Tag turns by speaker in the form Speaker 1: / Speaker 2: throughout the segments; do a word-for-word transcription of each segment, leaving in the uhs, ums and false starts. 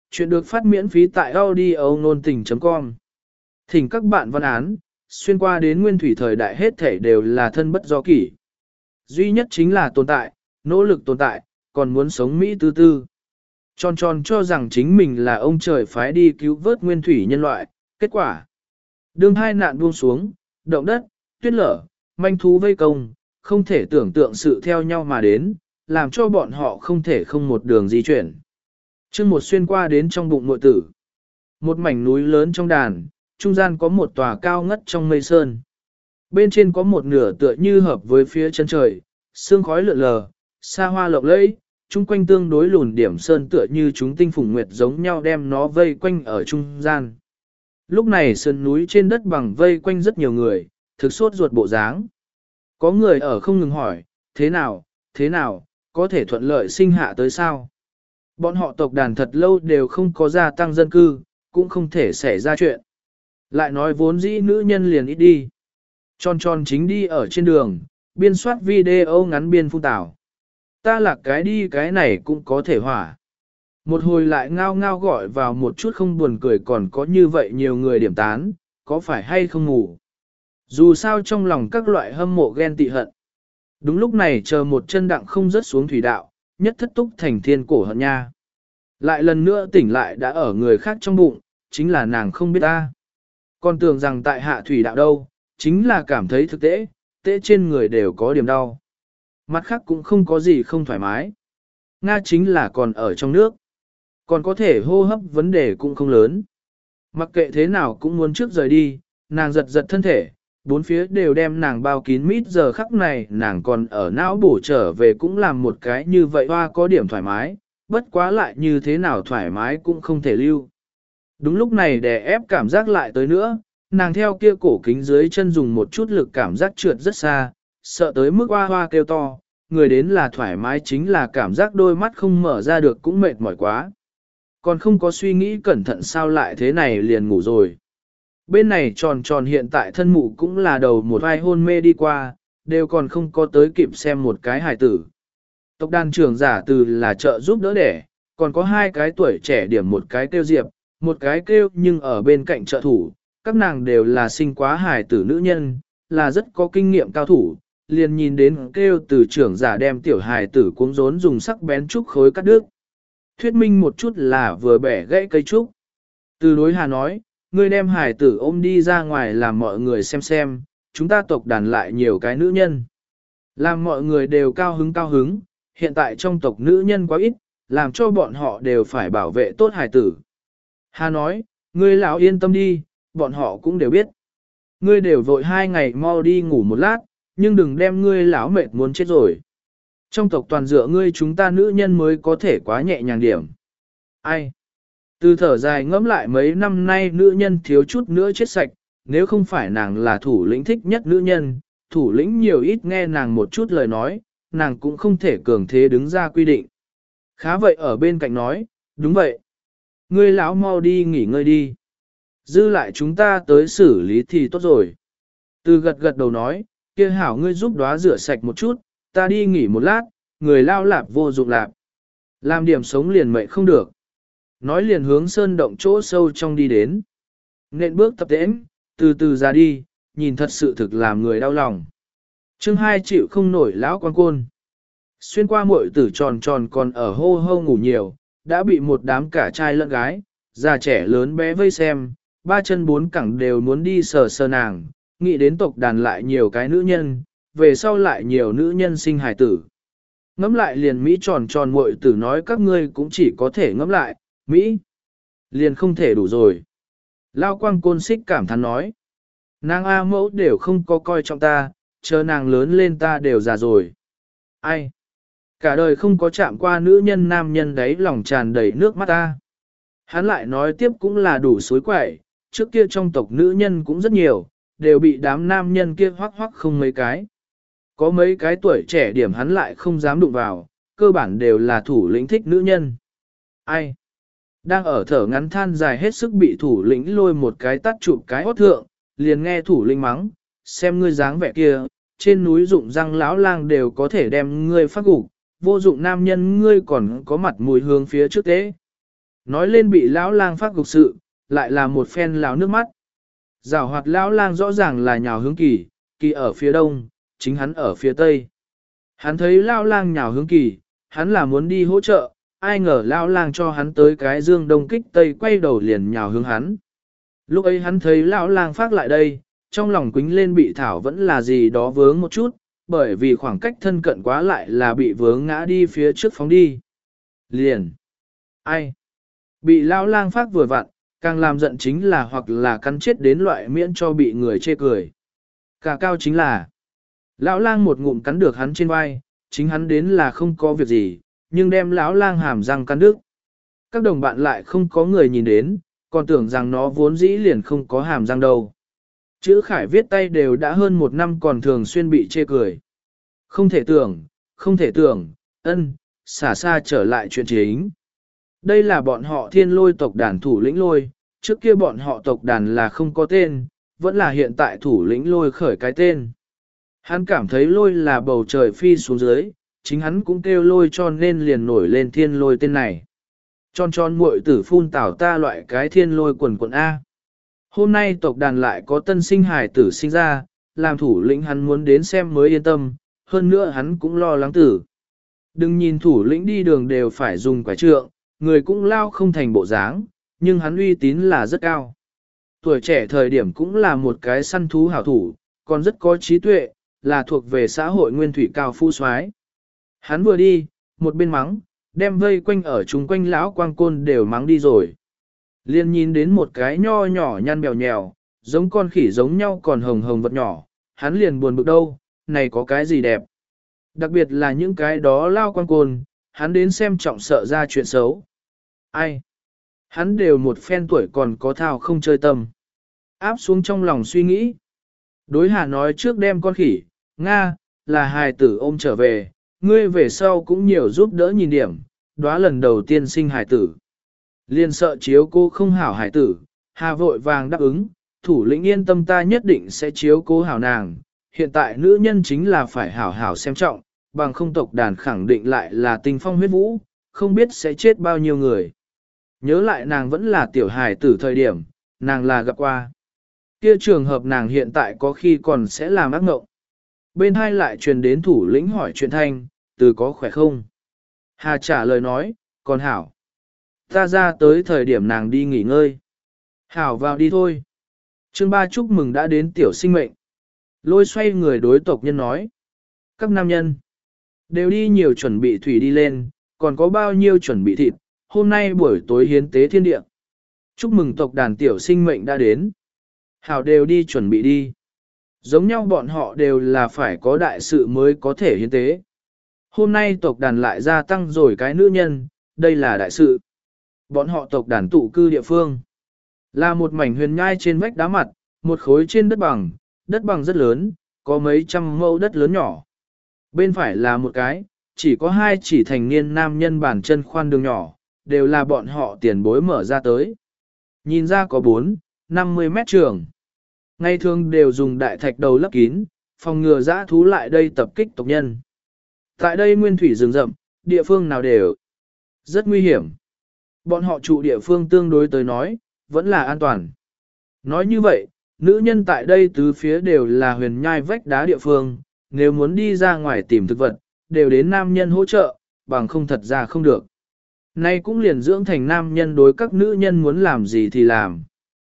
Speaker 1: Chuyện được phát miễn phí tại audio nôn tình chấm com. Thỉnh các bạn văn án, xuyên qua đến nguyên thủy thời đại hết thể đều là thân bất do kỷ. Duy nhất chính là tồn tại, nỗ lực tồn tại, còn muốn sống Mỹ tư tư. Tròn tròn cho rằng chính mình là ông trời phái đi cứu vớt nguyên thủy nhân loại, kết quả. Đương hai nạn buông xuống, động đất, tuyết lở, manh thú vây công, không thể tưởng tượng sự theo nhau mà đến, làm cho bọn họ không thể không một đường di chuyển. Chương một xuyên qua đến trong bụng nội tử. Một mảnh núi lớn trong đàn, trung gian có một tòa cao ngất trong mây sơn. Bên trên có một nửa tựa như hợp với phía chân trời, sương khói lượn lờ, xa hoa lộng lẫy, chung quanh tương đối lùn điểm sơn tựa như chúng tinh phùng nguyệt giống nhau đem nó vây quanh ở trung gian. Lúc này sơn núi trên đất bằng vây quanh rất nhiều người, thực sốt ruột bộ dáng. Có người ở không ngừng hỏi, thế nào, thế nào, có thể thuận lợi sinh hạ tới sao? Bọn họ tộc đàn thật lâu đều không có gia tăng dân cư, cũng không thể xảy ra chuyện. Lại nói vốn dĩ nữ nhân liền ít đi. Tròn tròn chính đi ở trên đường, biên soát video ngắn biên phun tảo. Ta là cái đi cái này cũng có thể hỏa. Một hồi lại ngao ngao gọi vào một chút không buồn cười còn có như vậy nhiều người điểm tán, có phải hay không ngủ. Dù sao trong lòng các loại hâm mộ ghen tị hận. Đúng lúc này chờ một chân đặng không rớt xuống thủy đạo, nhất thất túc thành thiên cổ hận nha. Lại lần nữa tỉnh lại đã ở người khác trong bụng, chính là nàng không biết ta. Còn tưởng rằng tại hạ thủy đạo đâu, chính là cảm thấy thực tế, tế trên người đều có điểm đau. Mặt khác cũng không có gì không thoải mái. Nga chính là còn ở trong nước. Còn có thể hô hấp vấn đề cũng không lớn. Mặc kệ thế nào cũng muốn trước rời đi, nàng giật giật thân thể, bốn phía đều đem nàng bao kín mít giờ khắc này nàng còn ở não bổ trở về cũng làm một cái như vậy hoa có điểm thoải mái, bất quá lại như thế nào thoải mái cũng không thể lưu. Đúng lúc này đè ép cảm giác lại tới nữa, nàng theo kia cổ kính dưới chân dùng một chút lực cảm giác trượt rất xa, sợ tới mức hoa hoa kêu to, người đến là thoải mái chính là cảm giác đôi mắt không mở ra được cũng mệt mỏi quá. Còn không có suy nghĩ cẩn thận sao lại thế này liền ngủ rồi. Bên này tròn tròn hiện tại thân mụ cũng là đầu một vai hôn mê đi qua, đều còn không có tới kịp xem một cái hài tử. Tộc đàn trưởng giả từ là trợ giúp đỡ đẻ, còn có hai cái tuổi trẻ điểm một cái kêu diệp, một cái kêu nhưng ở bên cạnh trợ thủ, các nàng đều là sinh quá hài tử nữ nhân, là rất có kinh nghiệm cao thủ, liền nhìn đến kêu từ trưởng giả đem tiểu hài tử cuống rốn dùng sắc bén trúc khối cắt đứt. Thuyết minh một chút là vừa bẻ gãy cây trúc. Từ đối hà nói, ngươi đem hài tử ôm đi ra ngoài làm mọi người xem xem, chúng ta tộc đàn lại nhiều cái nữ nhân. Làm mọi người đều cao hứng cao hứng, hiện tại trong tộc nữ nhân quá ít, làm cho bọn họ đều phải bảo vệ tốt hài tử. Hà nói, ngươi lão yên tâm đi, bọn họ cũng đều biết. Ngươi đều vội hai ngày mau đi ngủ một lát, nhưng đừng đem ngươi lão mệt muốn chết rồi. Trong tộc toàn dựa ngươi chúng ta nữ nhân mới có thể quá nhẹ nhàng điểm. Ai? Từ thở dài ngẫm lại mấy năm nay nữ nhân thiếu chút nữa chết sạch, nếu không phải nàng là thủ lĩnh thích nhất nữ nhân, thủ lĩnh nhiều ít nghe nàng một chút lời nói, nàng cũng không thể cường thế đứng ra quy định. Khá vậy ở bên cạnh nói, đúng vậy. Ngươi lão mau đi nghỉ ngơi đi. Dư lại chúng ta tới xử lý thì tốt rồi. Từ gật gật đầu nói, kia hảo ngươi giúp đóa rửa sạch một chút, ta đi nghỉ một lát, người lao lạp vô dụng lạp. Làm điểm sống liền mệnh không được. Nói liền hướng sơn động chỗ sâu trong đi đến. Nên bước tập tễnh, từ từ ra đi, nhìn thật sự thực làm người đau lòng. Chương hai chịu không nổi lão quan côn. Xuyên qua muội tử tròn tròn còn ở hô hô ngủ nhiều, đã bị một đám cả trai lẫn gái, già trẻ lớn bé vây xem, ba chân bốn cẳng đều muốn đi sờ sờ nàng, nghĩ đến tộc đàn lại nhiều cái nữ nhân, về sau lại nhiều nữ nhân sinh hài tử. Ngắm lại liền Mỹ tròn tròn muội tử nói các ngươi cũng chỉ có thể ngắm lại, Mỹ liền không thể đủ rồi. Lao quang côn xích cảm thán nói, nàng A mẫu đều không có coi trọng ta, chờ nàng lớn lên ta đều già rồi. Ai? Cả đời không có chạm qua nữ nhân nam nhân đấy lòng tràn đầy nước mắt ta. Hắn lại nói tiếp cũng là đủ suối quậy, trước kia trong tộc nữ nhân cũng rất nhiều, đều bị đám nam nhân kia hoắc hoắc không mấy cái. Có mấy cái tuổi trẻ điểm hắn lại không dám đụng vào, cơ bản đều là thủ lĩnh thích nữ nhân. Ai? Đang ở thở ngắn than dài hết sức bị thủ lĩnh lôi một cái tắt chụp cái hót thượng, liền nghe thủ lĩnh mắng, xem ngươi dáng vẻ kia, trên núi dụng răng lão lang đều có thể đem ngươi phát gục, vô dụng nam nhân ngươi còn có mặt mùi hướng phía trước tế. Nói lên bị lão lang phát gục sự, lại là một phen lão nước mắt. Giảo hoạt lão lang rõ ràng là nhào hướng kỳ, kỳ ở phía đông, chính hắn ở phía tây. Hắn thấy lão lang nhào hướng kỳ, hắn là muốn đi hỗ trợ, ai ngờ lão lang cho hắn tới cái dương đông kích tây quay đầu liền nhào hướng hắn. Lúc ấy hắn thấy lão lang phát lại đây, trong lòng quính lên bị thảo vẫn là gì đó vướng một chút, bởi vì khoảng cách thân cận quá lại là bị vướng ngã đi phía trước phóng đi. Liền! Ai? Bị lão lang phát vừa vặn, càng làm giận chính là hoặc là cắn chết đến loại miễn cho bị người chê cười. Cả cao chính là lão lang một ngụm cắn được hắn trên vai, chính hắn đến là không có việc gì, nhưng đem lão lang hàm răng cắn đứt. Các đồng bạn lại không có người nhìn đến, còn tưởng rằng nó vốn dĩ liền không có hàm răng đâu. Chữ Khải viết tay đều đã hơn một năm còn thường xuyên bị chê cười. Không thể tưởng, không thể tưởng, ân, xả xa trở lại chuyện chính. Đây là bọn họ thiên lôi tộc đàn thủ lĩnh lôi, trước kia bọn họ tộc đàn là không có tên, vẫn là hiện tại thủ lĩnh lôi khởi cái tên. Hắn cảm thấy lôi là bầu trời phi xuống dưới, chính hắn cũng kêu lôi cho nên liền nổi lên thiên lôi tên này. Tròn tròn muội tử phun tảo ta loại cái thiên lôi quần quần A. Hôm nay tộc đàn lại có tân sinh hài tử sinh ra, làm thủ lĩnh hắn muốn đến xem mới yên tâm, hơn nữa hắn cũng lo lắng tử. Đừng nhìn thủ lĩnh đi đường đều phải dùng quải trượng, người cũng lao không thành bộ dáng, nhưng hắn uy tín là rất cao. Tuổi trẻ thời điểm cũng là một cái săn thú hảo thủ, còn rất có trí tuệ, là thuộc về xã hội nguyên thủy cao phu soái. Hắn vừa đi, một bên mắng, đem vây quanh ở chung quanh lão quang côn đều mắng đi rồi. Liên nhìn đến một cái nho nhỏ nhăn bèo nhèo, giống con khỉ giống nhau còn hồng hồng vật nhỏ, hắn liền buồn bực đâu, này có cái gì đẹp. Đặc biệt là những cái đó lao quang côn, hắn đến xem trọng sợ ra chuyện xấu. Ai? Hắn đều một phen tuổi còn có thao không chơi tâm. Áp xuống trong lòng suy nghĩ. Đối Hà nói trước đem con khỉ, Nga, là hài tử ôm trở về, ngươi về sau cũng nhiều giúp đỡ nhìn điểm, đó lần đầu tiên sinh hài tử. Liên sợ chiếu cô không hảo hài tử, Hà vội vàng đáp ứng, thủ lĩnh yên tâm ta nhất định sẽ chiếu cố hảo nàng, hiện tại nữ nhân chính là phải hảo hảo xem trọng, bằng không tộc đàn khẳng định lại là tình phong huyết vũ, không biết sẽ chết bao nhiêu người. Nhớ lại nàng vẫn là tiểu hài tử thời điểm, nàng là gặp qua. Kia trường hợp nàng hiện tại có khi còn sẽ làm ác ngộng. Bên hai lại truyền đến thủ lĩnh hỏi chuyện thanh, từ có khỏe không? Hà trả lời nói, còn hảo. Ta ra tới thời điểm nàng đi nghỉ ngơi. Hảo vào đi thôi. Chương ba chúc mừng đã đến tiểu sinh mệnh. Lôi xoay người đối tộc nhân nói. Các nam nhân đều đi nhiều chuẩn bị thủy đi lên, còn có bao nhiêu chuẩn bị thịt, hôm nay buổi tối hiến tế thiên địa. Chúc mừng tộc đàn tiểu sinh mệnh đã đến. Hảo đều đi chuẩn bị đi. Giống nhau bọn họ đều là phải có đại sự mới có thể hiến tế. Hôm nay tộc đàn lại gia tăng rồi cái nữ nhân, đây là đại sự. Bọn họ tộc đàn tụ cư địa phương. Là một mảnh huyền nhai trên vách đá mặt, một khối trên đất bằng, đất bằng rất lớn, có mấy trăm mẫu đất lớn nhỏ. Bên phải là một cái, chỉ có hai chỉ thành niên nam nhân bản chân khoan đường nhỏ, đều là bọn họ tiền bối mở ra tới. Nhìn ra có bốn, năm mươi mét trường. Ngày thường đều dùng đại thạch đầu lấp kín, phòng ngừa dã thú lại đây tập kích tộc nhân. Tại đây nguyên thủy rừng rậm, địa phương nào đều rất nguy hiểm. Bọn họ trụ địa phương tương đối tới nói, vẫn là an toàn. Nói như vậy, nữ nhân tại đây tứ phía đều là huyền nhai vách đá địa phương, nếu muốn đi ra ngoài tìm thực vật, đều đến nam nhân hỗ trợ, bằng không thật ra không được. Nay cũng liền dưỡng thành nam nhân đối các nữ nhân muốn làm gì thì làm.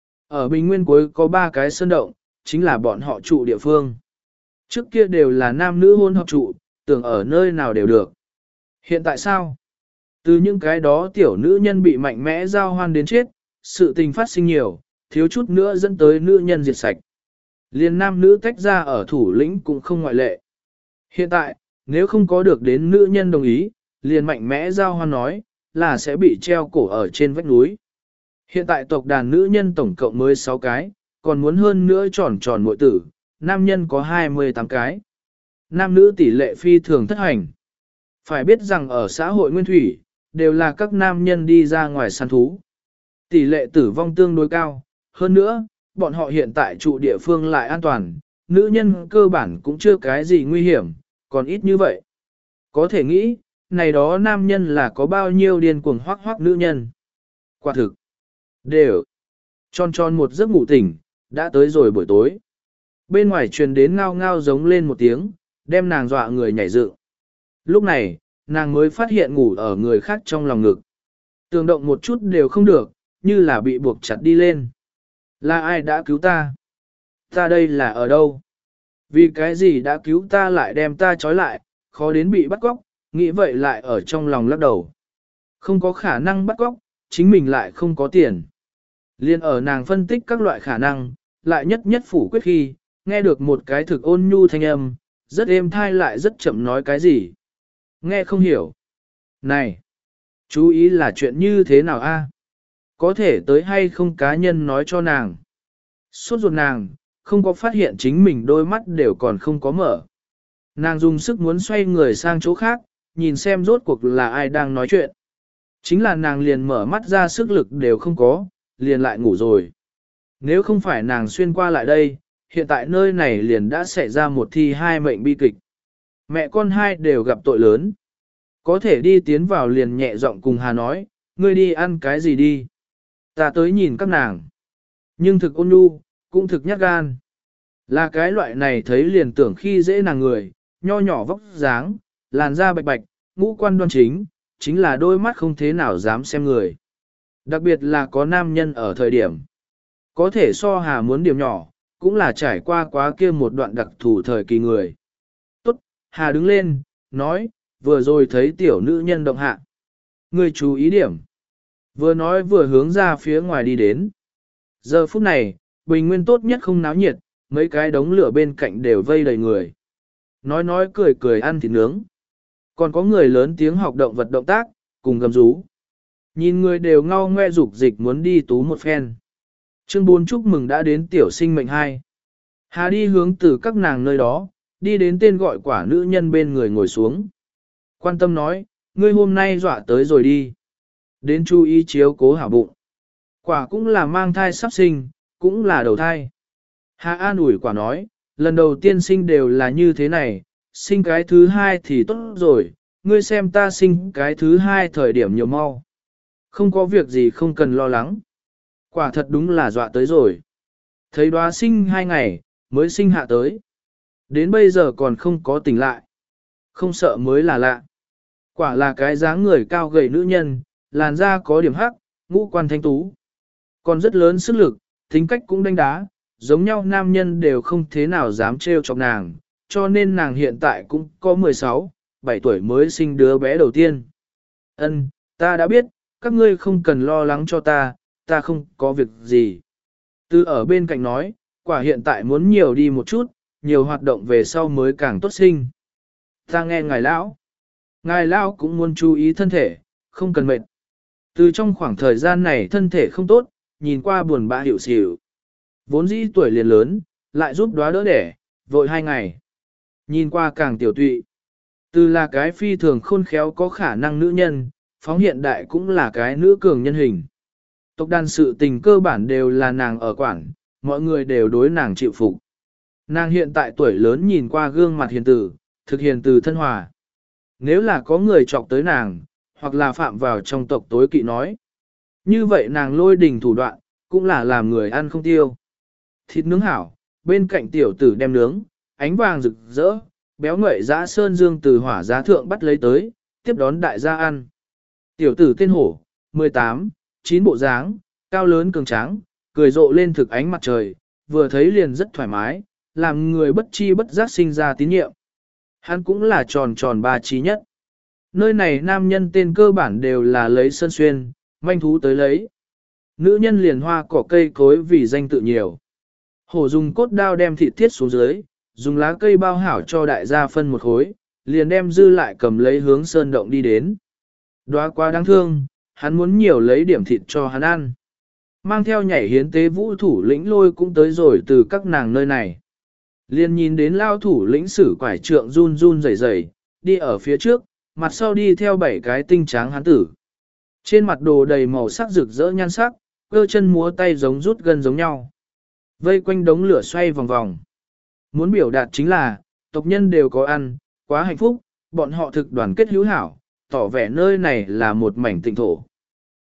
Speaker 1: Ở Bình Nguyên cuối có ba cái sơn động, chính là bọn họ trụ địa phương. Trước kia đều là nam nữ hôn hợp trụ, tưởng ở nơi nào đều được. Hiện tại sao? Từ những cái đó tiểu nữ nhân bị mạnh mẽ giao hoan đến chết, sự tình phát sinh nhiều, thiếu chút nữa dẫn tới nữ nhân diệt sạch. Liên nam nữ tách ra ở thủ lĩnh cũng không ngoại lệ. Hiện tại, nếu không có được đến nữ nhân đồng ý, liền mạnh mẽ giao hoan nói, là sẽ bị treo cổ ở trên vách núi. Hiện tại tộc đàn nữ nhân tổng cộng mới sáu cái, còn muốn hơn nữa tròn tròn muội tử, nam nhân có hai mươi tám cái. Nam nữ tỷ lệ phi thường thất hành. Phải biết rằng ở xã hội nguyên thủy, đều là các nam nhân đi ra ngoài săn thú. Tỷ lệ tử vong tương đối cao, hơn nữa, bọn họ hiện tại trụ địa phương lại an toàn, nữ nhân cơ bản cũng chưa cái gì nguy hiểm, còn ít như vậy. Có thể nghĩ, này đó nam nhân là có bao nhiêu điên cuồng hoác hoác nữ nhân. Quả thực. Đều. Tròn tròn một giấc ngủ tỉnh, đã tới rồi buổi tối. Bên ngoài truyền đến ngao ngao giống lên một tiếng, đem nàng dọa người nhảy dựng. Lúc này, nàng mới phát hiện ngủ ở người khác trong lòng ngực. Tường động một chút đều không được, như là bị buộc chặt đi lên. Là ai đã cứu ta? Ta đây là ở đâu? Vì cái gì đã cứu ta lại đem ta trói lại, khó đến bị bắt cóc, nghĩ vậy lại ở trong lòng lắc đầu. Không có khả năng bắt cóc, chính mình lại không có tiền. Liên ở nàng phân tích các loại khả năng, lại nhất nhất phủ quyết khi, nghe được một cái thực ôn nhu thanh âm, rất êm thai lại rất chậm nói cái gì. Nghe không hiểu. Này! Chú ý là chuyện như thế nào a? Có thể tới hay không cá nhân nói cho nàng. Suốt ruột nàng, không có phát hiện chính mình đôi mắt đều còn không có mở. Nàng dùng sức muốn xoay người sang chỗ khác, nhìn xem rốt cuộc là ai đang nói chuyện. Chính là nàng liền mở mắt ra sức lực đều không có, liền lại ngủ rồi. Nếu không phải nàng xuyên qua lại đây, hiện tại nơi này liền đã xảy ra một thi hai mệnh bi kịch. Mẹ con hai đều gặp tội lớn. Có thể đi tiến vào liền nhẹ giọng cùng Hà nói, ngươi đi ăn cái gì đi. Ta tới nhìn các nàng. Nhưng thực ôn nhu, cũng thực nhát gan. Là cái loại này thấy liền tưởng khi dễ nàng người, nho nhỏ vóc dáng, làn da bạch bạch, ngũ quan đoan chính, chính là đôi mắt không thế nào dám xem người. Đặc biệt là có nam nhân ở thời điểm. Có thể so Hà muốn điểm nhỏ, cũng là trải qua quá kia một đoạn đặc thù thời kỳ người. Tốt, Hà đứng lên, nói, vừa rồi thấy tiểu nữ nhân động hạ. Ngươi chú ý điểm. Vừa nói vừa hướng ra phía ngoài đi đến. Giờ phút này, bình nguyên tốt nhất không náo nhiệt, mấy cái đống lửa bên cạnh đều vây đầy người. Nói nói cười cười ăn thịt nướng. Còn có người lớn tiếng học động vật động tác, cùng gầm rú. Nhìn người đều ngao ngoe dục dịch muốn đi tú một phen. Chương bốn chúc mừng đã đến tiểu sinh mệnh hai. Hà đi hướng từ các nàng nơi đó, đi đến tên gọi quả nữ nhân bên người ngồi xuống. Quan tâm nói, ngươi hôm nay dọa tới rồi đi. Đến chú ý chiếu cố hảo bụng. Quả cũng là mang thai sắp sinh, cũng là đầu thai. Hà an ủi quả nói, lần đầu tiên sinh đều là như thế này, sinh cái thứ hai thì tốt rồi, ngươi xem ta sinh cái thứ hai thời điểm nhiều mau. Không có việc gì không cần lo lắng. Quả thật đúng là dọa tới rồi. Thấy đoá sinh hai ngày, mới sinh hạ tới. Đến bây giờ còn không có tỉnh lại. Không sợ mới là lạ. Quả là cái dáng người cao gầy nữ nhân, làn da có điểm hắc, ngũ quan thanh tú. Còn rất lớn sức lực, tính cách cũng đánh đá, giống nhau nam nhân đều không thế nào dám trêu chọc nàng, cho nên nàng hiện tại cũng có mười sáu, bảy tuổi mới sinh đứa bé đầu tiên. Ân, ta đã biết, các ngươi không cần lo lắng cho ta, ta không có việc gì. Từ ở bên cạnh nói, quả hiện tại muốn nhiều đi một chút, nhiều hoạt động về sau mới càng tốt sinh. Ta nghe ngài lão. Ngài lão cũng muốn chú ý thân thể, không cần mệt. Từ trong khoảng thời gian này thân thể không tốt, nhìn qua buồn bã hiểu xỉu. Vốn dĩ tuổi liền lớn, lại giúp đóa đỡ đẻ, vội hai ngày. Nhìn qua càng tiểu tụy. Từ là cái phi thường khôn khéo có khả năng nữ nhân, phóng hiện đại cũng là cái nữ cường nhân hình. Tộc đàn sự tình cơ bản đều là nàng ở quản, mọi người đều đối nàng chịu phục. Nàng hiện tại tuổi lớn nhìn qua gương mặt hiền tử, thực hiền từ thân hòa. Nếu là có người chọc tới nàng, hoặc là phạm vào trong tộc tối kỵ nói. Như vậy nàng lôi đình thủ đoạn, cũng là làm người ăn không tiêu. Thịt nướng hảo, bên cạnh tiểu tử đem nướng, ánh vàng rực rỡ, béo ngậy dã sơn dương từ hỏa giá thượng bắt lấy tới, tiếp đón đại gia ăn. Tiểu tử tên hổ, mười tám, chín bộ dáng, cao lớn cường tráng, cười rộ lên thực ánh mặt trời, vừa thấy liền rất thoải mái, làm người bất chi bất giác sinh ra tín nhiệm. Hắn cũng là tròn tròn ba trí nhất. Nơi này nam nhân tên cơ bản đều là lấy sơn xuyên, manh thú tới lấy. Nữ nhân liền hoa cỏ cây cối vì danh tự nhiều. Hổ dùng cốt đao đem thịt thiết xuống dưới, dùng lá cây bao hảo cho đại gia phân một khối, liền đem dư lại cầm lấy hướng sơn động đi đến. Đóa quá đáng thương, hắn muốn nhiều lấy điểm thịt cho hắn ăn. Mang theo nhảy hiến tế vũ thủ lĩnh lôi cũng tới rồi từ các nàng nơi này. Liền nhìn đến lao thủ lĩnh sử quải trượng run run rẩy rẩy, đi ở phía trước, mặt sau đi theo bảy cái tinh tráng hắn tử. Trên mặt đồ đầy màu sắc rực rỡ nhan sắc, cơ chân múa tay giống rút gân giống nhau. Vây quanh đống lửa xoay vòng vòng. Muốn biểu đạt chính là, tộc nhân đều có ăn, quá hạnh phúc, bọn họ thực đoàn kết hữu hảo, tỏ vẻ nơi này là một mảnh tịnh thổ.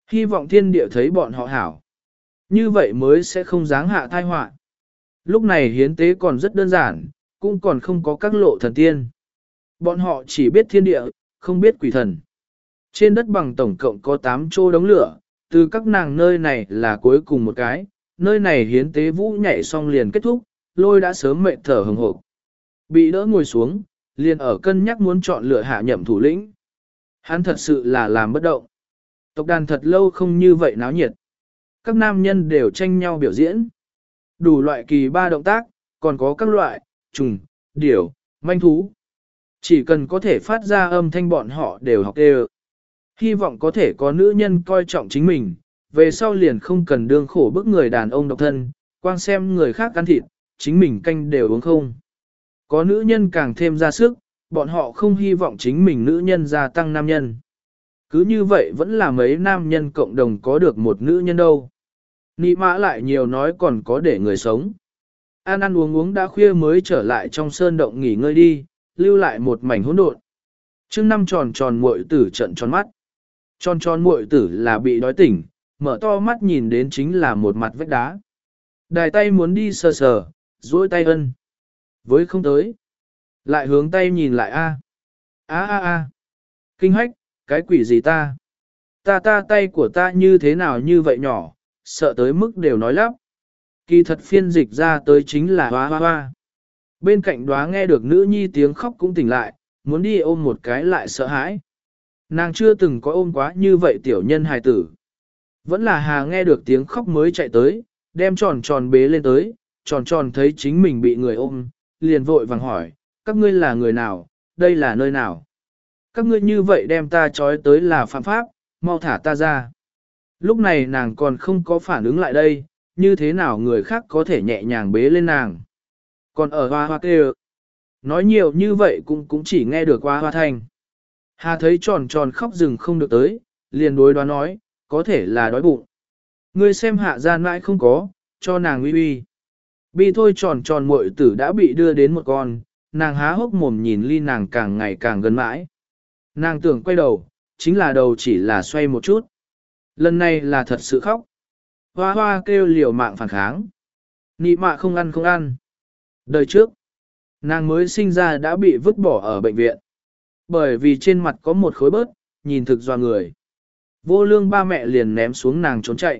Speaker 1: Hy vọng thiên địa thấy bọn họ hảo. Như vậy mới sẽ không giáng hạ tai họa. Lúc này hiến tế còn rất đơn giản, cũng còn không có các lộ thần tiên. Bọn họ chỉ biết thiên địa, không biết quỷ thần. Trên đất bằng tổng cộng có tám chỗ đống lửa, từ các nàng nơi này là cuối cùng một cái, nơi này hiến tế vũ nhảy xong liền kết thúc, lôi đã sớm mệt thở hừng hộp. Bị đỡ ngồi xuống, liền ở cân nhắc muốn chọn lựa hạ nhậm thủ lĩnh. Hắn thật sự là làm bất động. Tộc đàn thật lâu không như vậy náo nhiệt. Các nam nhân đều tranh nhau biểu diễn. Đủ loại kỳ ba động tác, còn có các loại, trùng, điểu, manh thú. Chỉ cần có thể phát ra âm thanh bọn họ đều học đều. Hy vọng có thể có nữ nhân coi trọng chính mình, về sau liền không cần đương khổ bức người đàn ông độc thân, quang xem người khác ăn thịt, chính mình canh đều uống không. Có nữ nhân càng thêm ra sức, bọn họ không hy vọng chính mình nữ nhân gia tăng nam nhân. Cứ như vậy vẫn là mấy nam nhân cộng đồng có được một nữ nhân đâu. Nị mã lại nhiều nói còn có để người sống. Ăn ăn uống uống đã khuya mới trở lại trong sơn động nghỉ ngơi đi, lưu lại một mảnh hỗn độn. Trưng năm tròn tròn muội tử trận tròn mắt. Tròn tròn muội tử là bị đói tỉnh, mở to mắt nhìn đến chính là một mặt vách đá. Đài tay muốn đi sờ sờ, duỗi tay ân. Với không tới. Lại hướng tay nhìn lại a. A a a. Kinh hách, cái quỷ gì ta? Ta ta tay của ta như thế nào như vậy nhỏ, sợ tới mức đều nói lắp. Kỳ thật phiên dịch ra tới chính là hoa hoa hoa. Bên cạnh đóa nghe được nữ nhi tiếng khóc cũng tỉnh lại, muốn đi ôm một cái lại sợ hãi. Nàng chưa từng có ôm quá như vậy tiểu nhân hài tử. Vẫn là Hà nghe được tiếng khóc mới chạy tới, đem tròn tròn bế lên tới, tròn tròn thấy chính mình bị người ôm, liền vội vàng hỏi, các ngươi là người nào, đây là nơi nào? Các ngươi như vậy đem ta trói tới là phạm pháp, mau thả ta ra. Lúc này nàng còn không có phản ứng lại đây, như thế nào người khác có thể nhẹ nhàng bế lên nàng. Còn ở hoa hoa kêu, nói nhiều như vậy cũng cũng chỉ nghe được hoa hoa thanh. Hà thấy tròn tròn khóc rừng không được tới, liền đối đoán nói, có thể là đói bụng. Ngươi xem hạ gian mãi không có, cho nàng uy uy. Bi thôi tròn tròn muội tử đã bị đưa đến một con, nàng há hốc mồm nhìn ly nàng càng ngày càng gần mãi. Nàng tưởng quay đầu, chính là đầu chỉ là xoay một chút. Lần này là thật sự khóc. Hoa hoa kêu liều mạng phản kháng. Nị mạ không ăn không ăn. Đời trước, nàng mới sinh ra đã bị vứt bỏ ở bệnh viện. Bởi vì trên mặt có một khối bớt, nhìn thực doa người. Vô lương ba mẹ liền ném xuống nàng trốn chạy.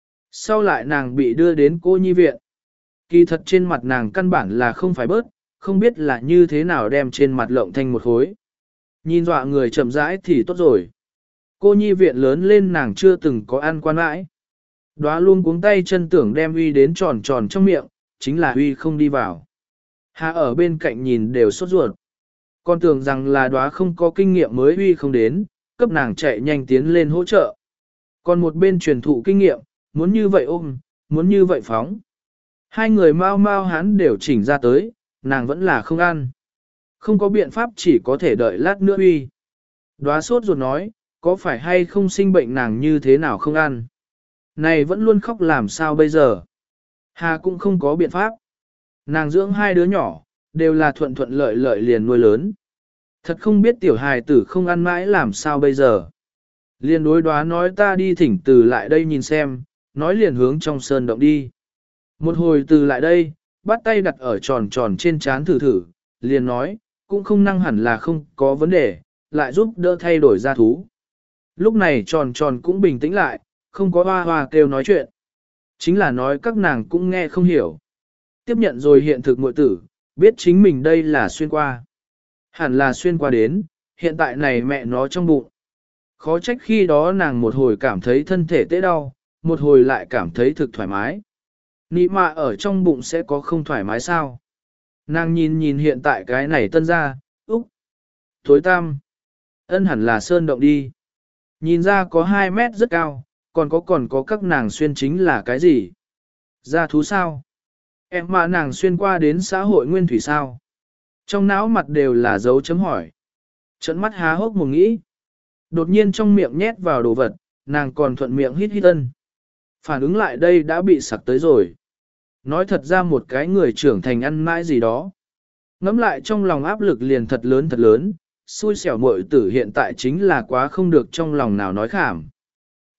Speaker 1: Sau lại nàng bị đưa đến cô nhi viện. Kỳ thật trên mặt nàng căn bản là không phải bớt, không biết là như thế nào đem trên mặt lộng thành một khối. Nhìn dọa người chậm rãi thì tốt rồi. Cô nhi viện lớn lên nàng chưa từng có ăn quan mãi. Đóa luôn cuống tay chân tưởng đem uy đến tròn tròn trong miệng, chính là uy không đi vào. Hà ở bên cạnh nhìn đều sốt ruột. Con tưởng rằng là đóa không có kinh nghiệm mới uy không đến, cấp nàng chạy nhanh tiến lên hỗ trợ. Còn một bên truyền thụ kinh nghiệm, muốn như vậy ôm, muốn như vậy phóng. Hai người mau mau hắn đều chỉnh ra tới, nàng vẫn là không ăn. Không có biện pháp chỉ có thể đợi lát nữa uy. Đóa sốt ruột nói, có phải hay không sinh bệnh nàng như thế nào không ăn. Này vẫn luôn khóc làm sao bây giờ. Hà cũng không có biện pháp. Nàng dưỡng hai đứa nhỏ, đều là thuận thuận lợi lợi liền nuôi lớn. Thật không biết tiểu hài tử không ăn mãi làm sao bây giờ. Liền đối đoá nói ta đi thỉnh từ lại đây nhìn xem, nói liền hướng trong sơn động đi. Một hồi từ lại đây, bắt tay đặt ở tròn tròn trên chán thử thử, liền nói, cũng không năng hẳn là không có vấn đề, lại giúp đỡ thay đổi ra thú. Lúc này tròn tròn cũng bình tĩnh lại, không có hoa hoa kêu nói chuyện. Chính là nói các nàng cũng nghe không hiểu. Tiếp nhận rồi hiện thực muội tử, biết chính mình đây là xuyên qua. Hẳn là xuyên qua đến, hiện tại này mẹ nó trong bụng. Khó trách khi đó nàng một hồi cảm thấy thân thể tê đau, một hồi lại cảm thấy thực thoải mái. Nị mạ ở trong bụng sẽ có không thoải mái sao? Nàng nhìn nhìn hiện tại cái này tân ra, úc, thối tam. Ân hẳn là sơn động đi. Nhìn ra có hai mét rất cao, còn có còn có các nàng xuyên chính là cái gì? Ra thú sao? Em mà nàng xuyên qua đến xã hội nguyên thủy sao? Trong não mặt đều là dấu chấm hỏi. Trận mắt há hốc một nghĩ. Đột nhiên trong miệng nhét vào đồ vật, nàng còn thuận miệng hít hít ân. Phản ứng lại đây đã bị sặc tới rồi. Nói thật ra một cái người trưởng thành ăn mãi gì đó. Ngắm lại trong lòng áp lực liền thật lớn thật lớn, xui xẻo muội tử hiện tại chính là quá không được trong lòng nào nói khảm.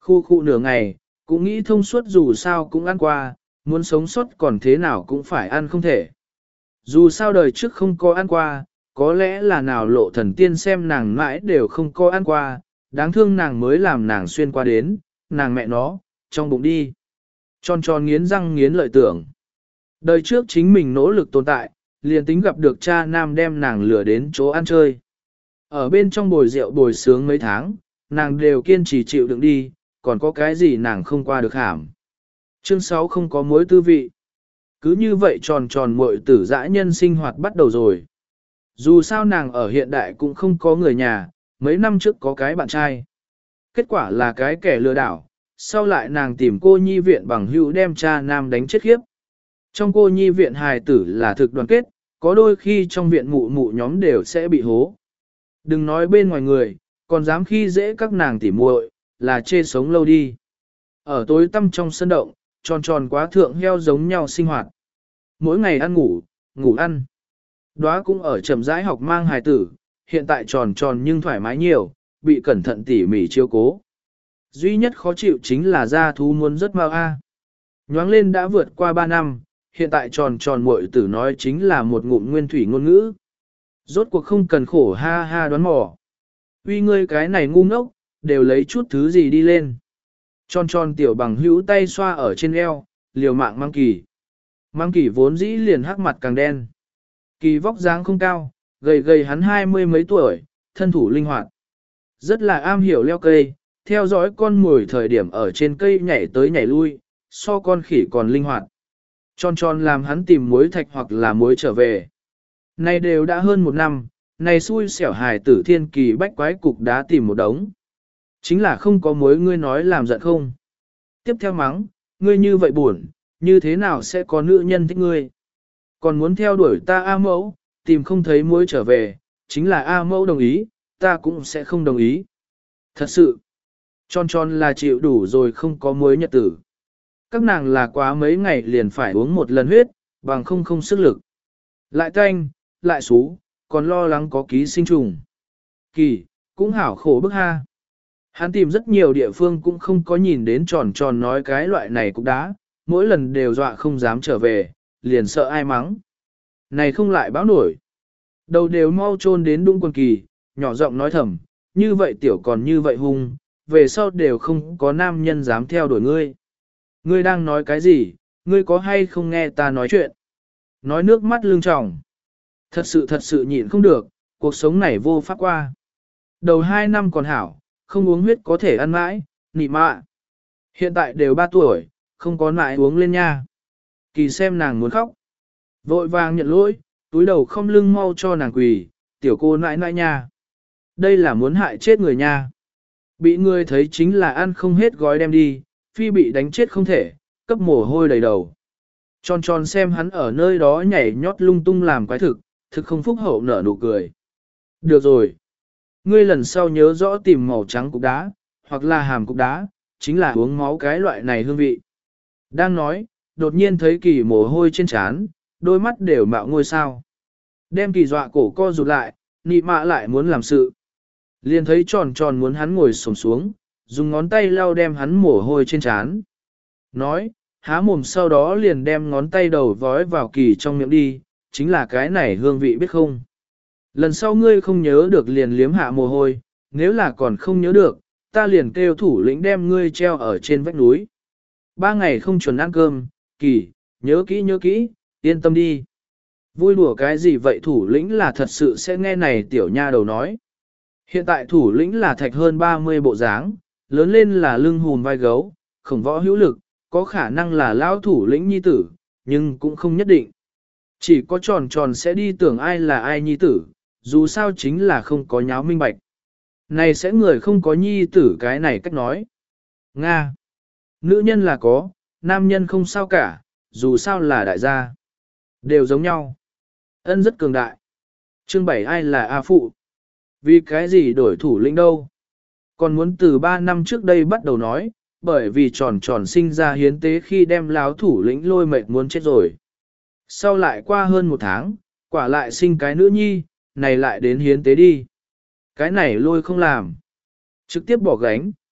Speaker 1: Khu khu nửa ngày, cũng nghĩ thông suốt dù sao cũng ăn qua, muốn sống sót còn thế nào cũng phải ăn không thể. Dù sao đời trước không có ăn qua, có lẽ là nào lộ thần tiên xem nàng mãi đều không có ăn qua, đáng thương nàng mới làm nàng xuyên qua đến, nàng mẹ nó, trong bụng đi. Tròn tròn nghiến răng nghiến lợi tưởng. Đời trước chính mình nỗ lực tồn tại, liền tính gặp được cha nam đem nàng lừa đến chỗ ăn chơi. Ở bên trong bồi rượu bồi sướng mấy tháng, nàng đều kiên trì chịu đựng đi, còn có cái gì nàng không qua được hàm. Chương sáu không có mối tư vị. Cứ như vậy tròn tròn muội tử dã nhân sinh hoạt bắt đầu rồi. Dù sao nàng ở hiện đại cũng không có người nhà, mấy năm trước có cái bạn trai. Kết quả là cái kẻ lừa đảo, sau lại nàng tìm cô nhi viện bằng hữu đem cha nam đánh chết khiếp. Trong cô nhi viện hài tử là thực đoàn kết, có đôi khi trong viện mụ mụ nhóm đều sẽ bị hố. Đừng nói bên ngoài người, còn dám khi dễ các nàng tỉ muội, là chê sống lâu đi. Ở tối tăm trong sân động, tròn tròn quá thượng heo giống nhau sinh hoạt. Mỗi ngày ăn ngủ, ngủ ăn. Đóa cũng ở chậm rãi học mang hài tử, hiện tại tròn tròn nhưng thoải mái nhiều, bị cẩn thận tỉ mỉ chiếu cố. Duy nhất khó chịu chính là da thú muốn rất mau a. Nhoáng lên đã vượt qua ba năm, hiện tại tròn tròn muội tử nói chính là một ngụm nguyên thủy ngôn ngữ. Rốt cuộc không cần khổ ha ha đoán mò. Uy ngươi cái này ngu ngốc, đều lấy chút thứ gì đi lên. Tròn tròn tiểu bằng hữu tay xoa ở trên eo, liều mạng mang kỳ. Mang kỳ vốn dĩ liền hắc mặt càng đen. Kỳ vóc dáng không cao, gầy gầy hắn hai mươi mấy tuổi, thân thủ linh hoạt. Rất là am hiểu leo cây, theo dõi con mồi thời điểm ở trên cây nhảy tới nhảy lui, so con khỉ còn linh hoạt. Tròn tròn làm hắn tìm muối thạch hoặc là muối trở về. Nay đều đã hơn một năm, này xui xẻo hài tử thiên kỳ bách quái cục đá tìm một đống. Chính là không có muối ngươi nói làm giận không. Tiếp theo mắng, ngươi như vậy buồn, như thế nào sẽ có nữ nhân thích ngươi. Còn muốn theo đuổi ta A mẫu, tìm không thấy muối trở về, chính là A mẫu đồng ý, ta cũng sẽ không đồng ý. Thật sự, tròn tròn là chịu đủ rồi không có muối nhật tử. Các nàng là quá mấy ngày liền phải uống một lần huyết, bằng không không sức lực. Lại tanh, lại xú, còn lo lắng có ký sinh trùng. Kỳ, cũng hảo khổ bức ha. Hắn tìm rất nhiều địa phương cũng không có nhìn đến tròn tròn nói cái loại này cũng đã, mỗi lần đều dọa không dám trở về, liền sợ ai mắng. Này không lại báo nổi. Đầu đều mau chôn đến đung quần kỳ, nhỏ giọng nói thầm, như vậy tiểu còn như vậy hung, về sau đều không có nam nhân dám theo đuổi ngươi. Ngươi đang nói cái gì, ngươi có hay không nghe ta nói chuyện? Nói nước mắt lưng tròng. Thật sự thật sự nhịn không được, cuộc sống này vô pháp qua. Đầu hai năm còn hảo, không uống huyết có thể ăn mãi, nị mạ. Hiện tại đều ba tuổi, không có mãi uống lên nha. Kỳ xem nàng muốn khóc. Vội vàng nhận lỗi, túi đầu không lưng mau cho nàng quỳ, tiểu cô nãi nãi nha. Đây là muốn hại chết người nha. Bị người thấy chính là ăn không hết gói đem đi, phi bị đánh chết không thể, cấp mồ hôi đầy đầu. Tròn tròn xem hắn ở nơi đó nhảy nhót lung tung làm quái thực, thực không phúc hậu nở nụ cười. Được rồi. Ngươi lần sau nhớ rõ tìm màu trắng cục đá, hoặc là hàm cục đá, chính là uống máu cái loại này hương vị. Đang nói, đột nhiên thấy kỳ mồ hôi trên trán, đôi mắt đều mạo ngôi sao. Đem kỳ dọa cổ co rụt lại, nị mạ lại muốn làm sự. Liền thấy tròn tròn muốn hắn ngồi xổm xuống, dùng ngón tay lau đem hắn mồ hôi trên trán. Nói, há mồm sau đó liền đem ngón tay đầu vói vào kỳ trong miệng đi, chính là cái này hương vị biết không. Lần sau ngươi không nhớ được liền liếm hạ mồ hôi, nếu là còn không nhớ được, ta liền kêu thủ lĩnh đem ngươi treo ở trên vách núi. Ba ngày không chuẩn ăn cơm, kỳ, nhớ kỹ nhớ kỹ, yên tâm đi. Vui đùa cái gì vậy thủ lĩnh là thật sự sẽ nghe này tiểu nha đầu nói. Hiện tại thủ lĩnh là thạch hơn ba mươi bộ dáng, lớn lên là lưng hùn vai gấu, khổng võ hữu lực, có khả năng là lão thủ lĩnh nhi tử, nhưng cũng không nhất định. Chỉ có tròn tròn sẽ đi tưởng ai là ai nhi tử, dù sao chính là không có nháo minh bạch. Này sẽ người không có nhi tử cái này cách nói. Nga. Nữ nhân là có, nam nhân không sao cả, dù sao là đại gia. Đều giống nhau. Ân rất cường đại. Chương bảy ai là A Phụ? Vì cái gì đổi thủ lĩnh đâu? Còn muốn từ ba năm trước đây bắt đầu nói, bởi vì tròn tròn sinh ra hiến tế khi đem láo thủ lĩnh lôi mệt muốn chết rồi. Sau lại qua hơn một tháng, quả lại sinh cái nữ nhi, này lại đến hiến tế đi. Cái này lôi không làm. Trực tiếp bỏ gánh,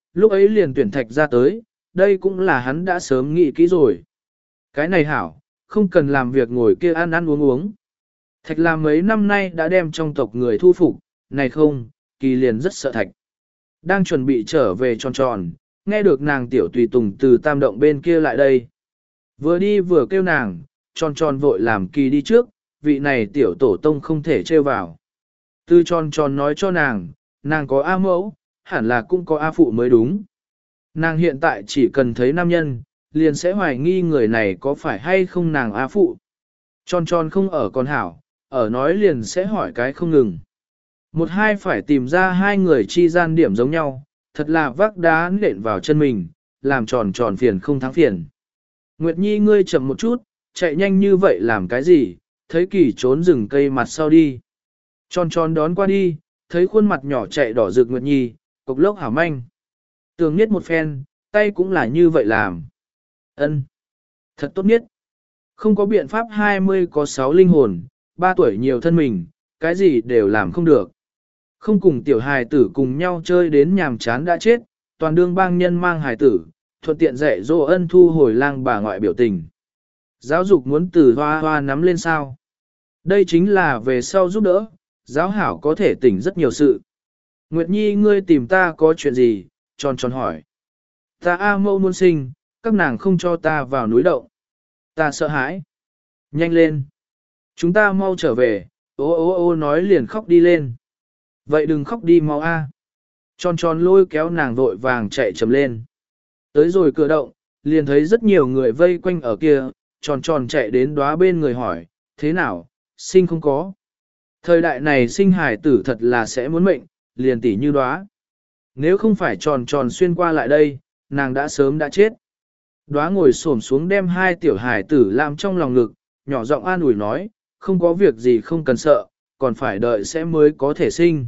Speaker 1: lúc ấy liền tuyển thạch ra tới, đây cũng là hắn đã sớm nghĩ kỹ rồi. Cái này hảo, không cần làm việc ngồi kia ăn ăn uống uống. Thạch làm mấy năm nay đã đem trong tộc người thu phục, này không, kỳ liền rất sợ thạch. Đang chuẩn bị trở về tròn tròn, nghe được nàng tiểu tùy tùng từ tam động bên kia lại đây. Vừa đi vừa kêu nàng, tròn tròn vội làm kỳ đi trước, vị này tiểu tổ tông không thể trêu vào. Từ tròn tròn nói cho nàng, nàng có A mẫu, hẳn là cũng có A phụ mới đúng. Nàng hiện tại chỉ cần thấy nam nhân, liền sẽ hoài nghi người này có phải hay không nàng A phụ. Tròn tròn không ở con hảo, ở nói liền sẽ hỏi cái không ngừng. Một hai phải tìm ra hai người chi gian điểm giống nhau, thật là vác đá nện vào chân mình, làm tròn tròn phiền không thắng phiền. Nguyệt Nhi ngươi chậm một chút, chạy nhanh như vậy làm cái gì, thấy kỳ trốn rừng cây mặt sau đi. Tròn tròn đón qua đi, thấy khuôn mặt nhỏ chạy đỏ rực Nguyệt Nhi, cục lốc hảo manh. Tường niết một phen, tay cũng là như vậy làm. Ân, thật tốt nhất. Không có biện pháp hai mươi có sáu linh hồn, ba tuổi nhiều thân mình, cái gì đều làm không được. Không cùng tiểu hài tử cùng nhau chơi đến nhàm chán đã chết, toàn đương bang nhân mang hài tử, thuận tiện dạy dỗ ân thu hồi lang bà ngoại biểu tình. Giáo dục muốn từ hoa hoa nắm lên sao. Đây chính là về sau giúp đỡ, giáo hảo có thể tỉnh rất nhiều sự. Nguyệt Nhi ngươi tìm ta có chuyện gì, tròn tròn hỏi. Ta A mâu muốn sinh, các nàng không cho ta vào núi động. Ta sợ hãi. Nhanh lên. Chúng ta mau trở về, ô ô ô nói liền khóc đi lên. Vậy đừng khóc đi mau A. Tròn tròn lôi kéo nàng vội vàng chạy chầm lên. Tới rồi cửa động, liền thấy rất nhiều người vây quanh ở kia, tròn tròn chạy đến đóa bên người hỏi, thế nào, sinh không có. Thời đại này sinh hài tử thật là sẽ muốn mệnh, liền tỉ như đóa. Nếu không phải tròn tròn xuyên qua lại đây, nàng đã sớm đã chết. Đóa ngồi xổm xuống đem hai tiểu hài tử làm trong lòng ngực, nhỏ giọng an ủi nói, không có việc gì không cần sợ, còn phải đợi sẽ mới có thể sinh.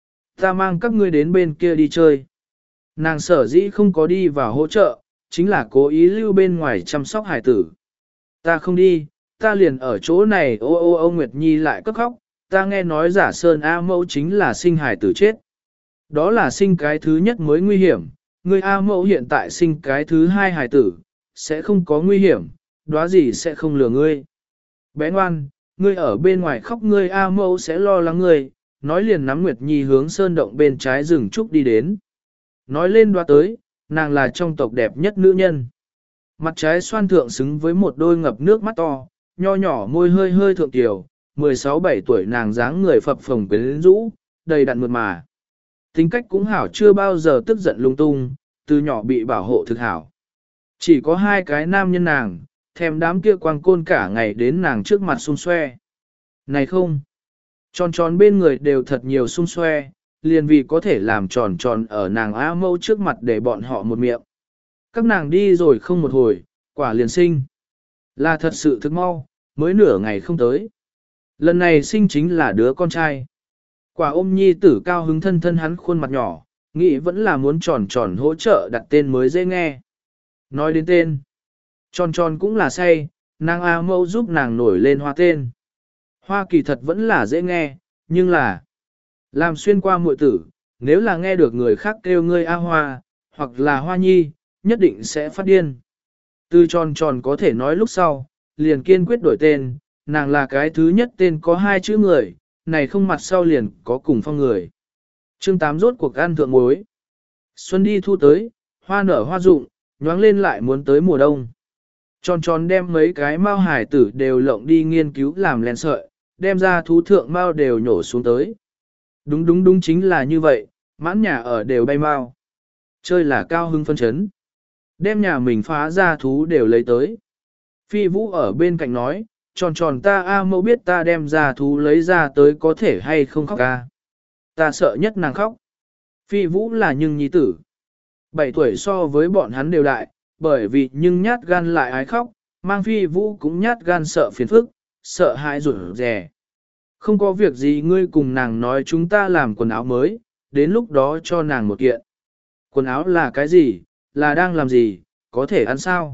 Speaker 1: Ta mang các ngươi đến bên kia đi chơi. Nàng sở dĩ không có đi vào hỗ trợ, chính là cố ý lưu bên ngoài chăm sóc hài tử. Ta không đi, ta liền ở chỗ này ô ô ô Nguyệt Nhi lại cấp khóc, ta nghe nói giả sơn A mẫu chính là sinh hài tử chết. Đó là sinh cái thứ nhất mới nguy hiểm, người A mẫu hiện tại sinh cái thứ hai hài tử, sẽ không có nguy hiểm, đoá gì sẽ không lừa ngươi. Bé ngoan, ngươi ở bên ngoài khóc ngươi A mẫu sẽ lo lắng ngươi, nói liền nắm Nguyệt Nhi hướng sơn động bên trái rừng trúc đi đến. Nói lên đoá tới, nàng là trong tộc đẹp nhất nữ nhân. Mặt trái xoan thượng xứng với một đôi ngập nước mắt to, nho nhỏ môi hơi hơi thượng tiểu, mười sáu bảy tuổi nàng dáng người phập phồng quyến rũ, đầy đặn mượt mà. Tính cách cũng hảo chưa bao giờ tức giận lung tung, từ nhỏ bị bảo hộ thực hảo. Chỉ có hai cái nam nhân nàng, thèm đám kia quang côn cả ngày đến nàng trước mặt xung xoe. Này không, tròn tròn bên người đều thật nhiều xung xoe, liền vì có thể làm tròn tròn ở nàng A mâu trước mặt để bọn họ một miệng. Các nàng đi rồi không một hồi, quả liền sinh. Là thật sự thức mau, mới nửa ngày không tới. Lần này sinh chính là đứa con trai. Quả ôm nhi tử cao hứng thân thân hắn khuôn mặt nhỏ, nghĩ vẫn là muốn tròn tròn hỗ trợ đặt tên mới dễ nghe. Nói đến tên, tròn tròn cũng là say, nàng A mâu giúp nàng nổi lên hoa tên. Hoa kỳ thật vẫn là dễ nghe, nhưng là làm xuyên qua muội tử, nếu là nghe được người khác kêu ngươi A hoa, hoặc là hoa nhi, nhất định sẽ phát điên. Từ tròn tròn có thể nói lúc sau, liền kiên quyết đổi tên, nàng là cái thứ nhất tên có hai chữ người, này không mặt sau liền có cùng phong người. Chương tám rốt cuộc ăn thượng muối. Xuân đi thu tới, hoa nở hoa rụng, nhoáng lên lại muốn tới mùa đông. Tròn tròn đem mấy cái mao hải tử đều lộng đi nghiên cứu làm len sợi, đem ra thú thượng mao đều nhổ xuống tới. Đúng đúng đúng chính là như vậy, mãn nhà ở đều bay mao. Chơi là cao hưng phân chấn. Đem nhà mình phá ra thú đều lấy tới. Phi Vũ ở bên cạnh nói, tròn tròn ta A mẫu biết ta đem ra thú lấy ra tới có thể hay không khóc ca. Ta sợ nhất nàng khóc. Phi Vũ là nhưng nhi tử. Bảy tuổi so với bọn hắn đều đại, bởi vì nhưng nhát gan lại ái khóc, mang Phi Vũ cũng nhát gan sợ phiền phức, sợ hãi rủi rè. Không có việc gì ngươi cùng nàng nói chúng ta làm quần áo mới, đến lúc đó cho nàng một kiện. Quần áo là cái gì, là đang làm gì, có thể ăn sao?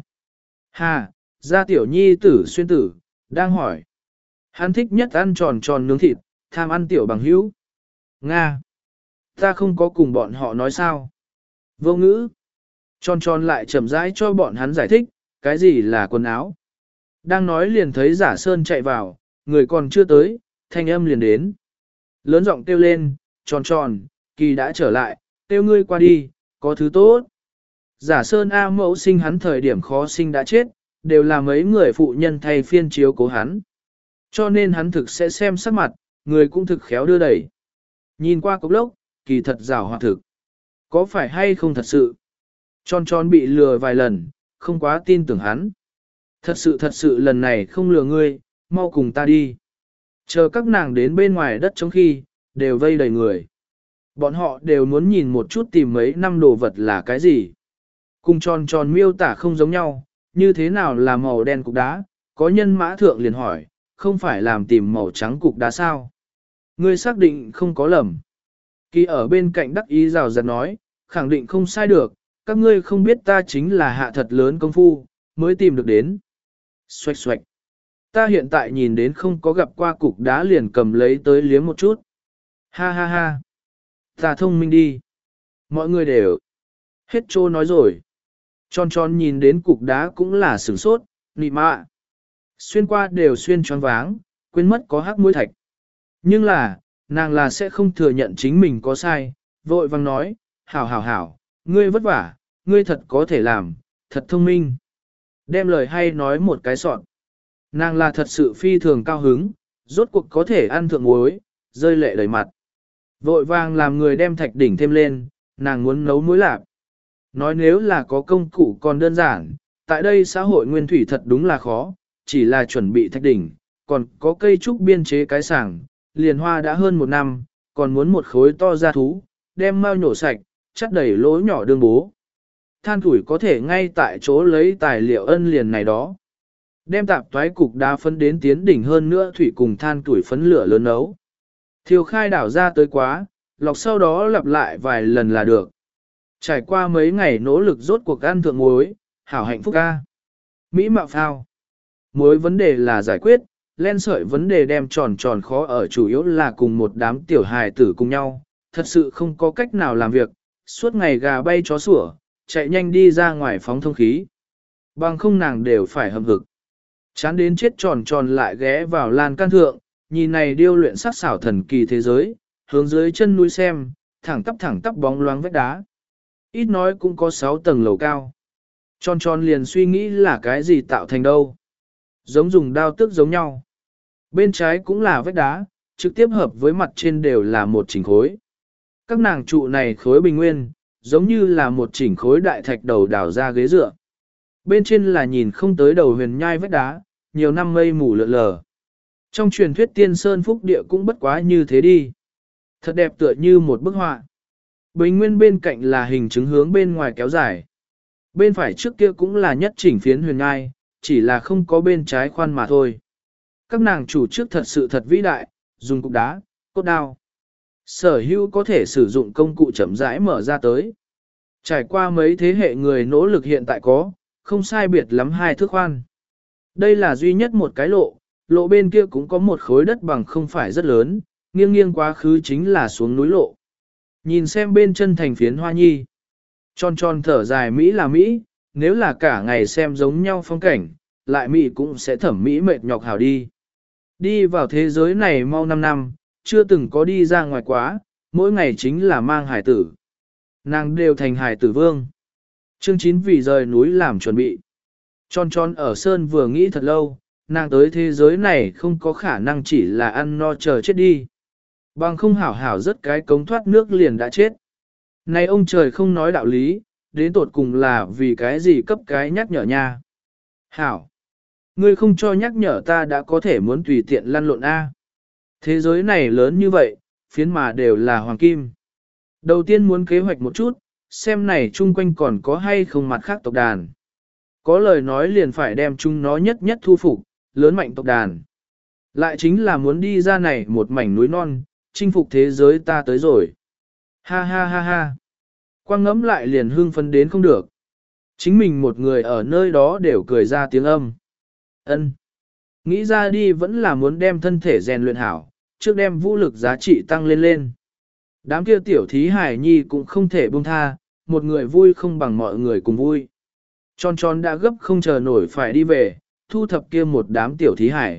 Speaker 1: Hà, gia tiểu nhi tử xuyên tử, đang hỏi. Hắn thích nhất ăn tròn tròn nướng thịt, tham ăn tiểu bằng hữu. Nga. Ta không có cùng bọn họ nói sao. Vô ngữ. Tròn tròn lại chậm rãi cho bọn hắn giải thích, cái gì là quần áo. Đang nói liền thấy giả sơn chạy vào, người còn chưa tới, thanh âm liền đến. Lớn giọng kêu lên, tròn tròn, kỳ đã trở lại, kêu ngươi qua đi, có thứ tốt. Giả sơn A mẫu sinh hắn thời điểm khó sinh đã chết, đều là mấy người phụ nhân thay phiên chiếu cố hắn. Cho nên hắn thực sẽ xem sắc mặt, người cũng thực khéo đưa đẩy. Nhìn qua cốc lốc, kỳ thật rào hoạt thực. Có phải hay không thật sự? Tròn tròn bị lừa vài lần, không quá tin tưởng hắn. Thật sự thật sự lần này không lừa ngươi, mau cùng ta đi. Chờ các nàng đến bên ngoài đất trong khi, đều vây đầy người. Bọn họ đều muốn nhìn một chút tìm mấy năm đồ vật là cái gì. Cùng tròn tròn miêu tả không giống nhau, như thế nào là màu đen cục đá, có nhân mã thượng liền hỏi, không phải làm tìm màu trắng cục đá sao? Ngươi xác định không có lầm. Kỳ ở bên cạnh đắc ý rào rạt nói, khẳng định không sai được, các ngươi không biết ta chính là hạ thật lớn công phu, mới tìm được đến. Xoạch xoạch. Ta hiện tại nhìn đến không có gặp qua cục đá liền cầm lấy tới liếm một chút. Ha ha ha. Ta thông minh đi. Mọi người đều. Hết trô nói rồi. Tròn tròn nhìn đến cục đá cũng là sửng sốt, nị mạ. Xuyên qua đều xuyên tròn váng, quên mất có hắc mũi thạch. Nhưng là, nàng là sẽ không thừa nhận chính mình có sai, vội vang nói, hảo hảo hảo, ngươi vất vả, ngươi thật có thể làm, thật thông minh. Đem lời hay nói một cái soạn. Nàng là thật sự phi thường cao hứng, rốt cuộc có thể ăn thượng muối, rơi lệ đầy mặt. Vội vàng làm người đem thạch đỉnh thêm lên, nàng muốn nấu muối lạp. Nói nếu là có công cụ còn đơn giản, tại đây xã hội nguyên thủy thật đúng là khó, chỉ là chuẩn bị thạch đỉnh, còn có cây trúc biên chế cái sảng, liền hoa đã hơn một năm, còn muốn một khối to ra thú, đem mau nhổ sạch, chắt đầy lỗ nhỏ đương bố. Than củi có thể ngay tại chỗ lấy tài liệu ân liền này đó. Đem tạp toái cục đá phấn đến tiến đỉnh hơn nữa thủy cùng than tuổi phấn lửa lớn nấu. Thiêu khai đảo ra tới quá, lọc sau đó lặp lại vài lần là được. Trải qua mấy ngày nỗ lực rốt cuộc ăn thượng muối, hảo hạnh phúc ca. Mỹ mạo phao. Muối vấn đề là giải quyết, len sợi vấn đề đem tròn tròn khó ở chủ yếu là cùng một đám tiểu hài tử cùng nhau, thật sự không có cách nào làm việc, suốt ngày gà bay chó sủa, chạy nhanh đi ra ngoài phóng thông khí. Bằng không nàng đều phải hầm hực. Chán đến chết tròn tròn lại ghé vào lan can thượng, nhìn này điêu luyện sắc xảo thần kỳ thế giới, hướng dưới chân núi xem, thẳng tắp thẳng tắp bóng loáng vách đá. Ít nói cũng có sáu tầng lầu cao. Tròn tròn liền suy nghĩ là cái gì tạo thành đâu. Giống dùng đao tước giống nhau. Bên trái cũng là vách đá, trực tiếp hợp với mặt trên đều là một chỉnh khối. Các nàng trụ này khối bình nguyên, giống như là một chỉnh khối đại thạch đầu đào ra ghế dựa. Bên trên là nhìn không tới đầu huyền nhai vách đá, nhiều năm mây mù lượn lờ. Trong truyền thuyết tiên sơn phúc địa cũng bất quá như thế đi. Thật đẹp tựa như một bức họa. Bình nguyên bên cạnh là hình chứng hướng bên ngoài kéo dài. Bên phải trước kia cũng là nhất chỉnh phiến huyền nhai, chỉ là không có bên trái khoan mà thôi. Các nàng chủ trước thật sự thật vĩ đại, dùng cục đá, cốt đao. Sở hữu có thể sử dụng công cụ chậm rãi mở ra tới. Trải qua mấy thế hệ người nỗ lực hiện tại có, không sai biệt lắm hai thước khoan. Đây là duy nhất một cái lộ, lộ bên kia cũng có một khối đất bằng không phải rất lớn, nghiêng nghiêng quá khứ chính là xuống núi lộ. Nhìn xem bên chân thành phiến hoa nhi. Tròn tròn thở dài Mỹ là Mỹ, nếu là cả ngày xem giống nhau phong cảnh, lại Mỹ cũng sẽ thẩm Mỹ mệt nhọc hảo đi. Đi vào thế giới này mau năm năm, chưa từng có đi ra ngoài quá, mỗi ngày chính là mang hải tử. Nàng đều thành hải tử vương. Chương chín vì rời núi làm chuẩn bị. Tròn tròn ở sơn vừa nghĩ thật lâu, nàng tới thế giới này không có khả năng chỉ là ăn no chờ chết đi. Bằng không hảo hảo rất cái cống thoát nước liền đã chết. Này ông trời không nói đạo lý, đến tột cùng là vì cái gì cấp cái nhắc nhở nha. Hảo, ngươi không cho nhắc nhở ta đã có thể muốn tùy tiện lăn lộn A. Thế giới này lớn như vậy, phiến mà đều là hoàng kim. Đầu tiên muốn kế hoạch một chút, xem này chung quanh còn có hay không mặt khác tộc đàn. Có lời nói liền phải đem chúng nó nhất nhất thu phục, lớn mạnh tộc đàn. Lại chính là muốn đi ra này một mảnh núi non, chinh phục thế giới ta tới rồi. Ha ha ha ha. Quang ngẫm lại liền hưng phấn đến không được. Chính mình một người ở nơi đó đều cười ra tiếng âm. Ân. Nghĩ ra đi vẫn là muốn đem thân thể rèn luyện hảo, trước đem vũ lực giá trị tăng lên lên. Đám kia tiểu thí hải nhi cũng không thể buông tha, một người vui không bằng mọi người cùng vui. Tròn tròn đã gấp không chờ nổi phải đi về, thu thập kia một đám tiểu thí hải.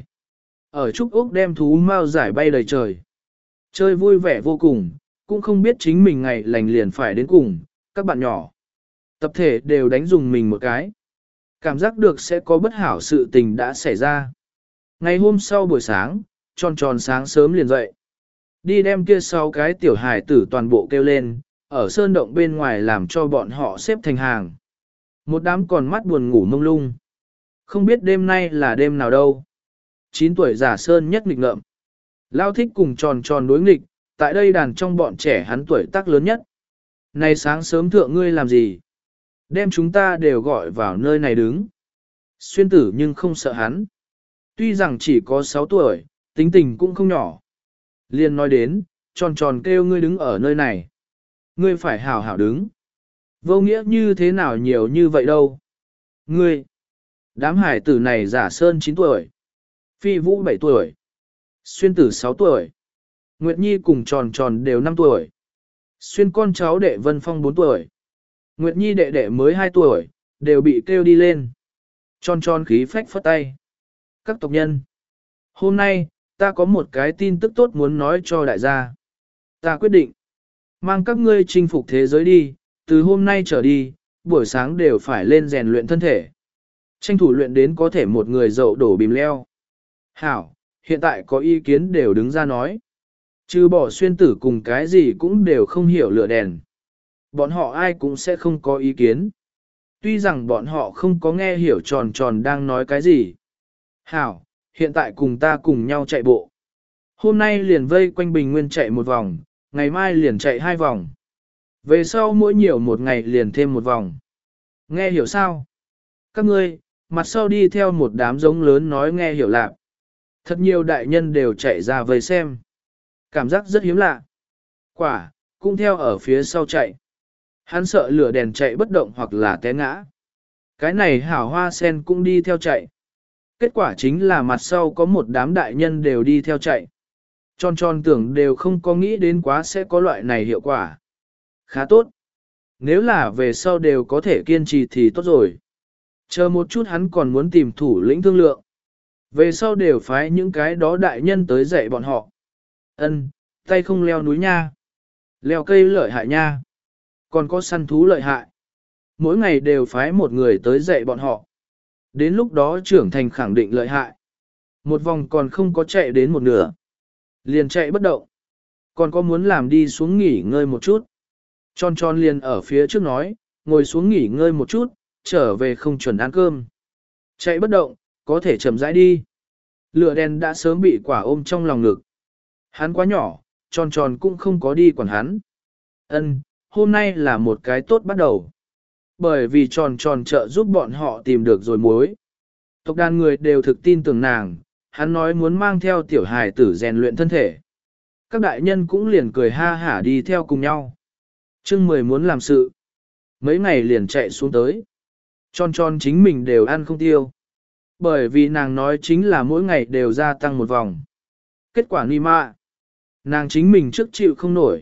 Speaker 1: Ở Trúc Úc đem thú mau giải bay đầy trời. Chơi vui vẻ vô cùng, cũng không biết chính mình ngày lành liền phải đến cùng, các bạn nhỏ. Tập thể đều đánh dùng mình một cái. Cảm giác được sẽ có bất hảo sự tình đã xảy ra. Ngày hôm sau buổi sáng, tròn tròn sáng sớm liền dậy. Đi đem kia sáu cái tiểu hải tử toàn bộ kêu lên, ở sơn động bên ngoài làm cho bọn họ xếp thành hàng. Một đám còn mắt buồn ngủ mông lung. Không biết đêm nay là đêm nào đâu. chín tuổi giả sơn nhất nghịch ngợm. Lao thích cùng tròn tròn đối nghịch, tại đây đàn trong bọn trẻ hắn tuổi tác lớn nhất. Này sáng sớm thượng ngươi làm gì? Đem chúng ta đều gọi vào nơi này đứng. Xuyên tử nhưng không sợ hắn. Tuy rằng chỉ có sáu tuổi, tính tình cũng không nhỏ. Liên nói đến, tròn tròn kêu ngươi đứng ở nơi này. Ngươi phải hảo hảo đứng. Vô nghĩa như thế nào nhiều như vậy đâu. Ngươi, đám hải tử này giả sơn chín tuổi. Phi vũ bảy tuổi. Xuyên tử sáu tuổi. Nguyệt Nhi cùng tròn tròn đều năm tuổi. Xuyên con cháu đệ Vân Phong bốn tuổi. Nguyệt Nhi đệ đệ mới hai tuổi, đều bị kêu đi lên. Tròn tròn khí phách phất tay. Các tộc nhân. Hôm nay, ta có một cái tin tức tốt muốn nói cho đại gia. Ta quyết định. Mang các ngươi chinh phục thế giới đi, từ hôm nay trở đi, buổi sáng đều phải lên rèn luyện thân thể. Tranh thủ luyện đến có thể một người dậu đổ bìm leo. Hảo, hiện tại có ý kiến đều đứng ra nói. Trừ bỏ xuyên tử cùng cái gì cũng đều không hiểu lửa đèn. Bọn họ ai cũng sẽ không có ý kiến. Tuy rằng bọn họ không có nghe hiểu tròn tròn đang nói cái gì. Hảo, hiện tại cùng ta cùng nhau chạy bộ. Hôm nay liền vây quanh Bình Nguyên chạy một vòng, ngày mai liền chạy hai vòng. Về sau mỗi nhiều một ngày liền thêm một vòng. Nghe hiểu sao? Các ngươi, mặt sau đi theo một đám giống lớn nói nghe hiểu lạc. Thật nhiều đại nhân đều chạy ra vây xem. Cảm giác rất hiếm lạ. Quả, cũng theo ở phía sau chạy. Hắn sợ lửa đèn chạy bất động hoặc là té ngã. Cái này hảo hoa sen cũng đi theo chạy. Kết quả chính là mặt sau có một đám đại nhân đều đi theo chạy. Tròn tròn tưởng đều không có nghĩ đến quá sẽ có loại này hiệu quả. Khá tốt. Nếu là về sau đều có thể kiên trì thì tốt rồi. Chờ một chút hắn còn muốn tìm thủ lĩnh thương lượng. Về sau đều phái những cái đó đại nhân tới dạy bọn họ. Ân, tay không leo núi nha. Leo cây lợi hại nha. Còn có săn thú lợi hại. Mỗi ngày đều phái một người tới dạy bọn họ. Đến lúc đó trưởng thành khẳng định lợi hại. Một vòng còn không có chạy đến một nửa. Liền chạy bất động. Còn có muốn làm đi xuống nghỉ ngơi một chút. Tròn tròn liền ở phía trước nói, ngồi xuống nghỉ ngơi một chút, trở về không chuẩn ăn cơm. Chạy bất động, có thể chậm rãi đi. Lửa đèn đã sớm bị quả ôm trong lòng ngực. Hắn quá nhỏ, tròn tròn cũng không có đi quản hắn. Ân, hôm nay là một cái tốt bắt đầu. Bởi vì tròn tròn trợ giúp bọn họ tìm được rồi mối. Tộc đàn người đều thực tin tưởng nàng, hắn nói muốn mang theo tiểu hài tử rèn luyện thân thể. Các đại nhân cũng liền cười ha hả đi theo cùng nhau. Chương mười muốn làm sự. Mấy ngày liền chạy xuống tới. Tròn tròn chính mình đều ăn không tiêu. Bởi vì nàng nói chính là mỗi ngày đều gia tăng một vòng. Kết quả ni mạ. Nàng chính mình trước chịu không nổi.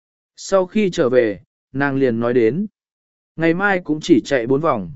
Speaker 1: Sau khi trở về, nàng liền nói đến. Ngày mai cũng chỉ chạy bốn vòng.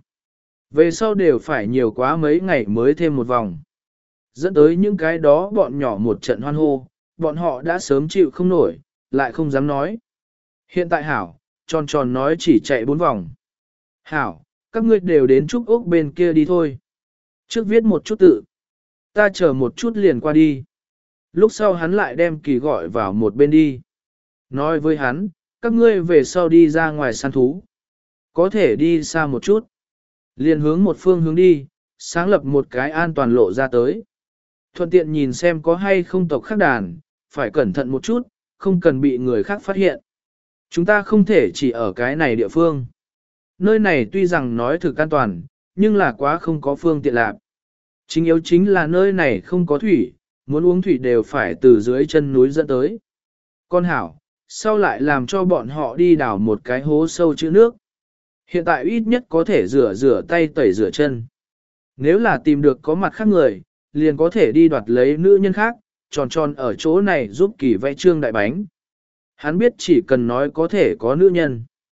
Speaker 1: Về sau đều phải nhiều quá mấy ngày mới thêm một vòng. Dẫn tới những cái đó bọn nhỏ một trận hoan hô, bọn họ đã sớm chịu không nổi, lại không dám nói. Hiện tại hảo, tròn tròn nói chỉ chạy bốn vòng. Hảo, các ngươi đều đến Trúc Úc bên kia đi thôi. Trước viết một chút tự. Ta chờ một chút liền qua đi. Lúc sau hắn lại đem Kỳ gọi vào một bên đi. Nói với hắn, các ngươi về sau đi ra ngoài săn thú. Có thể đi xa một chút. Liền hướng một phương hướng đi, sáng lập một cái an toàn lộ ra tới. Thuận tiện nhìn xem có hay không tộc khác đàn, phải cẩn thận một chút, không cần bị người khác phát hiện. Chúng ta không thể chỉ ở cái này địa phương. Nơi này tuy rằng nói thực an toàn, nhưng là quá không có phương tiện lạc. Chính yếu chính là nơi này không có thủy, muốn uống thủy đều phải từ dưới chân núi dẫn tới. Con hảo, sau lại làm cho bọn họ đi đào một cái hố sâu chữ nước. Hiện tại ít nhất có thể rửa rửa tay tẩy rửa chân. Nếu là tìm được có mặt khác người, liền có thể đi đoạt lấy nữ nhân khác, tròn tròn ở chỗ này giúp Kỳ vẽ trương đại bánh. Hắn biết chỉ cần nói có thể có nữ nhân.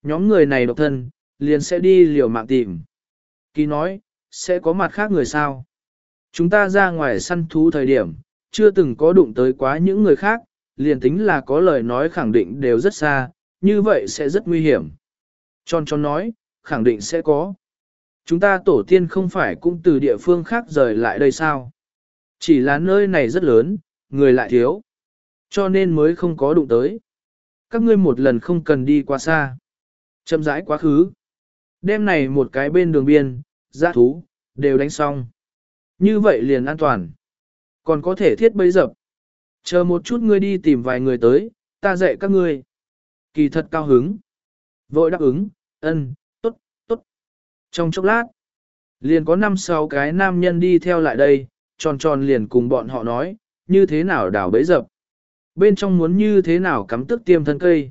Speaker 1: Nhóm người này độc thân, liền sẽ đi liều mạng tìm. Kỳ nói, sẽ có mặt khác người sao? Chúng ta ra ngoài săn thú thời điểm, chưa từng có đụng tới quá những người khác, liền tính là có lời nói khẳng định đều rất xa, như vậy sẽ rất nguy hiểm. Tròn tròn nói, khẳng định sẽ có. Chúng ta tổ tiên không phải cũng từ địa phương khác rời lại đây sao? Chỉ là nơi này rất lớn, người lại thiếu. Cho nên mới không có đụng tới. Các ngươi một lần không cần đi quá xa. Chậm rãi quá khứ. Đêm này một cái bên đường biên, dã thú, đều đánh xong. Như vậy liền an toàn. Còn có thể thiết bấy dập. Chờ một chút ngươi đi tìm vài người tới, ta dạy các ngươi. Kỳ thật cao hứng. Vội đáp ứng, ân, tốt, tốt. Trong chốc lát, liền có năm sáu cái nam nhân đi theo lại đây, tròn tròn liền cùng bọn họ nói, như thế nào đào bẫy dập. Bên trong muốn như thế nào cắm tức tiêm thân cây.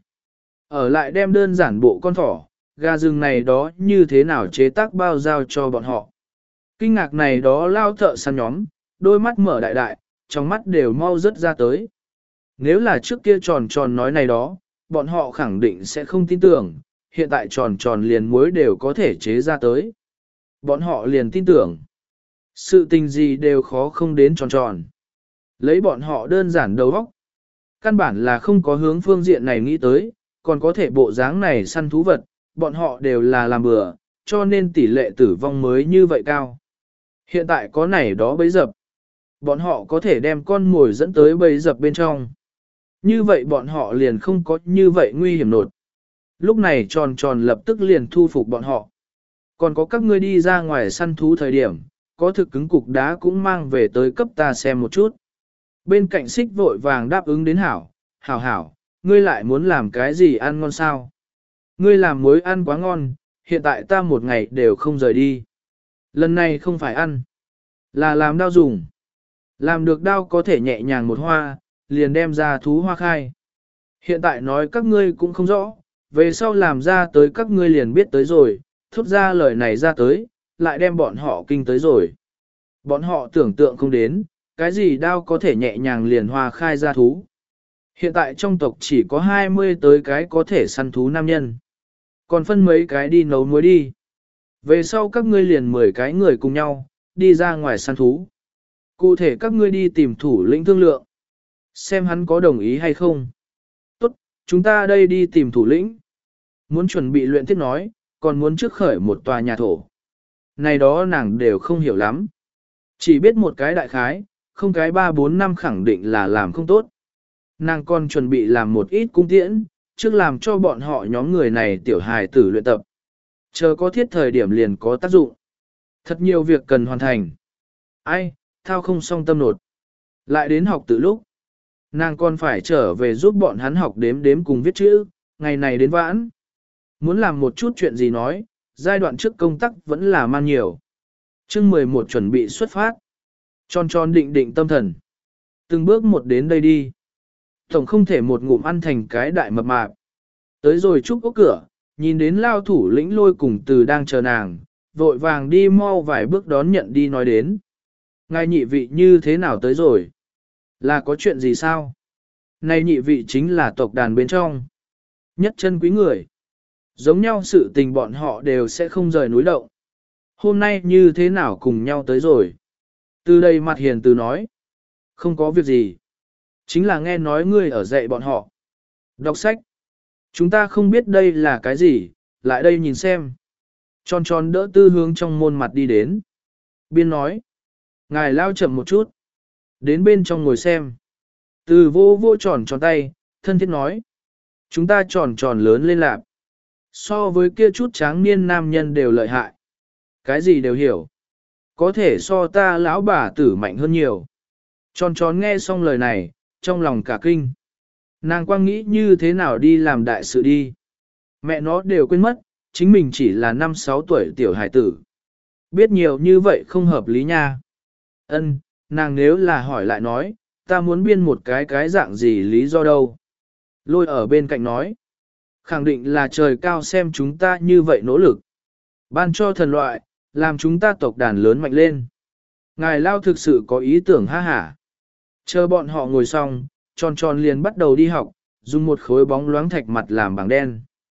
Speaker 1: Ở lại đem đơn giản bộ con thỏ, gà rừng này đó như thế nào chế tác bao giao cho bọn họ. Kinh ngạc này đó lao thợ săn nhóm, đôi mắt mở đại đại, trong mắt đều mau rớt ra tới. Nếu là trước kia tròn tròn nói này đó, bọn họ khẳng định sẽ không tin tưởng, hiện tại tròn tròn liền muối đều có thể chế ra tới. Bọn họ liền tin tưởng. Sự tình gì đều khó không đến tròn tròn. Lấy bọn họ đơn giản đầu óc. Căn bản là không có hướng phương diện này nghĩ tới, còn có thể bộ dáng này săn thú vật, bọn họ đều là làm bừa, cho nên tỷ lệ tử vong mới như vậy cao. Hiện tại có này đó bấy dập. Bọn họ có thể đem con mồi dẫn tới bấy dập bên trong. Như vậy bọn họ liền không có như vậy nguy hiểm nột. Lúc này tròn tròn lập tức liền thu phục bọn họ. Còn có các ngươi đi ra ngoài săn thú thời điểm, có thực cứng cục đá cũng mang về tới cấp ta xem một chút. Bên cạnh xích vội vàng đáp ứng đến hảo, hảo hảo, ngươi lại muốn làm cái gì ăn ngon sao? Ngươi làm muối ăn quá ngon, hiện tại ta một ngày đều không rời đi. Lần này không phải ăn, là làm đao dùng. Làm được đao có thể nhẹ nhàng một hoa, liền đem ra thú hoa khai. Hiện tại nói các ngươi cũng không rõ, về sau làm ra tới các ngươi liền biết tới rồi, thốt ra lời này ra tới, lại đem bọn họ kinh tới rồi. Bọn họ tưởng tượng không đến, cái gì đao có thể nhẹ nhàng liền hoa khai ra thú. Hiện tại trong tộc chỉ có hai mươi tới cái có thể săn thú nam nhân. Còn phân mấy cái đi nấu muối đi. Về sau các ngươi liền mười cái người cùng nhau, đi ra ngoài săn thú. Cụ thể các ngươi đi tìm thủ lĩnh thương lượng. Xem hắn có đồng ý hay không. Tốt, chúng ta đây đi tìm thủ lĩnh. Muốn chuẩn bị luyện thiết nói, còn muốn trước khởi một tòa nhà thổ. Này đó nàng đều không hiểu lắm. Chỉ biết một cái đại khái, không cái ba bốn năm khẳng định là làm không tốt. Nàng còn chuẩn bị làm một ít cung tiễn, trước làm cho bọn họ nhóm người này tiểu hài tử luyện tập. Chờ có thiết thời điểm liền có tác dụng. Thật nhiều việc cần hoàn thành. Ai, thao không xong tâm nột. Lại đến học từ lúc. Nàng còn phải trở về giúp bọn hắn học đếm đếm cùng viết chữ, ngày này đến vãn. Muốn làm một chút chuyện gì nói, giai đoạn trước công tác vẫn là man nhiều. chương mười một chuẩn bị xuất phát. Tròn tròn định định tâm thần. Từng bước một đến đây đi. Tổng không thể một ngụm ăn thành cái đại mập mạp. Tới rồi chúc có cửa, nhìn đến lao thủ lĩnh lôi cùng từ đang chờ nàng, vội vàng đi mau vài bước đón nhận đi nói đến. Ngài nhị vị như thế nào tới rồi? Là có chuyện gì sao? Này nhị vị chính là tộc đàn bên trong. Nhất chân quý người. Giống nhau sự tình bọn họ đều sẽ không rời núi động. Hôm nay như thế nào cùng nhau tới rồi? Từ đây mặt hiền từ nói. Không có việc gì. Chính là nghe nói ngươi ở dạy bọn họ. Đọc sách. Chúng ta không biết đây là cái gì, lại đây nhìn xem. Tròn tròn đỡ tư hướng trong môn mặt đi đến. Biên nói. Ngài lao chậm một chút. Đến bên trong ngồi xem. Từ vô vô tròn tròn tay, thân thiết nói. Chúng ta tròn tròn lớn lên lạc. So với kia chút tráng niên nam nhân đều lợi hại. Cái gì đều hiểu. Có thể so ta lão bà tử mạnh hơn nhiều. Tròn tròn nghe xong lời này, trong lòng cả kinh. Nàng quang nghĩ như thế nào đi làm đại sự đi. Mẹ nó đều quên mất, chính mình chỉ là năm sáu tuổi tiểu hải tử. Biết nhiều như vậy không hợp lý nha. Ân, nàng nếu là hỏi lại nói, ta muốn biên một cái cái dạng gì lý do đâu. Lôi ở bên cạnh nói. Khẳng định là trời cao xem chúng ta như vậy nỗ lực. Ban cho thần loại, làm chúng ta tộc đàn lớn mạnh lên. Ngài Lao thực sự có ý tưởng ha hả. Chờ bọn họ ngồi xong, tròn tròn liền bắt đầu đi học, dùng một khối bóng loáng thạch mặt làm bảng đen.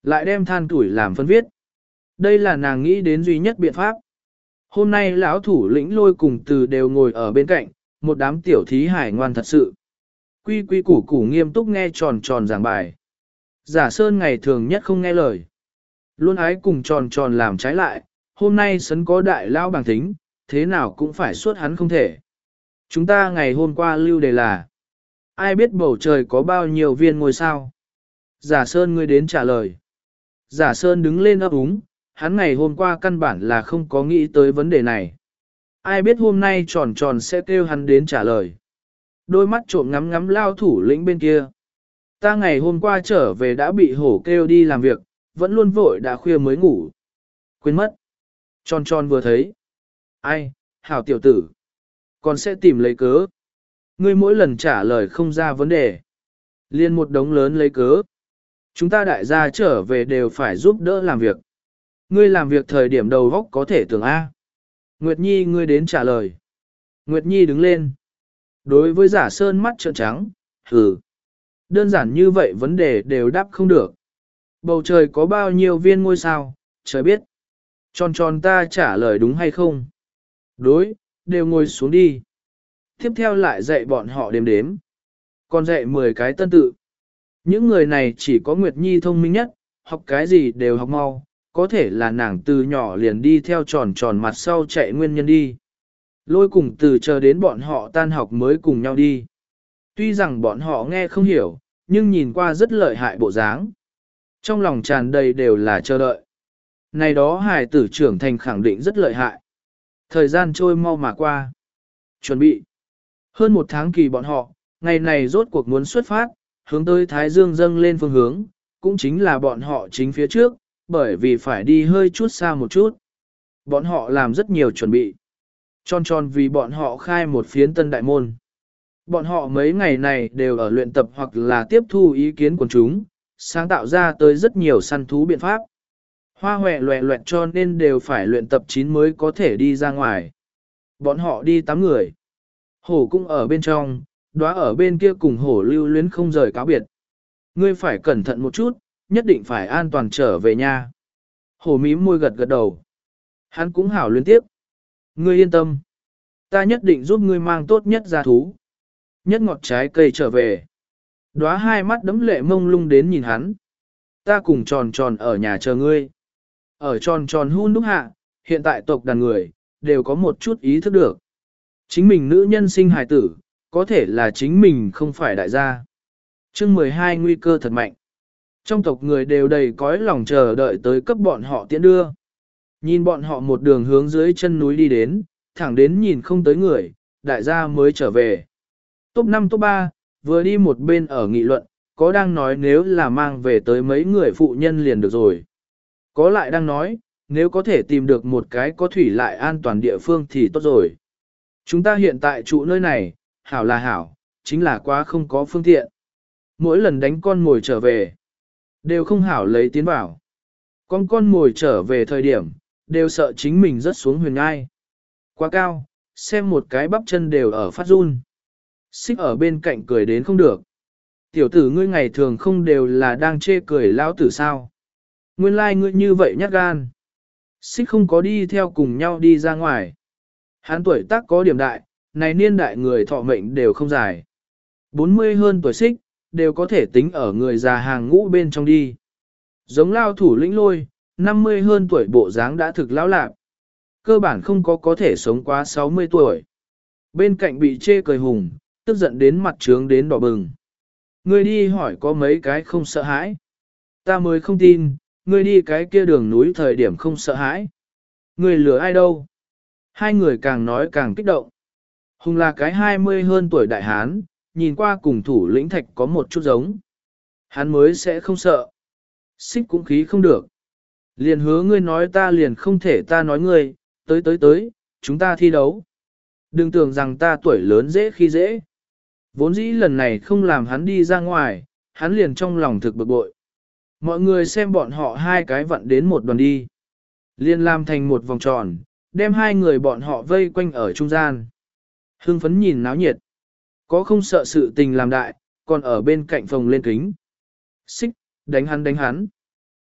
Speaker 1: Lại đem than tuổi làm phân viết. Đây là nàng nghĩ đến duy nhất biện pháp. Hôm nay lão thủ lĩnh Lôi cùng Từ đều ngồi ở bên cạnh, một đám tiểu thí hải ngoan thật sự. Quy quy củ củ nghiêm túc nghe tròn tròn giảng bài. Giả Sơn ngày thường nhất không nghe lời. Luôn ái cùng tròn tròn làm trái lại, hôm nay sấn có đại lao bằng tính, thế nào cũng phải suốt hắn không thể. Chúng ta ngày hôm qua lưu đề là, ai biết bầu trời có bao nhiêu viên ngôi sao? Giả Sơn ngươi đến trả lời. Giả Sơn đứng lên ấp úng, hắn ngày hôm qua căn bản là không có nghĩ tới vấn đề này. Ai biết hôm nay tròn tròn sẽ kêu hắn đến trả lời. Đôi mắt trộm ngắm ngắm lao thủ lĩnh bên kia. Ta ngày hôm qua trở về đã bị hổ kêu đi làm việc, vẫn luôn vội đã khuya mới ngủ. Quên mất. Tròn tròn vừa thấy. Ai, hảo tiểu tử. Còn sẽ tìm lấy cớ. Ngươi mỗi lần trả lời không ra vấn đề. Liên một đống lớn lấy cớ. Chúng ta đại gia trở về đều phải giúp đỡ làm việc. Ngươi làm việc thời điểm đầu góc có thể tưởng A. Nguyệt Nhi ngươi đến trả lời. Nguyệt Nhi đứng lên. Đối với Giả Sơn mắt trợn trắng, hừ. Đơn giản như vậy vấn đề đều đáp không được. Bầu trời có bao nhiêu viên ngôi sao, trời biết. Tròn tròn ta trả lời đúng hay không? Đối, đều ngồi xuống đi. Tiếp theo lại dạy bọn họ đếm đếm. Còn dạy mười cái tân tự. Những người này chỉ có Nguyệt Nhi thông minh nhất, học cái gì đều học mau, có thể là nàng từ nhỏ liền đi theo tròn tròn mặt sau chạy nguyên nhân đi. Lôi cùng từ chờ đến bọn họ tan học mới cùng nhau đi. Tuy rằng bọn họ nghe không hiểu, nhưng nhìn qua rất lợi hại bộ dáng. Trong lòng tràn đầy đều là chờ đợi. Này đó hài tử trưởng thành khẳng định rất lợi hại. Thời gian trôi mau mà qua. Chuẩn bị. Hơn một tháng kỳ bọn họ, ngày này rốt cuộc muốn xuất phát, hướng tới Thái Dương dâng lên phương hướng, cũng chính là bọn họ chính phía trước, bởi vì phải đi hơi chút xa một chút. Bọn họ làm rất nhiều chuẩn bị. Tròn tròn vì bọn họ khai một phiến tân đại môn. Bọn họ mấy ngày này đều ở luyện tập hoặc là tiếp thu ý kiến của chúng, sáng tạo ra tới rất nhiều săn thú biện pháp. Hoa hòe loẹ loẹt cho nên đều phải luyện tập chín mới có thể đi ra ngoài. Bọn họ đi tám người. Hổ cũng ở bên trong, đóa ở bên kia cùng hổ lưu luyến không rời cáo biệt. Ngươi phải cẩn thận một chút, nhất định phải an toàn trở về nhà. Hổ mím môi gật gật đầu. Hắn cũng hảo luyến tiếp. Ngươi yên tâm. Ta nhất định giúp ngươi mang tốt nhất ra thú. Nhất ngọt trái cây trở về. Đóa hai mắt đấm lệ mông lung đến nhìn hắn. Ta cùng tròn tròn ở nhà chờ ngươi. Ở tròn tròn hun đúc hạ, hiện tại tộc đàn người, đều có một chút ý thức được. Chính mình nữ nhân sinh hài tử, có thể là chính mình không phải đại gia. Chương mười hai nguy cơ thật mạnh. Trong tộc người đều đầy cõi lòng chờ đợi tới cấp bọn họ tiễn đưa. Nhìn bọn họ một đường hướng dưới chân núi đi đến, thẳng đến nhìn không tới người, đại gia mới trở về. Top năm top ba, vừa đi một bên ở nghị luận, có đang nói nếu là mang về tới mấy người phụ nhân liền được rồi. Có lại đang nói, nếu có thể tìm được một cái có thủy lại an toàn địa phương thì tốt rồi. Chúng ta hiện tại trụ nơi này, hảo là hảo, chính là quá không có phương tiện. Mỗi lần đánh con mồi trở về, đều không hảo lấy tiến vào. Con con mồi trở về thời điểm, đều sợ chính mình rớt xuống huyền ngai. Quá cao, xem một cái bắp chân đều ở phát run. Xích ở bên cạnh cười đến không được. Tiểu tử ngươi ngày thường không đều là đang chê cười lão tử sao. Nguyên lai like ngươi như vậy nhát gan. Xích không có đi theo cùng nhau đi ra ngoài. Hắn tuổi tác có điểm đại, này niên đại người thọ mệnh đều không dài. bốn mươi hơn tuổi Xích, đều có thể tính ở người già hàng ngũ bên trong đi. Giống lao thủ lĩnh Lôi, năm mươi hơn tuổi bộ dáng đã thực lão lạc. Cơ bản không có có thể sống quá sáu mươi tuổi. Bên cạnh bị chê cười hùng, tức giận đến mặt trướng đến đỏ bừng. Ngươi đi hỏi có mấy cái không sợ hãi. Ta mới không tin, ngươi đi cái kia đường núi thời điểm không sợ hãi. Ngươi lừa ai đâu? Hai người càng nói càng kích động. Hùng là cái hai mươi hơn tuổi đại hán, nhìn qua cùng thủ lĩnh Thạch có một chút giống. Hắn mới sẽ không sợ. Xích cũng khí không được. Liền hứa ngươi nói ta liền không thể ta nói ngươi, tới tới tới, chúng ta thi đấu. Đừng tưởng rằng ta tuổi lớn dễ khi dễ. Vốn dĩ lần này không làm hắn đi ra ngoài, hắn liền trong lòng thực bực bội. Mọi người xem bọn họ hai cái vặn đến một đoàn đi. Liền làm thành một vòng tròn, đem hai người bọn họ vây quanh ở trung gian. Hưng phấn nhìn náo nhiệt. Có không sợ sự tình làm đại, còn ở bên cạnh phòng lên kính. Xích, đánh hắn đánh hắn.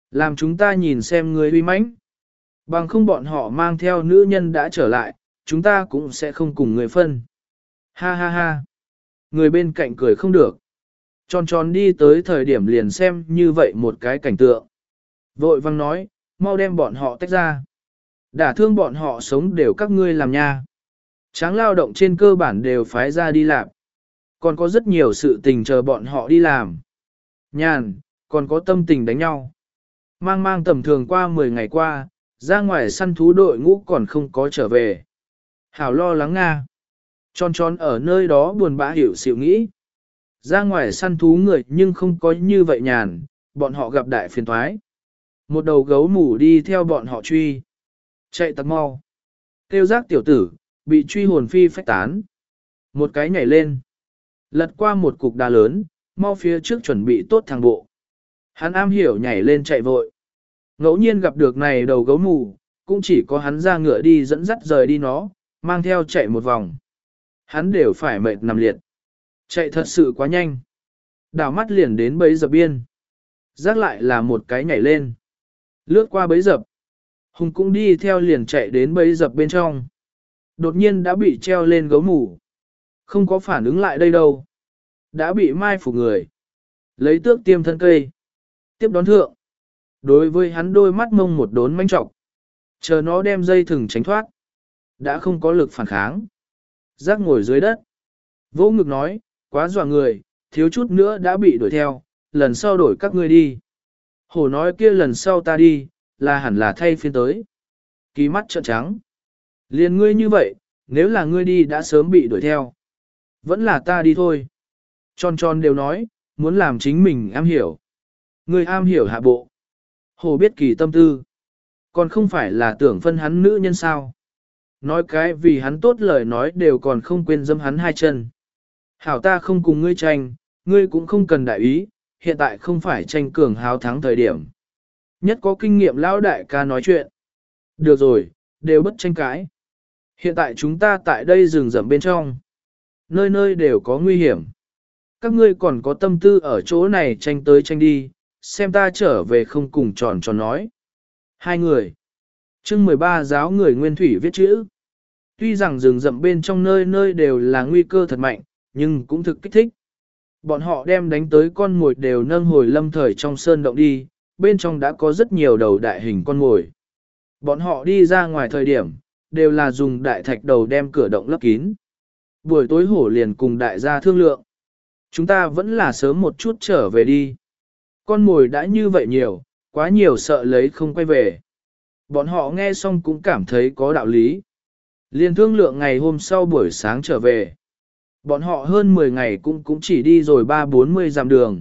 Speaker 1: Làm chúng ta nhìn xem người uy mãnh. Bằng không bọn họ mang theo nữ nhân đã trở lại, chúng ta cũng sẽ không cùng người phân. Ha ha ha. Người bên cạnh cười không được. Tròn tròn đi tới thời điểm liền xem như vậy một cái cảnh tượng. Vội vang nói, mau đem bọn họ tách ra. Đả thương bọn họ sống đều các ngươi làm nha. Tráng lao động trên cơ bản đều phái ra đi làm. Còn có rất nhiều sự tình chờ bọn họ đi làm. Nhàn, còn có tâm tình đánh nhau. Mang mang tầm thường qua mười ngày qua, ra ngoài săn thú đội ngũ còn không có trở về. Hảo lo lắng Nga. Tròn tròn ở nơi đó buồn bã hiểu xịu nghĩ. Ra ngoài săn thú người nhưng không có như vậy nhàn, bọn họ gặp đại phiền toái. Một đầu gấu mù đi theo bọn họ truy. Chạy tặc mau. Tiêu giác tiểu tử, bị truy hồn phi phách tán. Một cái nhảy lên. Lật qua một cục đá lớn, mau phía trước chuẩn bị tốt thang bộ. Hắn am hiểu nhảy lên chạy vội. Ngẫu nhiên gặp được này đầu gấu mù, cũng chỉ có hắn ra ngựa đi dẫn dắt rời đi nó, mang theo chạy một vòng. Hắn đều phải mệt nằm liệt. Chạy thật sự quá nhanh. Đảo mắt liền đến bấy dập biên. Giác lại là một cái nhảy lên. Lướt qua bấy dập. Hùng cũng đi theo liền chạy đến bấy dập bên trong. Đột nhiên đã bị treo lên gấu mù. Không có phản ứng lại đây đâu. Đã bị mai phục người. Lấy tước tiêm thân cây. Tiếp đón thượng. Đối với hắn đôi mắt mông một đốn manh trọc. Chờ nó đem dây thừng tránh thoát. Đã không có lực phản kháng. Giác ngồi dưới đất. Vỗ ngực nói, quá dọa người, thiếu chút nữa đã bị đuổi theo, lần sau đổi các ngươi đi. Hổ nói kia lần sau ta đi, là hẳn là thay phiên tới. Ký mắt trợn trắng. Liền ngươi như vậy, nếu là ngươi đi đã sớm bị đuổi theo. Vẫn là ta đi thôi. Tròn tròn đều nói, muốn làm chính mình am hiểu. Ngươi am hiểu hạ bộ. Hổ biết kỳ tâm tư. Còn không phải là tưởng phân hắn nữ nhân sao. Nói cái vì hắn tốt lời nói đều còn không quên dâm hắn hai chân. Hảo ta không cùng ngươi tranh, ngươi cũng không cần đại ý, hiện tại không phải tranh cường háo thắng thời điểm. Nhất có kinh nghiệm lão đại ca nói chuyện. Được rồi, đều bất tranh cãi. Hiện tại chúng ta tại đây rừng rậm bên trong. Nơi nơi đều có nguy hiểm. Các ngươi còn có tâm tư ở chỗ này tranh tới tranh đi, xem ta trở về không cùng tròn tròn nói. Hai người. Chương mười ba giáo người nguyên thủy viết chữ. Tuy rằng rừng rậm bên trong nơi nơi đều là nguy cơ thật mạnh, nhưng cũng thực kích thích. Bọn họ đem đánh tới con mồi đều nâng hồi lâm thời trong sơn động đi, bên trong đã có rất nhiều đầu đại hình con mồi. Bọn họ đi ra ngoài thời điểm, đều là dùng đại thạch đầu đem cửa động lấp kín. Buổi tối hổ liền cùng đại gia thương lượng. Chúng ta vẫn là sớm một chút trở về đi. Con mồi đã như vậy nhiều, quá nhiều sợ lấy không quay về. Bọn họ nghe xong cũng cảm thấy có đạo lý. Liên thương lượng ngày hôm sau buổi sáng trở về. Bọn họ hơn mười ngày cũng cũng chỉ đi rồi ba bốn mươi dặm đường.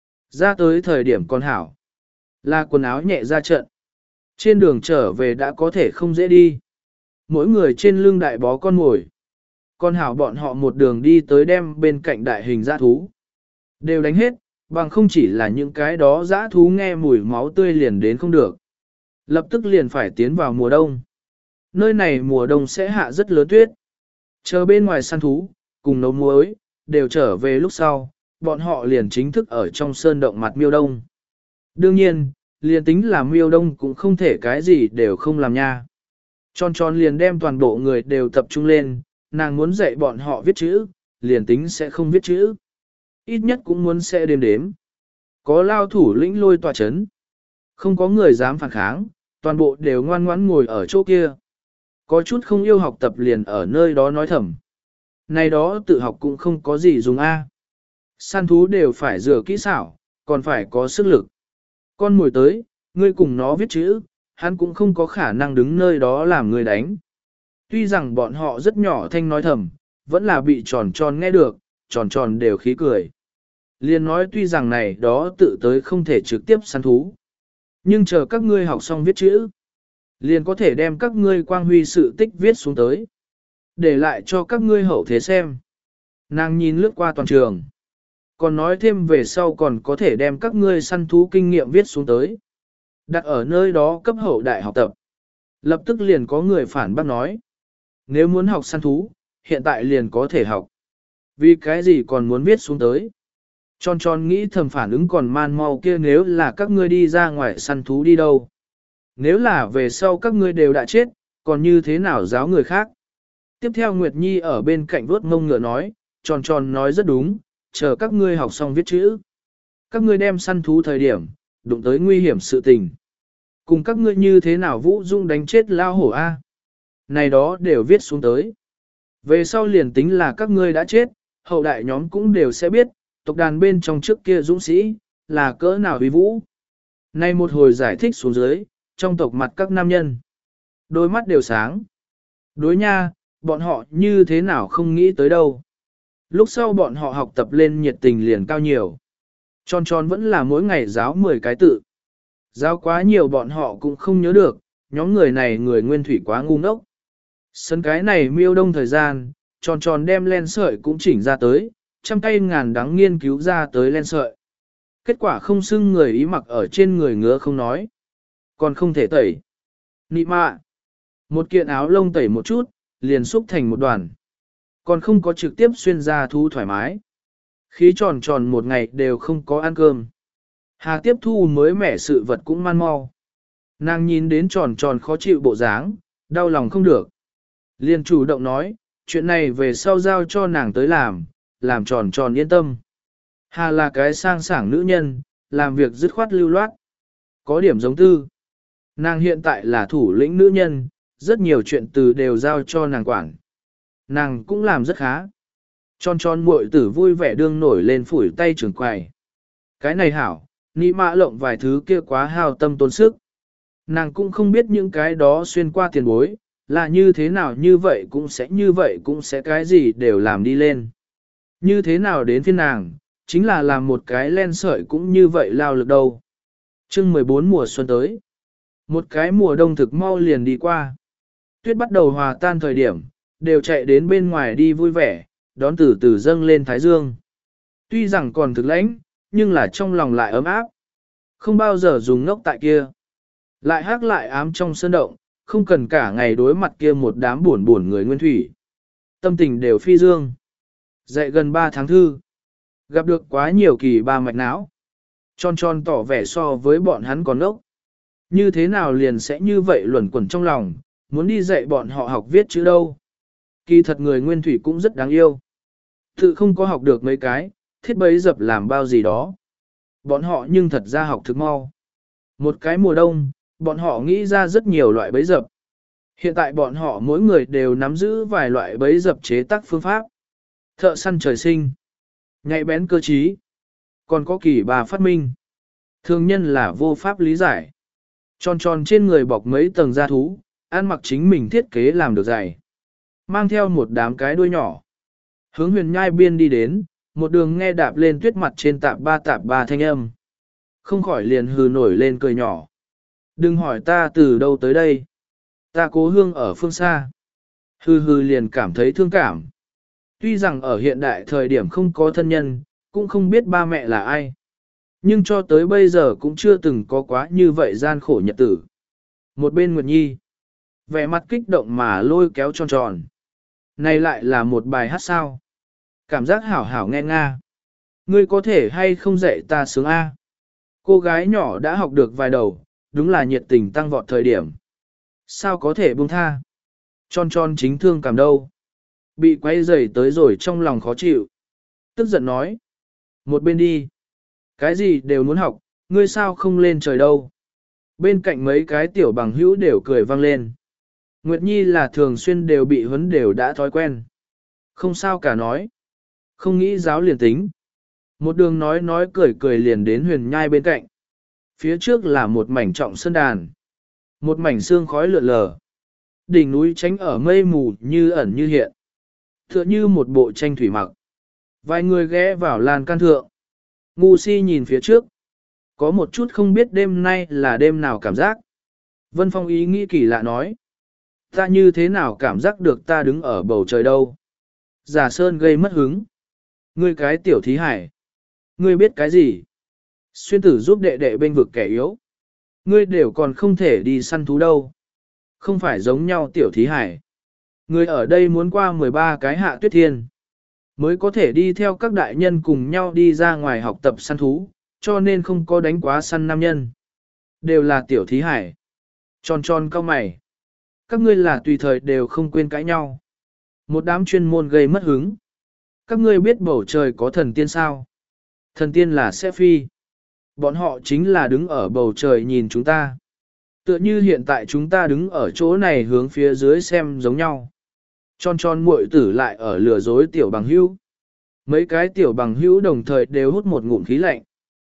Speaker 1: Ra tới thời điểm con hảo. Là quần áo nhẹ ra trận. Trên đường trở về đã có thể không dễ đi. Mỗi người trên lưng đại bó con ngồi. Con hảo bọn họ một đường đi tới đem bên cạnh đại hình dã thú. Đều đánh hết, bằng không chỉ là những cái đó dã thú nghe mùi máu tươi liền đến không được. Lập tức liền phải tiến vào mùa đông. Nơi này mùa đông sẽ hạ rất lớn tuyết. Chờ bên ngoài săn thú, cùng nấu muối, đều trở về lúc sau, bọn họ liền chính thức ở trong sơn động mặt miêu đông. Đương nhiên, liền tính là miêu đông cũng không thể cái gì đều không làm nha. Tròn tròn liền đem toàn bộ người đều tập trung lên, nàng muốn dạy bọn họ viết chữ, liền tính sẽ không viết chữ. Ít nhất cũng muốn sẽ đếm đếm. Có lao thủ lĩnh lôi tòa chấn. Không có người dám phản kháng, toàn bộ đều ngoan ngoãn ngồi ở chỗ kia. Có chút không yêu học tập liền ở nơi đó nói thầm. Này đó tự học cũng không có gì dùng A. Săn thú đều phải rửa kỹ xảo, còn phải có sức lực. Con mồi tới, ngươi cùng nó viết chữ, hắn cũng không có khả năng đứng nơi đó làm người đánh. Tuy rằng bọn họ rất nhỏ thanh nói thầm, vẫn là bị tròn tròn nghe được, tròn tròn đều khí cười. Liên nói tuy rằng này đó tự tới không thể trực tiếp săn thú. Nhưng chờ các ngươi học xong viết chữ, liền có thể đem các ngươi quang huy sự tích viết xuống tới. Để lại cho các ngươi hậu thế xem. Nàng nhìn lướt qua toàn trường. Còn nói thêm về sau còn có thể đem các ngươi săn thú kinh nghiệm viết xuống tới. Đặt ở nơi đó cấp hậu đại học tập. Lập tức liền có người phản bác nói. Nếu muốn học săn thú, hiện tại liền có thể học. Vì cái gì còn muốn viết xuống tới? Tròn tròn nghĩ thầm phản ứng còn man mau kia, nếu là các ngươi đi ra ngoài săn thú đi đâu. Nếu là về sau các ngươi đều đã chết, còn như thế nào giáo người khác. Tiếp theo Nguyệt Nhi ở bên cạnh vuốt mông ngựa nói, tròn tròn nói rất đúng, chờ các ngươi học xong viết chữ. Các ngươi đem săn thú thời điểm, đụng tới nguy hiểm sự tình. Cùng các ngươi như thế nào Vũ Dung đánh chết lao hổ A. Này đó đều viết xuống tới. Về sau liền tính là các ngươi đã chết, hậu đại nhóm cũng đều sẽ biết, tộc đàn bên trong trước kia dũng sĩ, là cỡ nào uy vũ. Nay một hồi giải thích xuống dưới, trong tộc mặt các nam nhân. Đôi mắt đều sáng. Đối nha, bọn họ như thế nào không nghĩ tới đâu. Lúc sau bọn họ học tập lên nhiệt tình liền cao nhiều. Tròn tròn vẫn là mỗi ngày giáo mười cái tự. Giáo quá nhiều bọn họ cũng không nhớ được, nhóm người này người nguyên thủy quá ngu ngốc. Sân cái này miêu đông thời gian, tròn tròn đem len sợi cũng chỉnh ra tới, trăm tay ngàn đắng nghiên cứu ra tới len sợi. Kết quả không xưng người ý mặc ở trên người ngứa không nói. Còn không thể tẩy. Nị mạ. Một kiện áo lông tẩy một chút, liền xúc thành một đoàn. Còn không có trực tiếp xuyên ra thu thoải mái. Khí tròn tròn một ngày đều không có ăn cơm. Hà tiếp thu mới mẻ sự vật cũng man mau. Nàng nhìn đến tròn tròn khó chịu bộ dáng, đau lòng không được. Liền chủ động nói, chuyện này về sau giao cho nàng tới làm, làm tròn tròn yên tâm. Hà là cái sang sảng nữ nhân, làm việc dứt khoát lưu loát. Có điểm giống tư. Nàng hiện tại là thủ lĩnh nữ nhân, rất nhiều chuyện từ đều giao cho nàng quản. Nàng cũng làm rất khá. Tròn tròn muội tử vui vẻ đương nổi lên phủi tay trưởng quầy. Cái này hảo, nị mã lộng vài thứ kia quá hao tâm tốn sức. Nàng cũng không biết những cái đó xuyên qua tiền bối, là như thế nào như vậy cũng sẽ như vậy cũng sẽ cái gì đều làm đi lên. Như thế nào đến phiên nàng, chính là làm một cái len sợi cũng như vậy lao lực đâu. Chương mười bốn mùa xuân tới. Một cái mùa đông thực mau liền đi qua. Tuyết bắt đầu hòa tan thời điểm, đều chạy đến bên ngoài đi vui vẻ, đón từ từ dâng lên thái dương. Tuy rằng còn thực lãnh, nhưng là trong lòng lại ấm áp. Không bao giờ dùng ngốc tại kia. Lại hát lại ám trong sơn động, không cần cả ngày đối mặt kia một đám buồn buồn người nguyên thủy. Tâm tình đều phi dương. Dạy gần ba tháng thư. Gặp được quá nhiều kỳ ba mạch não. Tròn tròn tỏ vẻ so với bọn hắn còn ngốc. Như thế nào liền sẽ như vậy luẩn quẩn trong lòng, muốn đi dạy bọn họ học viết chữ đâu. Kỳ thật người nguyên thủy cũng rất đáng yêu. Tự không có học được mấy cái, thiết bấy dập làm bao gì đó. Bọn họ nhưng thật ra học thực mau. Một cái mùa đông, bọn họ nghĩ ra rất nhiều loại bấy dập. Hiện tại bọn họ mỗi người đều nắm giữ vài loại bấy dập chế tác phương pháp. Thợ săn trời sinh, nhạy bén cơ trí, còn có kỳ bà phát minh. Thường nhân là vô pháp lý giải. Tròn tròn trên người bọc mấy tầng da thú, ăn mặc chính mình thiết kế làm được dày. Mang theo một đám cái đuôi nhỏ. Hướng huyền nhai biên đi đến, một đường nghe đạp lên tuyết mặt trên tạp ba tạp ba thanh âm. Không khỏi liền hừ nổi lên cười nhỏ. Đừng hỏi ta từ đâu tới đây. Ta cố hương ở phương xa. Hừ hừ liền cảm thấy thương cảm. Tuy rằng ở hiện đại thời điểm không có thân nhân, cũng không biết ba mẹ là ai. Nhưng cho tới bây giờ cũng chưa từng có quá như vậy gian khổ nhật tử. Một bên Nguyệt Nhi, vẻ mặt kích động mà lôi kéo tròn tròn. Này lại là một bài hát sao. Cảm giác hảo hảo nghe nga. Ngươi có thể hay không dạy ta sướng A. Cô gái nhỏ đã học được vài đầu, đúng là nhiệt tình tăng vọt thời điểm. Sao có thể buông tha? Tròn tròn chính thương cảm đâu. Bị quay rầy tới rồi trong lòng khó chịu. Tức giận nói. Một bên đi. Cái gì đều muốn học, ngươi sao không lên trời đâu. Bên cạnh mấy cái tiểu bằng hữu đều cười vang lên. Nguyệt Nhi là thường xuyên đều bị huấn đều đã thói quen. Không sao cả nói. Không nghĩ giáo liền tính. Một đường nói nói cười cười liền đến huyền nhai bên cạnh. Phía trước là một mảnh trọng sơn đàn. Một mảnh xương khói lượn lờ. Đỉnh núi tránh ở mây mù như ẩn như hiện. Tựa như một bộ tranh thủy mặc. Vài người ghé vào lan can thượng. Ngu si nhìn phía trước. Có một chút không biết đêm nay là đêm nào cảm giác. Vân Phong ý nghĩ kỳ lạ nói. Ta như thế nào cảm giác được ta đứng ở bầu trời đâu. Giả Sơn gây mất hứng. Ngươi cái tiểu thí hải. Ngươi biết cái gì? Xuyên tử giúp đệ đệ bên vực kẻ yếu. Ngươi đều còn không thể đi săn thú đâu. Không phải giống nhau tiểu thí hải. Ngươi ở đây muốn qua mười ba cái hạ tuyết thiên. mới có thể đi theo các đại nhân cùng nhau đi ra ngoài học tập săn thú, cho nên không có đánh quá săn nam nhân. Đều là tiểu thí hải. Tròn tròn cao mày. Các ngươi là tùy thời đều không quên cãi nhau. Một đám chuyên môn gây mất hứng. Các ngươi biết bầu trời có thần tiên sao? Thần tiên là sẽ phi. Bọn họ chính là đứng ở bầu trời nhìn chúng ta. Tựa như hiện tại chúng ta đứng ở chỗ này hướng phía dưới xem giống nhau. Tròn tròn muội tử lại ở lừa dối tiểu bằng hữu. Mấy cái tiểu bằng hữu đồng thời đều hút một ngụm khí lạnh.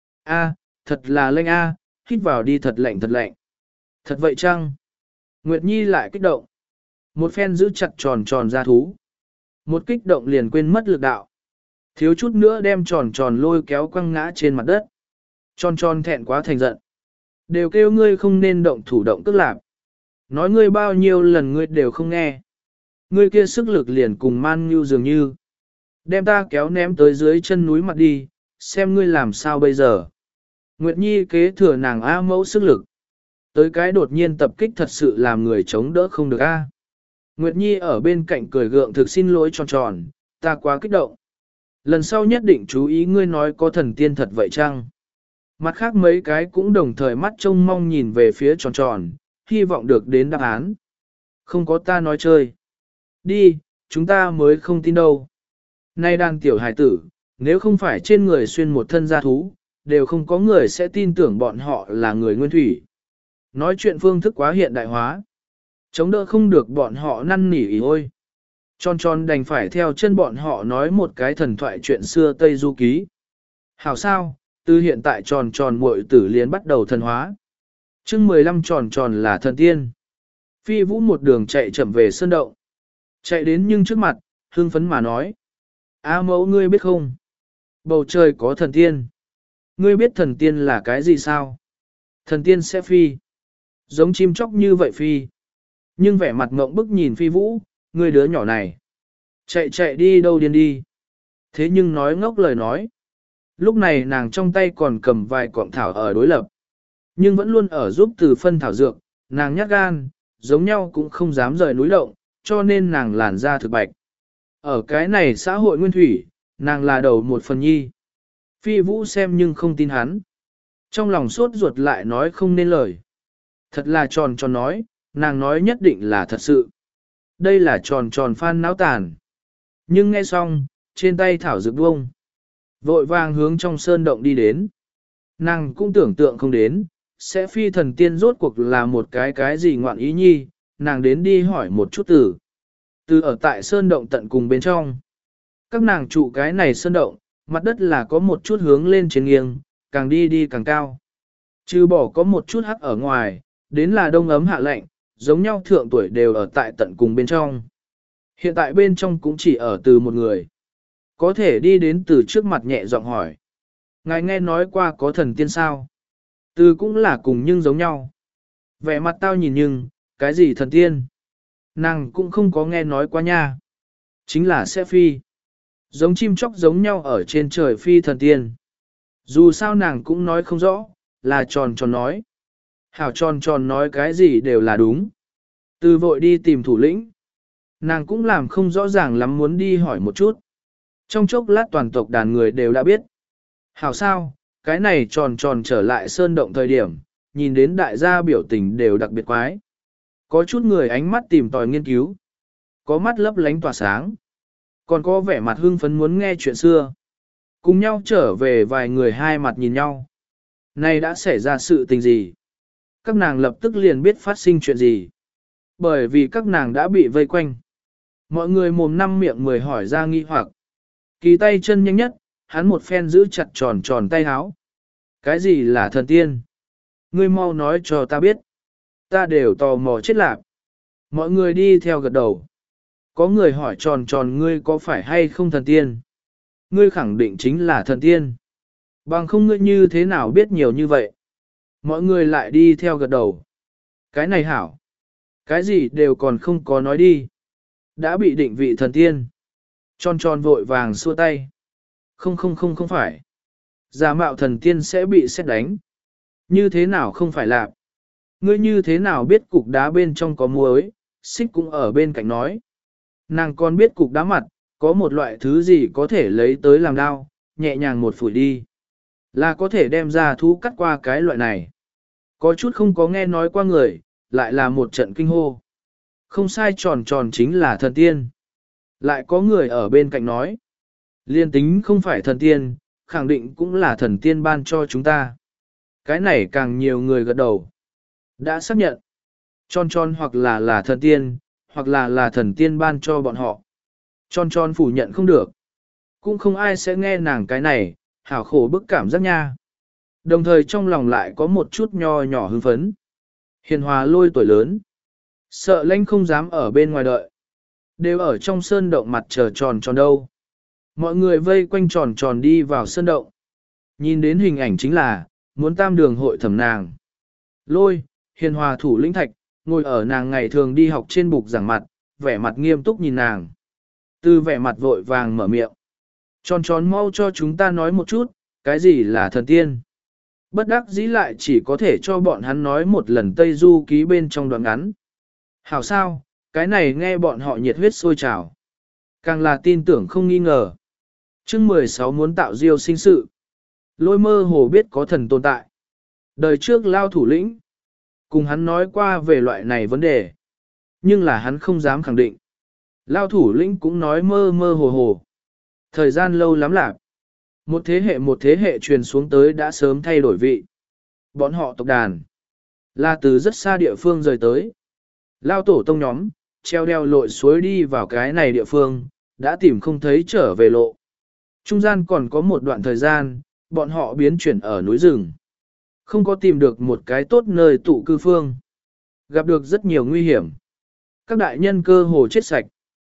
Speaker 1: A, thật là lạnh a, hít vào đi thật lạnh thật lạnh. Thật vậy chăng? Nguyệt Nhi lại kích động. Một phen giữ chặt tròn tròn ra thú. Một kích động liền quên mất lực đạo. Thiếu chút nữa đem tròn tròn lôi kéo quăng ngã trên mặt đất. Tròn tròn thẹn quá thành giận. Đều kêu ngươi không nên động thủ động tức lạc. Nói ngươi bao nhiêu lần ngươi đều không nghe. Ngươi kia sức lực liền cùng man như dường như. Đem ta kéo ném tới dưới chân núi mặt đi, xem ngươi làm sao bây giờ. Nguyệt Nhi kế thừa nàng A mẫu sức lực. Tới cái đột nhiên tập kích thật sự làm người chống đỡ không được A. Nguyệt Nhi ở bên cạnh cười gượng thực xin lỗi tròn tròn, ta quá kích động. Lần sau nhất định chú ý ngươi nói có thần tiên thật vậy chăng? Mặt khác mấy cái cũng đồng thời mắt trông mong nhìn về phía tròn tròn, hy vọng được đến đáp án. Không có ta nói chơi. Đi, chúng ta mới không tin đâu. Nay đàn tiểu hài tử, nếu không phải trên người xuyên một thân gia thú, đều không có người sẽ tin tưởng bọn họ là người nguyên thủy. Nói chuyện phương thức quá hiện đại hóa. Chống đỡ không được bọn họ năn nỉ ý ôi. Tròn tròn đành phải theo chân bọn họ nói một cái thần thoại chuyện xưa Tây Du Ký. Hảo sao, từ hiện tại tròn tròn muội tử liền bắt đầu thần hóa. chương mười lăm tròn tròn là thần tiên. Phi Vũ một đường chạy chậm về sơn động. Chạy đến nhưng trước mặt, hưng phấn mà nói. A mẫu ngươi biết không? Bầu trời có thần tiên. Ngươi biết thần tiên là cái gì sao? Thần tiên sẽ phi. Giống chim chóc như vậy phi. Nhưng vẻ mặt ngộng bức nhìn Phi Vũ, ngươi đứa nhỏ này. Chạy chạy đi đâu điên đi. Thế nhưng nói ngốc lời nói. Lúc này nàng trong tay còn cầm vài cọng thảo ở đối lập. Nhưng vẫn luôn ở giúp từ phân thảo dược, nàng nhát gan, giống nhau cũng không dám rời núi động, cho nên nàng làn ra thực bạch. Ở cái này xã hội nguyên thủy, nàng là đầu một phần nhi. Phi Vũ xem nhưng không tin hắn. Trong lòng sốt ruột lại nói không nên lời. Thật là tròn tròn nói, nàng nói nhất định là thật sự. Đây là tròn tròn phan náo tàn. Nhưng nghe xong, trên tay thảo dược buông. Vội vàng hướng trong sơn động đi đến. Nàng cũng tưởng tượng không đến, sẽ phi thần tiên rốt cuộc là một cái cái gì ngoạn ý nhi, nàng đến đi hỏi một chút từ. Từ ở tại sơn động tận cùng bên trong. Các nàng trụ cái này sơn động, mặt đất là có một chút hướng lên trên nghiêng, càng đi đi càng cao. Trừ bỏ có một chút hắc ở ngoài, đến là đông ấm hạ lạnh, giống nhau thượng tuổi đều ở tại tận cùng bên trong. Hiện tại bên trong cũng chỉ ở từ một người. Có thể đi đến từ trước mặt nhẹ giọng hỏi. Ngài nghe nói qua có thần tiên sao? Từ cũng là cùng nhưng giống nhau. Vẻ mặt tao nhìn nhưng, cái gì thần tiên? Nàng cũng không có nghe nói qua nha. Chính là sẽ phi. Giống chim chóc giống nhau ở trên trời phi thần tiên. Dù sao nàng cũng nói không rõ, là tròn tròn nói. Hảo tròn tròn nói cái gì đều là đúng. Từ vội đi tìm thủ lĩnh. Nàng cũng làm không rõ ràng lắm muốn đi hỏi một chút. Trong chốc lát toàn tộc đàn người đều đã biết. Hảo sao, cái này tròn tròn trở lại sơn động thời điểm, nhìn đến đại gia biểu tình đều đặc biệt quái. Có chút người ánh mắt tìm tòi nghiên cứu. Có mắt lấp lánh tỏa sáng. Còn có vẻ mặt hưng phấn muốn nghe chuyện xưa. Cùng nhau trở về vài người hai mặt nhìn nhau. Này đã xảy ra sự tình gì? Các nàng lập tức liền biết phát sinh chuyện gì. Bởi vì các nàng đã bị vây quanh. Mọi người mồm năm miệng mười hỏi ra nghi hoặc. Kỳ tay chân nhanh nhất, hắn một phen giữ chặt tròn tròn tay háo. Cái gì là thần tiên? Ngươi mau nói cho ta biết. Ta đều tò mò chết lạc. Mọi người đi theo gật đầu. Có người hỏi tròn tròn ngươi có phải hay không thần tiên? Ngươi khẳng định chính là thần tiên. Bằng không ngươi như thế nào biết nhiều như vậy? Mọi người lại đi theo gật đầu. Cái này hảo. Cái gì đều còn không có nói đi. Đã bị định vị thần tiên. Tròn tròn vội vàng xua tay. Không không không không phải. Giả mạo thần tiên sẽ bị xét đánh. Như thế nào không phải lạc? Ngươi như thế nào biết cục đá bên trong có muối, xích cũng ở bên cạnh nói. Nàng còn biết cục đá mặt, Có một loại thứ gì có thể lấy tới làm đao, nhẹ nhàng một phủi đi. Là có thể đem ra thú cắt qua cái loại này. Có chút không có nghe nói qua người, lại là một trận kinh hô. Không sai, tròn tròn chính là thần tiên. Lại có người ở bên cạnh nói. Liên tính không phải thần tiên, khẳng định cũng là thần tiên ban cho chúng ta. Cái này càng nhiều người gật đầu. Đã xác nhận. Tròn tròn hoặc là là thần tiên, hoặc là là thần tiên ban cho bọn họ. Tròn tròn phủ nhận không được. Cũng không ai sẽ nghe nàng cái này, hảo khổ bức cảm giác nha. Đồng thời trong lòng lại có một chút nho nhỏ hưng phấn. Hiền hòa lôi tuổi lớn. Sợ lãnh không dám ở bên ngoài đợi. Đều ở trong sơn động mặt chờ tròn tròn đâu. Mọi người vây quanh tròn tròn đi vào sơn động. Nhìn đến hình ảnh chính là, muốn tam đường hội thẩm nàng. Lôi, hiền hòa thủ lĩnh thạch, ngồi ở nàng ngày thường đi học trên bục giảng mặt, vẻ mặt nghiêm túc nhìn nàng. Từ vẻ mặt vội vàng mở miệng. Tròn tròn mau cho chúng ta nói một chút, cái gì là thần tiên. Bất đắc dĩ lại chỉ có thể cho bọn hắn nói một lần Tây Du ký bên trong đoạn ngắn. Hảo sao, cái này nghe bọn họ nhiệt huyết sôi trào. Càng là tin tưởng không nghi ngờ. chương mười sáu muốn tạo diêu sinh sự. Lôi mơ hồ biết có thần tồn tại. Đời trước lao thủ lĩnh. Cùng hắn nói qua về loại này vấn đề. Nhưng là hắn không dám khẳng định. Lao thủ lĩnh cũng nói mơ mơ hồ hồ. Thời gian lâu lắm lạc. Một thế hệ một thế hệ truyền xuống tới đã sớm thay đổi vị. Bọn họ tộc đàn. Là từ rất xa địa phương rời tới. Lao tổ tông nhóm, treo đeo lội suối đi vào cái này địa phương, đã tìm không thấy trở về lộ. Trung gian còn có một đoạn thời gian, bọn họ biến chuyển ở núi rừng. Không có tìm được một cái tốt nơi tụ cư phương. Gặp được rất nhiều nguy hiểm. Các đại nhân cơ hồ chết sạch.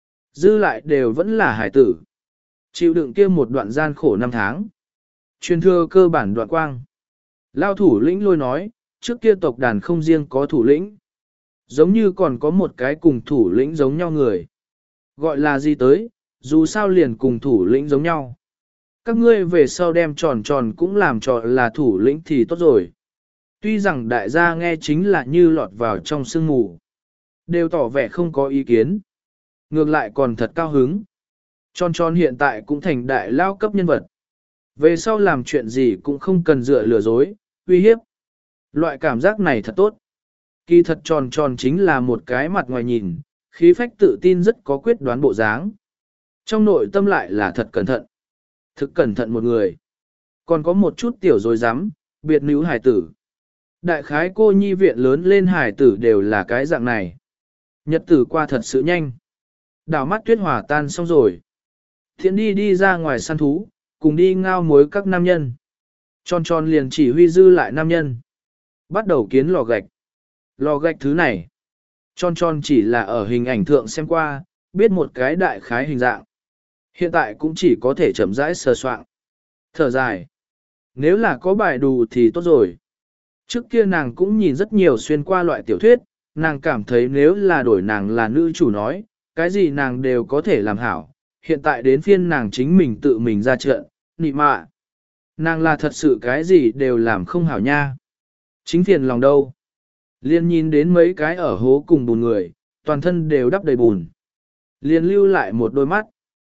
Speaker 1: Dư lại đều vẫn là hải tử. Chịu đựng kia một đoạn gian khổ năm tháng. Truyền thừa cơ bản đoạn quang. Lao thủ lĩnh lôi nói, trước kia tộc đàn không riêng có thủ lĩnh. Giống như còn có một cái cùng thủ lĩnh giống nhau người. Gọi là gì tới, dù sao liền cùng thủ lĩnh giống nhau. Các ngươi về sau đem tròn tròn cũng làm trò là thủ lĩnh thì tốt rồi. Tuy rằng đại gia nghe chính là như lọt vào trong sương mù. Đều tỏ vẻ không có ý kiến. Ngược lại còn thật cao hứng. Tròn tròn hiện tại cũng thành đại lao cấp nhân vật. Về sau làm chuyện gì cũng không cần dựa lừa dối, uy hiếp. Loại cảm giác này thật tốt. Kỳ thật tròn tròn chính là một cái mặt ngoài nhìn, khí phách tự tin rất có quyết đoán bộ dáng. Trong nội tâm lại là thật cẩn thận. Thực cẩn thận một người. Còn có một chút tiểu dối rắm biệt níu hải tử. Đại khái cô nhi viện lớn lên hải tử đều là cái dạng này. Nhật tử qua thật sự nhanh. Đảo mắt tuyết hỏa tan xong rồi. Thiện đi đi ra ngoài săn thú, cùng đi ngao mối các nam nhân. Tròn tròn liền chỉ huy dư lại nam nhân. Bắt đầu kiến lò gạch. Lò gạch thứ này. Tròn tròn chỉ là ở hình ảnh thượng xem qua, biết một cái đại khái hình dạng. Hiện tại cũng chỉ có thể chậm rãi sờ soạn. Thở dài. Nếu là có bài đù thì tốt rồi. Trước kia nàng cũng nhìn rất nhiều xuyên qua loại tiểu thuyết, nàng cảm thấy nếu là đổi nàng là nữ chủ nói, cái gì nàng đều có thể làm hảo. Hiện tại đến phiên nàng chính mình tự mình ra trận, nị mạ. Nàng là thật sự cái gì đều làm không hảo nha. Chính phiền lòng đâu. Liên nhìn đến mấy cái ở hố cùng bùn người, toàn thân đều đắp đầy bùn. Liên lưu lại một đôi mắt.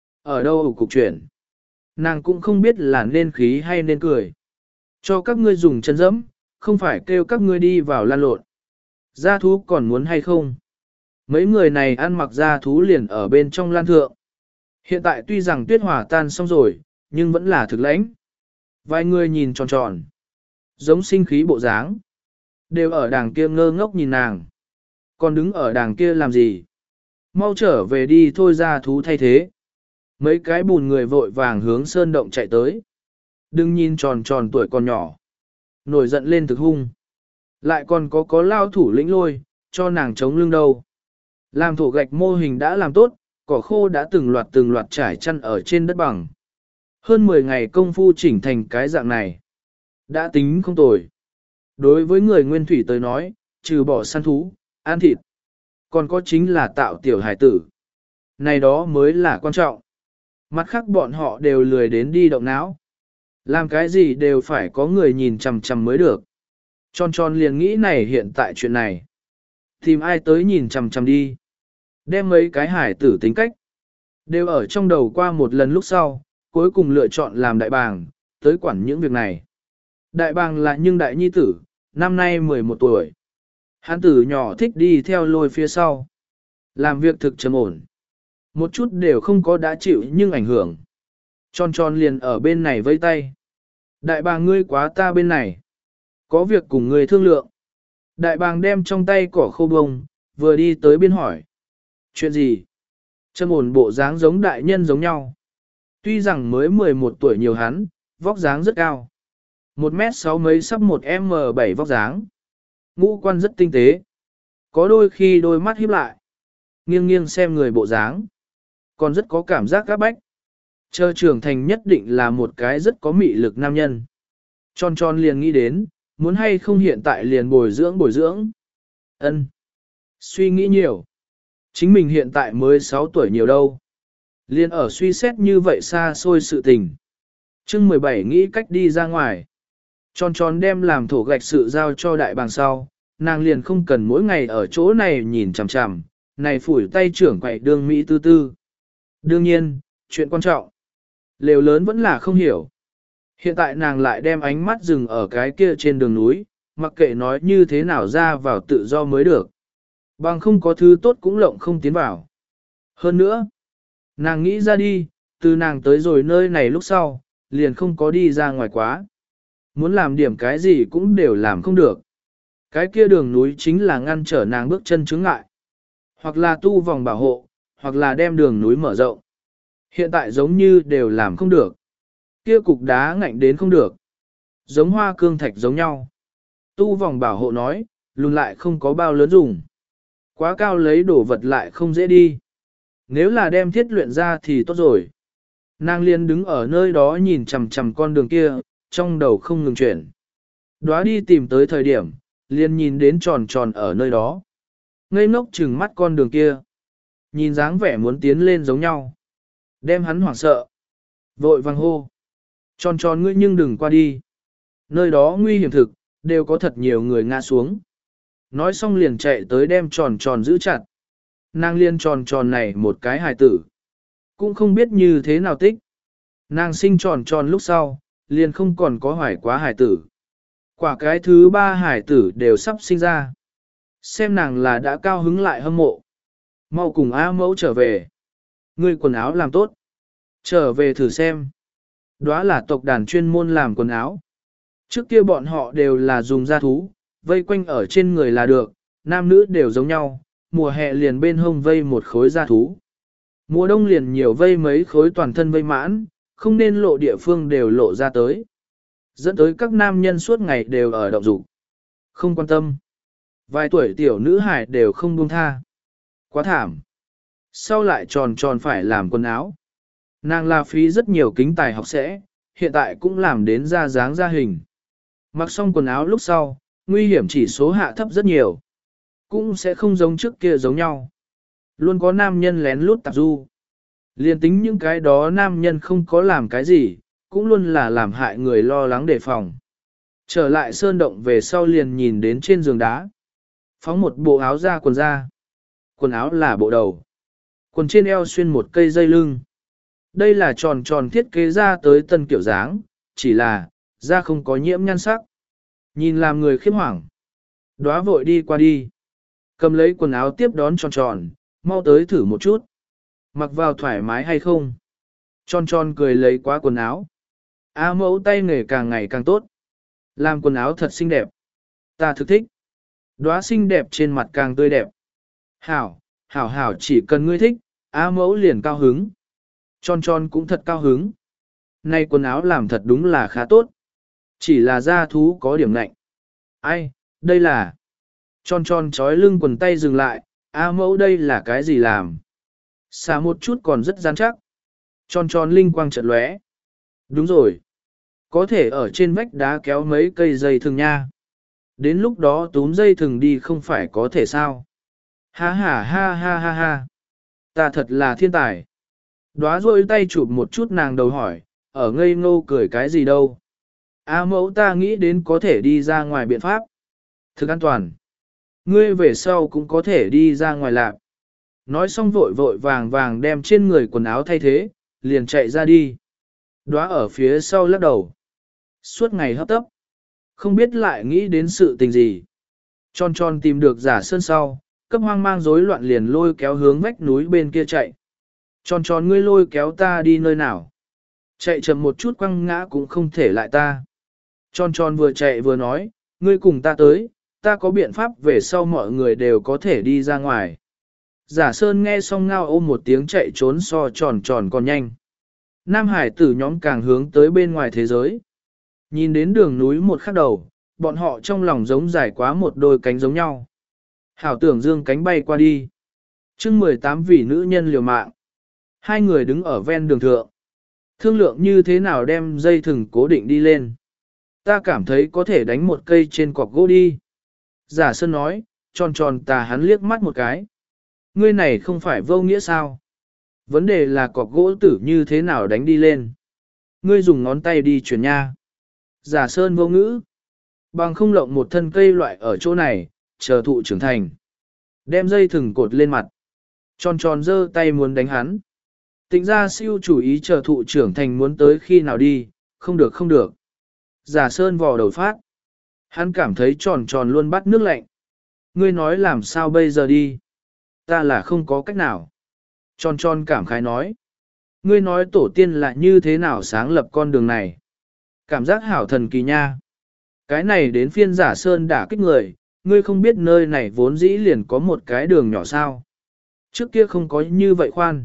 Speaker 1: Ở đâu ở cục chuyển. Nàng cũng không biết là nên khí hay nên cười. Cho các ngươi dùng chân dẫm, không phải kêu các ngươi đi vào lan lộn. Gia thú còn muốn hay không? Mấy người này ăn mặc gia thú liền ở bên trong lan thượng. Hiện tại tuy rằng tuyết hỏa tan xong rồi, nhưng vẫn là thực lãnh. Vài người nhìn tròn tròn. Giống sinh khí bộ dáng. Đều ở đàng kia ngơ ngốc nhìn nàng. Còn đứng ở đàng kia làm gì? Mau trở về đi thôi, gia thú thay thế. Mấy cái bùn người vội vàng hướng sơn động chạy tới. Đừng nhìn tròn tròn tuổi còn nhỏ. Nổi giận lên thực hung. Lại còn có có lao thủ lĩnh lôi, cho nàng chống lưng đâu. Làm thổ gạch mô hình đã làm tốt, cỏ khô đã từng loạt từng loạt trải chăn ở trên đất bằng. Hơn mười ngày công phu chỉnh thành cái dạng này. Đã tính không tồi. Đối với người nguyên thủy tới nói, trừ bỏ săn thú, ăn thịt. Còn có chính là tạo tiểu hải tử. Này đó mới là quan trọng. Mặt khác bọn họ đều lười đến đi động não. Làm cái gì đều phải có người nhìn chằm chằm mới được. Tròn tròn liền nghĩ này hiện tại chuyện này. Tìm ai tới nhìn chằm chằm đi. Đem mấy cái hải tử tính cách. Đều ở trong đầu qua một lần lúc sau, cuối cùng lựa chọn làm đại bàng, tới quản những việc này. Đại bàng là nhưng đại nhi tử, năm nay mười một tuổi. Hắn tử nhỏ thích đi theo lôi phía sau. Làm việc thực trầm ổn. Một chút đều không có đã chịu nhưng ảnh hưởng. Tròn tròn liền ở bên này vây tay. Đại bàng ngươi quá ta bên này. Có việc cùng ngươi thương lượng. Đại bàng đem trong tay cỏ khô bông, vừa đi tới biên hỏi. Chuyện gì? Trầm ổn bộ dáng giống đại nhân giống nhau. Tuy rằng mới mười một tuổi nhiều hắn, vóc dáng rất cao. Một mét sáu mấy sắp một em bảy vóc dáng. Ngũ quan rất tinh tế. Có đôi khi đôi mắt híp lại. Nghiêng nghiêng xem người bộ dáng. Còn rất có cảm giác các bách. Chờ trưởng thành nhất định là một cái rất có mị lực nam nhân. Tròn tròn liền nghĩ đến, muốn hay không hiện tại liền bồi dưỡng bồi dưỡng. Ân. Suy nghĩ nhiều. Chính mình hiện tại mới sáu tuổi nhiều đâu. Liền ở suy xét như vậy xa xôi sự tình. chương mười bảy nghĩ cách đi ra ngoài. Tròn tròn đem làm thổ gạch sự giao cho đại bàng sau, nàng liền không cần mỗi ngày ở chỗ này nhìn chằm chằm, này phủi tay trưởng quậy đương Mỹ tư tư. Đương nhiên, chuyện quan trọng. Lều lớn vẫn là không hiểu. Hiện tại nàng lại đem ánh mắt dừng ở cái kia trên đường núi, mặc kệ nói như thế nào ra vào tự do mới được. Bằng không có thứ tốt cũng lộng không tiến vào. Hơn nữa, nàng nghĩ ra đi, từ nàng tới rồi nơi này lúc sau, liền không có đi ra ngoài quá. Muốn làm điểm cái gì cũng đều làm không được. Cái kia đường núi chính là ngăn trở nàng bước chân chướng ngại. Hoặc là tu vòng bảo hộ, hoặc là đem đường núi mở rộng. Hiện tại giống như đều làm không được. Kia cục đá ngạnh đến không được. Giống hoa cương thạch giống nhau. Tu vòng bảo hộ nói, lùn lại không có bao lớn dùng. Quá cao lấy đổ vật lại không dễ đi. Nếu là đem thiết luyện ra thì tốt rồi. Nàng liên đứng ở nơi đó nhìn chằm chằm con đường kia, trong đầu không ngừng chuyển. Đóa đi tìm tới thời điểm, liền nhìn đến tròn tròn ở nơi đó. Ngây ngốc chừng mắt con đường kia. Nhìn dáng vẻ muốn tiến lên giống nhau. Đem hắn hoảng sợ. Vội vàng hô. Tròn tròn ngươi nhưng đừng qua đi. Nơi đó nguy hiểm thực, đều có thật nhiều người ngã xuống. Nói xong liền chạy tới đem tròn tròn giữ chặt. Nàng liên tròn tròn này một cái hài tử. Cũng không biết như thế nào tích. Nàng sinh tròn tròn lúc sau, liền không còn có hoài quá hài tử. Quả cái thứ ba hài tử đều sắp sinh ra. Xem nàng là đã cao hứng lại hâm mộ. Mau cùng A mẫu trở về. Ngươi quần áo làm tốt. Trở về thử xem. Đó là tộc đàn chuyên môn làm quần áo. Trước kia bọn họ đều là dùng da thú, vây quanh ở trên người là được, nam nữ đều giống nhau, mùa hè liền bên hông vây một khối da thú. Mùa đông liền nhiều vây mấy khối toàn thân vây mãn, không nên lộ địa phương đều lộ ra tới. Dẫn tới các nam nhân suốt ngày đều ở động dục. Không quan tâm. Vài tuổi tiểu nữ hải đều không buông tha. Quá thảm. Sau lại tròn tròn phải làm quần áo. Nàng là phí rất nhiều kính tài học sẽ, hiện tại cũng làm đến ra dáng ra hình. Mặc xong quần áo lúc sau, nguy hiểm chỉ số hạ thấp rất nhiều. Cũng sẽ không giống trước kia giống nhau. Luôn có nam nhân lén lút tạp du. Liên tính những cái đó nam nhân không có làm cái gì, cũng luôn là làm hại người lo lắng đề phòng. Trở lại sơn động về sau liền nhìn đến trên giường đá. Phóng một bộ áo ra quần ra. Quần áo là bộ đầu. Quần trên eo xuyên một cây dây lưng. Đây là tròn tròn thiết kế ra tới tân kiểu dáng, chỉ là, da không có nhiễm nhan sắc. Nhìn làm người khiếp hoảng. Đóa vội đi qua đi. Cầm lấy quần áo tiếp đón tròn tròn, mau tới thử một chút. Mặc vào thoải mái hay không? Tròn tròn cười lấy quá quần áo. A mẫu tay nghề càng ngày càng tốt. Làm quần áo thật xinh đẹp. Ta thực thích. Đóa xinh đẹp trên mặt càng tươi đẹp. Hảo, hảo hảo chỉ cần ngươi thích, A mẫu liền cao hứng. Tròn tròn cũng thật cao hứng. Này quần áo làm thật đúng là khá tốt. Chỉ là da thú có điểm lạnh. Ai, đây là... Tròn tròn trói lưng quần tay dừng lại, A mẫu đây là cái gì làm? Xả một chút còn rất rắn chắc. Tròn tròn linh quang chợt lóe. Đúng rồi. Có thể ở trên vách đá kéo mấy cây dây thừng nha. Đến lúc đó túm dây thừng đi không phải có thể sao. Ha ha ha ha ha ha. Ta thật là thiên tài. Đóa rôi tay chụp một chút nàng đầu hỏi, ở ngây ngô cười cái gì đâu. A mẫu ta nghĩ đến có thể đi ra ngoài biện pháp. Thực an toàn. Ngươi về sau cũng có thể đi ra ngoài lạc. Nói xong vội vội vàng vàng đem trên người quần áo thay thế, liền chạy ra đi. Đóa ở phía sau lắc đầu. Suốt ngày hấp tấp. Không biết lại nghĩ đến sự tình gì. Tròn tròn tìm được giả sơn sau, cấp hoang mang rối loạn liền lôi kéo hướng vách núi bên kia chạy. Tròn tròn ngươi lôi kéo ta đi nơi nào. Chạy chậm một chút quăng ngã cũng không thể lại ta. Tròn tròn vừa chạy vừa nói, ngươi cùng ta tới, ta có biện pháp về sau mọi người đều có thể đi ra ngoài. Giả sơn nghe xong ngao ôm một tiếng chạy trốn so tròn tròn còn nhanh. Nam Hải tử nhóm càng hướng tới bên ngoài thế giới. Nhìn đến đường núi một khắc đầu, bọn họ trong lòng giống dài quá một đôi cánh giống nhau. Hảo tưởng dương cánh bay qua đi. chương mười tám vì nữ nhân liều mạng. Hai người đứng ở ven đường thượng. Thương lượng như thế nào đem dây thừng cố định đi lên. Ta cảm thấy có thể đánh một cây trên cọc gỗ đi. Giả sơn nói, tròn tròn tà hắn liếc mắt một cái. Ngươi này không phải vô nghĩa sao? Vấn đề là cọc gỗ tử như thế nào đánh đi lên. Ngươi dùng ngón tay đi chuyển nha. Giả sơn vô ngữ. Bằng không lộng một thân cây loại ở chỗ này, chờ thụ trưởng thành. Đem dây thừng cột lên mặt. Tròn tròn giơ tay muốn đánh hắn. Tịnh ra siêu chủ ý chờ thụ trưởng thành muốn tới khi nào đi, không được không được. Giả sơn vò đầu phát. Hắn cảm thấy tròn tròn luôn bắt nước lạnh. Ngươi nói làm sao bây giờ đi. Ta là không có cách nào. Tròn tròn cảm khái nói. Ngươi nói tổ tiên là như thế nào sáng lập con đường này. Cảm giác hảo thần kỳ nha. Cái này đến phiên giả sơn đả kích người, ngươi không biết nơi này vốn dĩ liền có một cái đường nhỏ sao. Trước kia không có như vậy khoan.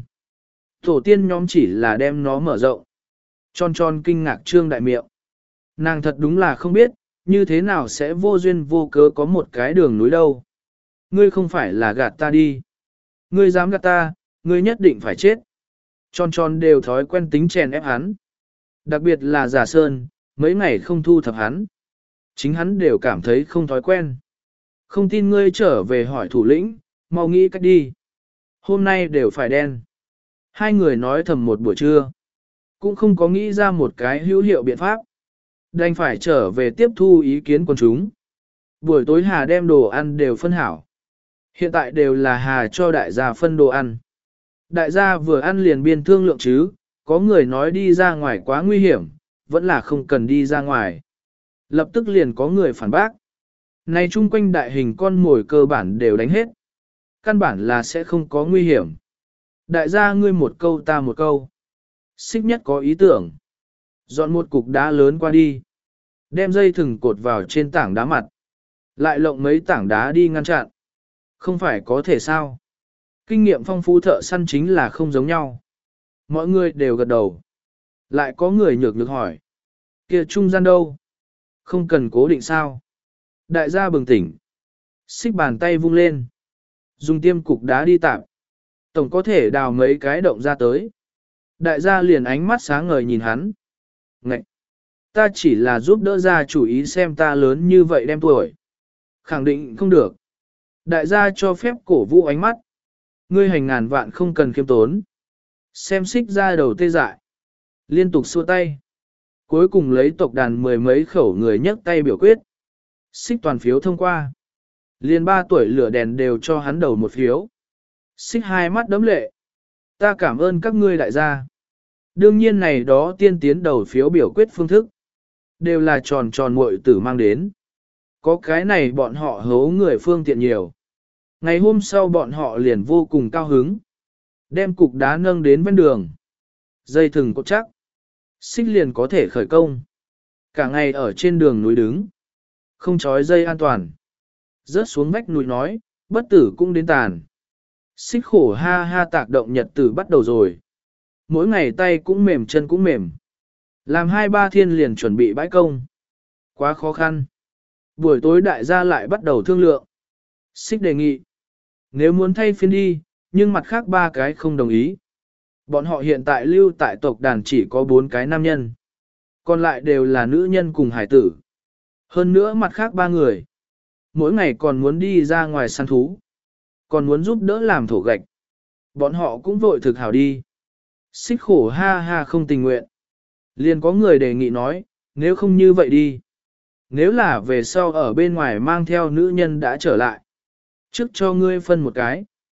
Speaker 1: Tổ tiên nhóm chỉ là đem nó mở rộng. Tròn tròn kinh ngạc trương đại miệng. Nàng thật đúng là không biết, như thế nào sẽ vô duyên vô cớ có một cái đường núi đâu. Ngươi không phải là gạt ta đi. Ngươi dám gạt ta, ngươi nhất định phải chết. Tròn tròn đều thói quen tính chèn ép hắn. Đặc biệt là giả sơn, mấy ngày không thu thập hắn. Chính hắn đều cảm thấy không thói quen. Không tin ngươi trở về hỏi thủ lĩnh, mau nghĩ cách đi. Hôm nay đều phải đen. Hai người nói thầm một buổi trưa. Cũng không có nghĩ ra một cái hữu hiệu biện pháp. Đành phải trở về tiếp thu ý kiến của chúng. Buổi tối Hà đem đồ ăn đều phân hảo. Hiện tại đều là Hà cho đại gia phân đồ ăn. Đại gia vừa ăn liền biên thương lượng chứ, có người nói đi ra ngoài quá nguy hiểm, vẫn là không cần đi ra ngoài. Lập tức liền có người phản bác. Này chung quanh đại hình con mồi cơ bản đều đánh hết. Căn bản là sẽ không có nguy hiểm. Đại gia ngươi một câu ta một câu. Xích nhất có ý tưởng. Dọn một cục đá lớn qua đi. Đem dây thừng cột vào trên tảng đá mặt. Lại lộng mấy tảng đá đi ngăn chặn. Không phải có thể sao. Kinh nghiệm phong phú thợ săn chính là không giống nhau. Mọi người đều gật đầu. Lại có người nhược nhược hỏi. Kia trung gian đâu? Không cần cố định sao? Đại gia bừng tỉnh. Xích bàn tay vung lên. Dùng tiêm cục đá đi tạm. Tổng có thể đào mấy cái động ra tới. Đại gia liền ánh mắt sáng ngời nhìn hắn. Ngậy! Ta chỉ là giúp đỡ gia chủ ý xem ta lớn như vậy đem tuổi. Khẳng định không được. Đại gia cho phép cổ vũ ánh mắt. Ngươi hành ngàn vạn không cần khiêm tốn. Xem xích ra đầu tê dại. Liên tục xua tay. Cuối cùng lấy tộc đàn mười mấy khẩu người nhấc tay biểu quyết. Xích toàn phiếu thông qua. Liên ba tuổi lửa đèn đều cho hắn đầu một phiếu. Xích hai mắt đấm lệ. Ta cảm ơn các ngươi đại gia. Đương nhiên này đó tiên tiến đầu phiếu biểu quyết phương thức. Đều là tròn tròn muội tử mang đến. Có cái này bọn họ hấu người phương tiện nhiều. Ngày hôm sau bọn họ liền vô cùng cao hứng. Đem cục đá nâng đến bên đường. Dây thừng cột chắc. Xích liền có thể khởi công. Cả ngày ở trên đường núi đứng. Không trói dây an toàn. Rớt xuống vách núi nói, bất tử cũng đến tàn. Xích khổ ha ha tạc động nhật tử bắt đầu rồi. Mỗi ngày tay cũng mềm chân cũng mềm. Làm hai ba thiên liền chuẩn bị bãi công. Quá khó khăn. Buổi tối đại gia lại bắt đầu thương lượng. Xích đề nghị. Nếu muốn thay phiên đi, nhưng mặt khác ba cái không đồng ý. Bọn họ hiện tại lưu tại tộc đàn chỉ có bốn cái nam nhân. Còn lại đều là nữ nhân cùng hải tử. Hơn nữa mặt khác ba người. Mỗi ngày còn muốn đi ra ngoài săn thú. Còn muốn giúp đỡ làm thổ gạch. Bọn họ cũng vội thực hảo đi. Xích khổ ha ha không tình nguyện. Liền có người đề nghị nói, nếu không như vậy đi. Nếu là về sau ở bên ngoài mang theo nữ nhân đã trở lại. Trước cho ngươi phân một cái.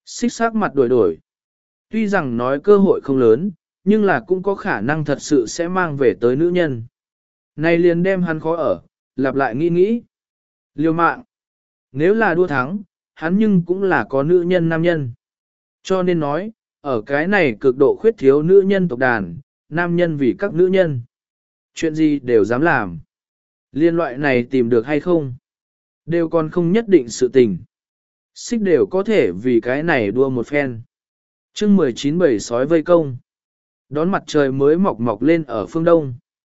Speaker 1: Xích sắc mặt đổi đổi. Tuy rằng nói cơ hội không lớn, nhưng là cũng có khả năng thật sự sẽ mang về tới nữ nhân. Này liền đem hắn khó ở, lặp lại nghĩ nghĩ. Liều mạng. Nếu là đua thắng, hắn nhưng cũng là có nữ nhân nam nhân. Cho nên nói, ở cái này cực độ khuyết thiếu nữ nhân tộc đàn, nam nhân vì các nữ nhân. Chuyện gì đều dám làm. Liên loại này tìm được hay không? Đều còn không nhất định sự tình. Xích đều có thể vì cái này đua một phen. chương mười chín bảy sói vây công. Đón mặt trời mới mọc mọc lên ở phương đông.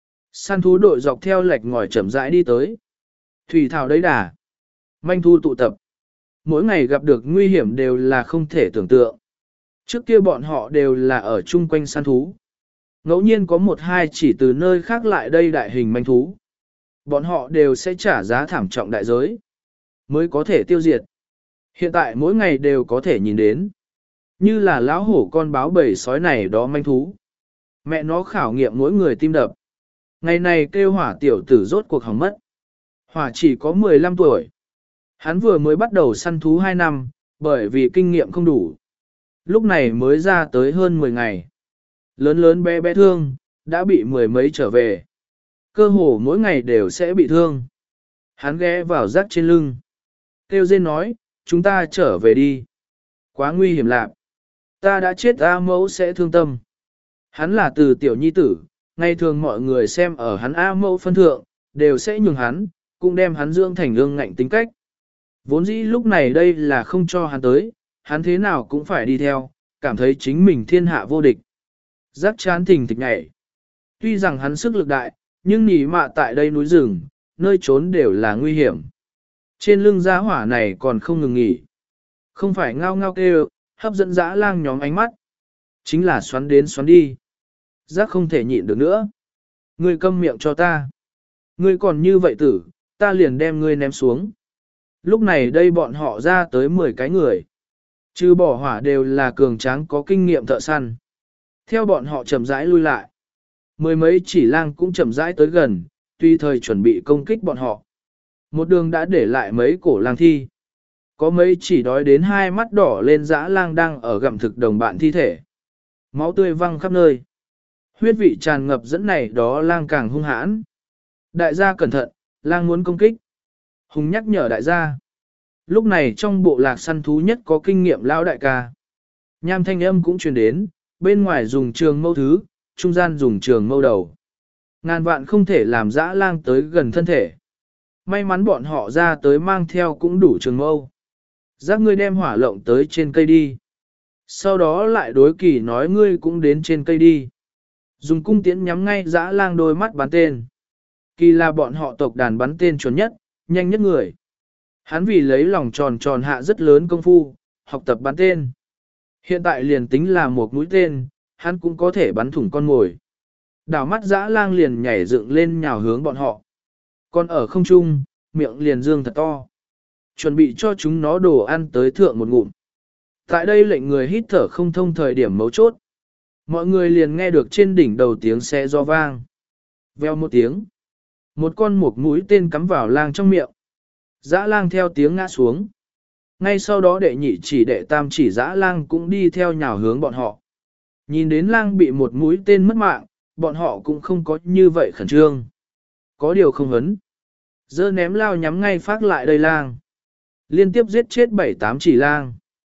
Speaker 1: Săn thú đội dọc theo lệch ngòi chậm rãi đi tới. Thủy thảo đấy đà. Manh thu tụ tập. Mỗi ngày gặp được nguy hiểm đều là không thể tưởng tượng. Trước kia bọn họ đều là ở chung quanh săn thú. Ngẫu nhiên có một hai chỉ từ nơi khác lại đây đại hình manh thú. Bọn họ đều sẽ trả giá thảm trọng đại giới. Mới có thể tiêu diệt. Hiện tại mỗi ngày đều có thể nhìn đến. Như là lão hổ con báo bầy sói này đó manh thú. Mẹ nó khảo nghiệm mỗi người tim đập. Ngày này kêu hỏa tiểu tử rốt cuộc hỏng mất. Hỏa chỉ có mười lăm tuổi. Hắn vừa mới bắt đầu săn thú hai năm, bởi vì kinh nghiệm không đủ. Lúc này mới ra tới hơn mười ngày. Lớn lớn bé bé thương, đã bị mười mấy trở về. Cơ hồ mỗi ngày đều sẽ bị thương. Hắn ghé vào rác trên lưng. Kêu rên nói, chúng ta trở về đi. Quá nguy hiểm lạc. Ta đã chết A mẫu sẽ thương tâm. Hắn là từ tiểu nhi tử, ngày thường mọi người xem ở hắn A mẫu phân thượng, đều sẽ nhường hắn, cũng đem hắn dưỡng thành ương ngạnh tính cách. Vốn dĩ lúc này đây là không cho hắn tới, hắn thế nào cũng phải đi theo, cảm thấy chính mình thiên hạ vô địch. Giác chán thình thịch nhảy. Tuy rằng hắn sức lực đại, nhưng nhỉ mạ tại đây núi rừng, nơi trốn đều là nguy hiểm. Trên lưng giá hỏa này còn không ngừng nghỉ. Không phải ngao ngao kêu, hấp dẫn dã lang nhóm ánh mắt. Chính là xoắn đến xoắn đi. Giác không thể nhịn được nữa. Ngươi câm miệng cho ta. Ngươi còn như vậy tử, ta liền đem ngươi ném xuống. Lúc này đây bọn họ ra tới mười cái người. Trừ bỏ hỏa đều là cường tráng có kinh nghiệm thợ săn. Theo bọn họ chậm rãi lui lại. Mười mấy chỉ lang cũng chậm rãi tới gần, tùy thời chuẩn bị công kích bọn họ. Một đường đã để lại mấy cổ lang thi. Có mấy chỉ đói đến hai mắt đỏ lên dã lang đang ở gặm thực đồng bạn thi thể. Máu tươi văng khắp nơi. Huyết vị tràn ngập dẫn này đó lang càng hung hãn. Đại gia cẩn thận, lang muốn công kích. Hùng nhắc nhở đại gia. Lúc này trong bộ lạc săn thú nhất có kinh nghiệm lão đại ca. Nham thanh âm cũng truyền đến, bên ngoài dùng trường mâu thứ, trung gian dùng trường mâu đầu. Ngàn vạn không thể làm dã lang tới gần thân thể. May mắn bọn họ ra tới mang theo cũng đủ trường mâu. Giác ngươi đem hỏa lộng tới trên cây đi. Sau đó lại đối kỳ nói ngươi cũng đến trên cây đi. Dùng cung tiễn nhắm ngay dã lang đôi mắt bắn tên. Kỳ là bọn họ tộc đàn bắn tên chuẩn nhất, nhanh nhất người. Hắn vì lấy lòng tròn tròn hạ rất lớn công phu, học tập bắn tên. Hiện tại liền tính là một mũi tên, hắn cũng có thể bắn thủng con mồi. Đảo mắt dã lang liền nhảy dựng lên nhào hướng bọn họ. Còn ở không trung, miệng liền dương thật to. Chuẩn bị cho chúng nó đồ ăn tới thượng một ngụm. Tại đây lệnh người hít thở không thông thời điểm mấu chốt. Mọi người liền nghe được trên đỉnh đầu tiếng xe do vang. Veo một tiếng. Một con một mũi tên cắm vào lang trong miệng. Dã lang theo tiếng ngã xuống. Ngay sau đó đệ nhị chỉ đệ tam chỉ dã lang cũng đi theo nhào hướng bọn họ. Nhìn đến lang bị một mũi tên mất mạng, bọn họ cũng không có như vậy khẩn trương. Có điều không hấn. Dơ ném lao nhắm ngay phát lại đây lang. Liên tiếp giết chết bảy tám chỉ lang.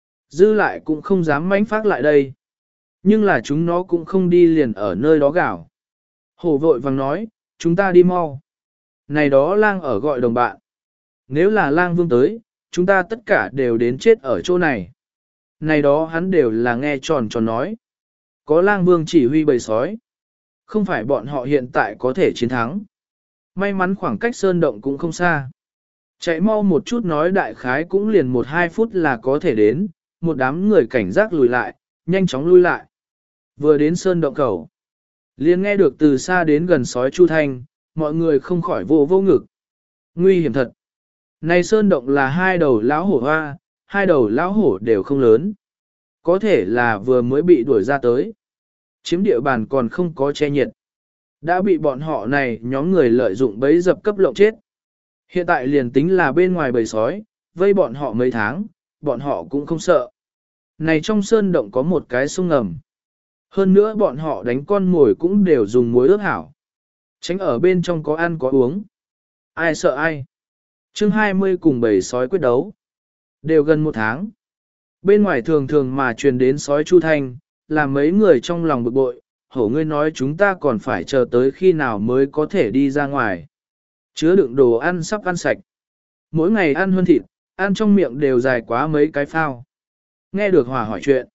Speaker 1: Dư lại cũng không dám mánh phát lại đây. Nhưng là chúng nó cũng không đi liền ở nơi đó gạo. Hổ vội vàng nói, chúng ta đi mau. Này đó lang ở gọi đồng bạn. Nếu là lang vương tới, chúng ta tất cả đều đến chết ở chỗ này. Này đó hắn đều là nghe tròn tròn nói. Có lang vương chỉ huy bầy sói. Không phải bọn họ hiện tại có thể chiến thắng. May mắn khoảng cách sơn động cũng không xa. Chạy mau một chút nói đại khái cũng liền một hai phút là có thể đến. Một đám người cảnh giác lùi lại, nhanh chóng lui lại. Vừa đến sơn động khẩu. Liền nghe được từ xa đến gần sói chu thanh, mọi người không khỏi vô vô ngực. Nguy hiểm thật. Này sơn động là hai đầu lão hổ hoa, hai đầu lão hổ đều không lớn. Có thể là vừa mới bị đuổi ra tới. Chiếm địa bàn còn không có che nhiệt. Đã bị bọn họ này nhóm người lợi dụng bấy dập cấp lộng chết. Hiện tại liền tính là bên ngoài bầy sói, vây bọn họ mấy tháng, bọn họ cũng không sợ. Này trong sơn động có một cái sông ngầm. Hơn nữa bọn họ đánh con mồi cũng đều dùng muối ướp hảo. Tránh ở bên trong có ăn có uống. Ai sợ ai. chương hai mươi cùng bầy sói quyết đấu. Đều gần một tháng. Bên ngoài thường thường mà truyền đến sói chu thanh, làm mấy người trong lòng bực bội. Hổ ngươi nói chúng ta còn phải chờ tới khi nào mới có thể đi ra ngoài. Chứa đựng đồ ăn sắp ăn sạch. Mỗi ngày ăn hơn thịt, ăn trong miệng đều dài quá mấy cái phao. Nghe được Hòa hỏi chuyện.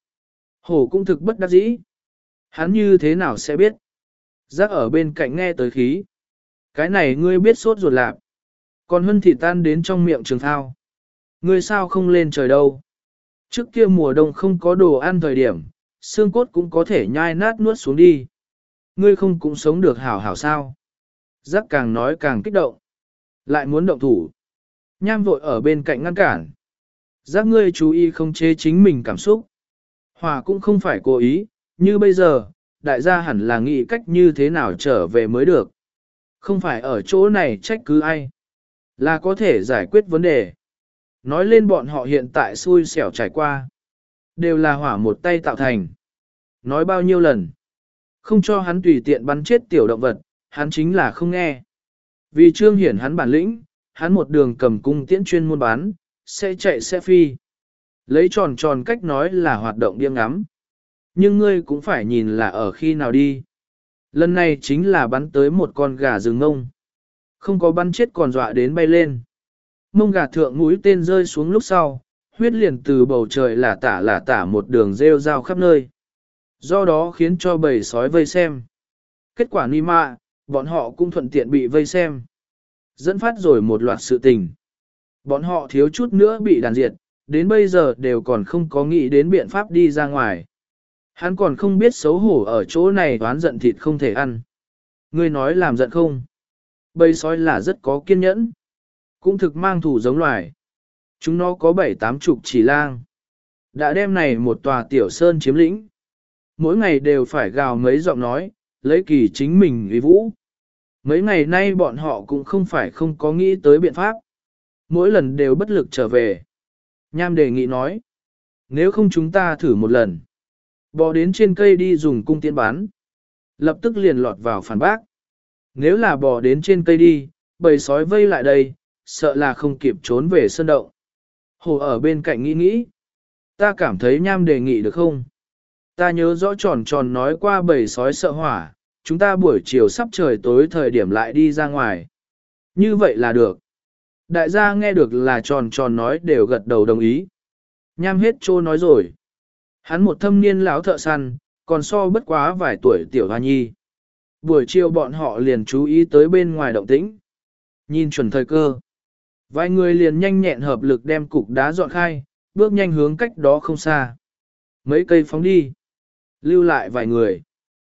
Speaker 1: Hổ cũng thực bất đắc dĩ. Hắn như thế nào sẽ biết? Giác ở bên cạnh nghe tới khí. Cái này ngươi biết sốt ruột lạp. Còn hơn thịt tan đến trong miệng trường thao. Ngươi sao không lên trời đâu? Trước kia mùa đông không có đồ ăn thời điểm, xương cốt cũng có thể nhai nát nuốt xuống đi. Ngươi không cũng sống được hảo hảo sao? Giác càng nói càng kích động. Lại muốn động thủ. Nham vội ở bên cạnh ngăn cản. Giác ngươi chú ý không chế chính mình cảm xúc. Hòa cũng không phải cố ý, như bây giờ, đại gia hẳn là nghĩ cách như thế nào trở về mới được. Không phải ở chỗ này trách cứ ai. Là có thể giải quyết vấn đề. Nói lên bọn họ hiện tại xui xẻo trải qua. Đều là hỏa một tay tạo thành. Nói bao nhiêu lần. Không cho hắn tùy tiện bắn chết tiểu động vật, hắn chính là không nghe. Vì trương hiển hắn bản lĩnh, hắn một đường cầm cung tiễn chuyên môn bán, sẽ chạy sẽ phi. Lấy tròn tròn cách nói là hoạt động điên ngắm. Nhưng ngươi cũng phải nhìn là ở khi nào đi. Lần này chính là bắn tới một con gà rừng ngông. Không có bắn chết còn dọa đến bay lên. Mông gà thượng mũi tên rơi xuống lúc sau, huyết liền từ bầu trời lả tả lả tả một đường rêu rao khắp nơi. Do đó khiến cho bầy sói vây xem. Kết quả ni mạ, bọn họ cũng thuận tiện bị vây xem. Dẫn phát rồi một loạt sự tình. Bọn họ thiếu chút nữa bị đàn diệt, đến bây giờ đều còn không có nghĩ đến biện pháp đi ra ngoài. Hắn còn không biết xấu hổ ở chỗ này đoán giận thịt không thể ăn. Ngươi nói làm giận không? Bầy sói là rất có kiên nhẫn. Cũng thực mang thủ giống loài. Chúng nó có bảy tám chục chỉ lang. Đã đem này một tòa tiểu sơn chiếm lĩnh. Mỗi ngày đều phải gào mấy giọng nói, lấy kỳ chính mình uy vũ. Mấy ngày nay bọn họ cũng không phải không có nghĩ tới biện pháp. Mỗi lần đều bất lực trở về. Nham đề nghị nói. Nếu không chúng ta thử một lần. Bò đến trên cây đi dùng cung tiễn bắn. Lập tức liền lọt vào phản bác. Nếu là bò đến trên cây đi, bầy sói vây lại đây, sợ là không kịp trốn về sơn động. Hồ ở bên cạnh nghĩ nghĩ. Ta cảm thấy Nham đề nghị được không? Ta nhớ rõ tròn tròn nói qua bầy sói sợ hỏa, chúng ta buổi chiều sắp trời tối thời điểm lại đi ra ngoài. Như vậy là được. Đại gia nghe được là tròn tròn nói đều gật đầu đồng ý. Nham hết trô nói rồi. Hắn một thâm niên lão thợ săn, còn so bất quá vài tuổi tiểu hoa nhi. Buổi chiều bọn họ liền chú ý tới bên ngoài động tĩnh. Nhìn chuẩn thời cơ. Vài người liền nhanh nhẹn hợp lực đem cục đá dọn khai, bước nhanh hướng cách đó không xa. Mấy cây phóng đi. Lưu lại vài người.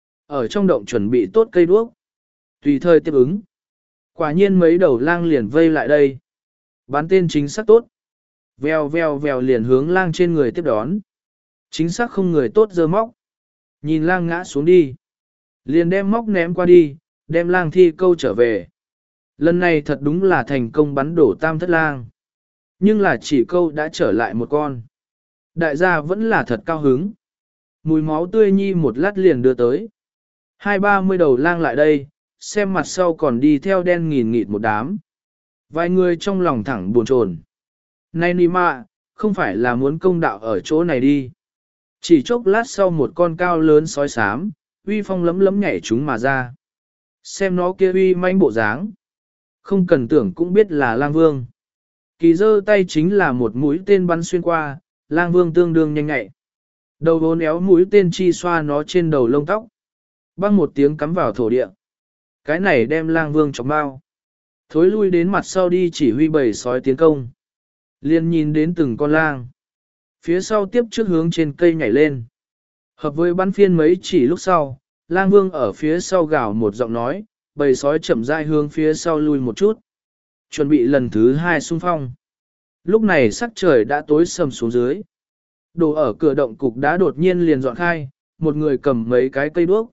Speaker 1: Ở trong động chuẩn bị tốt cây đuốc. Tùy thời tiếp ứng. Quả nhiên mấy đầu lang liền vây lại đây. Bán tên chính xác tốt. Vèo vèo vèo liền hướng lang trên người tiếp đón. Chính xác không người tốt giơ móc. Nhìn lang ngã xuống đi. Liền đem móc ném qua đi, đem lang thi câu trở về. Lần này thật đúng là thành công bắn đổ tam thất lang. Nhưng là chỉ câu đã trở lại một con. Đại gia vẫn là thật cao hứng. Mùi máu tươi nhi một lát liền đưa tới. Hai ba mươi đầu lang lại đây, xem mặt sau còn đi theo đen nghìn nghịt một đám. Vài người trong lòng thẳng buồn chồn. Này nì mạ, không phải là muốn công đạo ở chỗ này đi. Chỉ chốc lát sau một con cao lớn sói xám, uy phong lấm lấm nhảy chúng mà ra. Xem nó kia uy manh bộ dáng. Không cần tưởng cũng biết là lang vương. Kỳ giơ tay chính là một mũi tên bắn xuyên qua, lang vương tương đương nhanh nhạy. Đầu vốn éo mũi tên chi xoa nó trên đầu lông tóc. Băng một tiếng cắm vào thổ địa. Cái này đem lang vương chọc bao. Thối lui đến mặt sau đi chỉ huy bầy sói tiến công. Liên nhìn đến từng con lang. Phía sau tiếp trước hướng trên cây nhảy lên. Hợp với bắn phiên mấy chỉ lúc sau, lang vương ở phía sau gào một giọng nói, bầy sói chậm rãi hướng phía sau lui một chút. Chuẩn bị lần thứ hai xung phong. Lúc này sắc trời đã tối sầm xuống dưới. Đồ ở cửa động cục đã đột nhiên liền dọn khai, một người cầm mấy cái cây đuốc.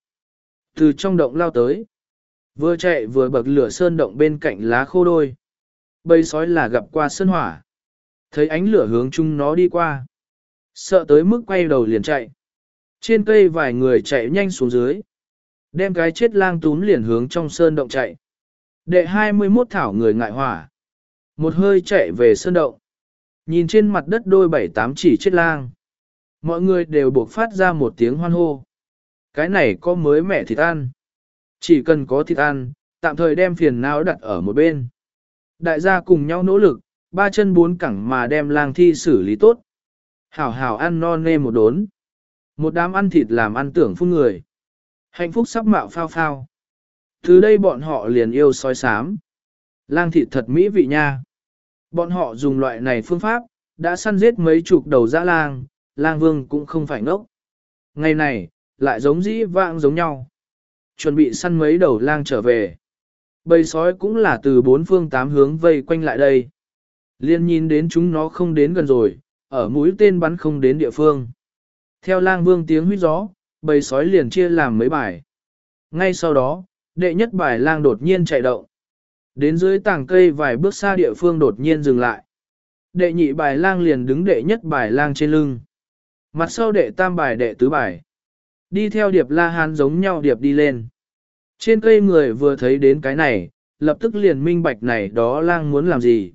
Speaker 1: Từ trong động lao tới. Vừa chạy vừa bậc lửa sơn động bên cạnh lá khô đôi. Bầy sói là gặp qua sơn hỏa. Thấy ánh lửa hướng chung nó đi qua. Sợ tới mức quay đầu liền chạy. Trên cây vài người chạy nhanh xuống dưới. Đem cái chết lang túm liền hướng trong sơn động chạy. Đệ hai mươi mốt thảo người ngại hỏa. Một hơi chạy về sơn động. Nhìn trên mặt đất đôi bảy tám chỉ chết lang. Mọi người đều buộc phát ra một tiếng hoan hô. Cái này có mới mẻ thịt ăn. Chỉ cần có thịt ăn, tạm thời đem phiền não đặt ở một bên. Đại gia cùng nhau nỗ lực, ba chân bốn cẳng mà đem lang thi xử lý tốt. Hảo hảo ăn non nê một đốn. Một đám ăn thịt làm ăn tưởng phun người. Hạnh phúc sắp mạo phao phao. Từ đây bọn họ liền yêu sói sám. Lang thịt thật mỹ vị nha. Bọn họ dùng loại này phương pháp, đã săn giết mấy chục đầu dã lang, lang vương cũng không phải ngốc. Ngày này, lại giống dĩ vãng giống nhau. Chuẩn bị săn mấy đầu lang trở về. Bầy sói cũng là từ bốn phương tám hướng vây quanh lại đây. Liên nhìn đến chúng nó không đến gần rồi, ở mũi tên bắn không đến địa phương. Theo lang vương tiếng huýt gió, bầy sói liền chia làm mấy bài. Ngay sau đó, đệ nhất bài lang đột nhiên chạy động. Đến dưới tảng cây vài bước xa địa phương đột nhiên dừng lại. Đệ nhị bài lang liền đứng đệ nhất bài lang trên lưng. Mặt sau đệ tam bài đệ tứ bài. Đi theo điệp la hán giống nhau điệp đi lên. Trên cây người vừa thấy đến cái này, lập tức liền minh bạch này đó lang muốn làm gì.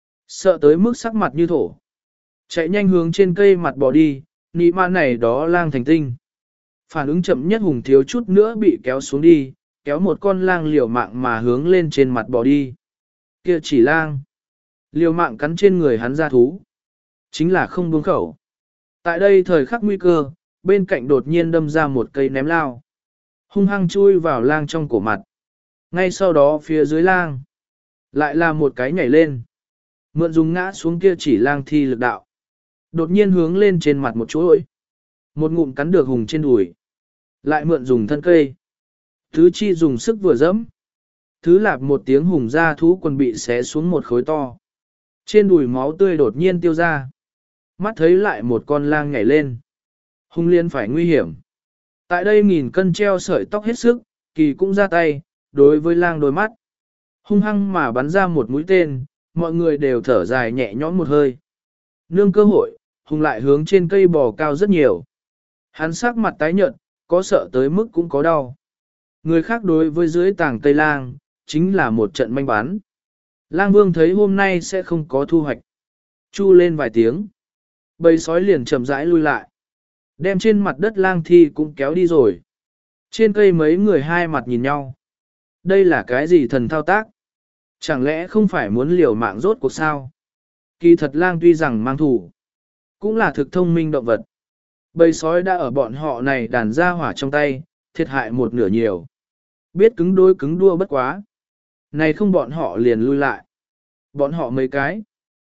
Speaker 1: Sợ tới mức sắc mặt như thổ. Chạy nhanh hướng trên cây mặt bỏ đi, nị mã này đó lang thành tinh. Phản ứng chậm nhất hùng thiếu chút nữa bị kéo xuống đi, kéo một con lang liều mạng mà hướng lên trên mặt bỏ đi. Kia chỉ lang. Liều mạng cắn trên người hắn ra thú. Chính là không buông khẩu. Tại đây thời khắc nguy cơ, bên cạnh đột nhiên đâm ra một cây ném lao. Hung hăng chui vào lang trong cổ mặt. Ngay sau đó phía dưới lang. Lại là một cái nhảy lên. Mượn dùng ngã xuống kia chỉ lang thi lực đạo. Đột nhiên hướng lên trên mặt một chuỗi. Một ngụm cắn được hùng trên đùi. Lại mượn dùng thân cây. Thứ chi dùng sức vừa dẫm. Thứ lạp một tiếng hùng ra thú quần bị xé xuống một khối to. Trên đùi máu tươi đột nhiên tiêu ra. Mắt thấy lại một con lang nhảy lên. Hùng liên phải nguy hiểm. Tại đây nghìn cân treo sợi tóc hết sức, kỳ cũng ra tay, đối với lang đôi mắt. Hung hăng mà bắn ra một mũi tên, mọi người đều thở dài nhẹ nhõm một hơi. Nương cơ hội, hùng lại hướng trên cây bò cao rất nhiều. Hắn sắc mặt tái nhợt, có sợ tới mức cũng có đau. Người khác đối với dưới tảng cây lang, chính là một trận manh bắn. Lang vương thấy hôm nay sẽ không có thu hoạch. Chu lên vài tiếng. Bầy sói liền chậm rãi lui lại. Đem trên mặt đất lang thi cũng kéo đi rồi. Trên cây mấy người hai mặt nhìn nhau. Đây là cái gì thần thao tác? Chẳng lẽ không phải muốn liều mạng rốt cuộc sao? Kỳ thật lang tuy rằng mang thủ, cũng là thực thông minh động vật. Bầy sói đã ở bọn họ này đàn ra hỏa trong tay, thiệt hại một nửa nhiều. Biết cứng đôi cứng đua bất quá. Này không bọn họ liền lui lại. Bọn họ mấy cái.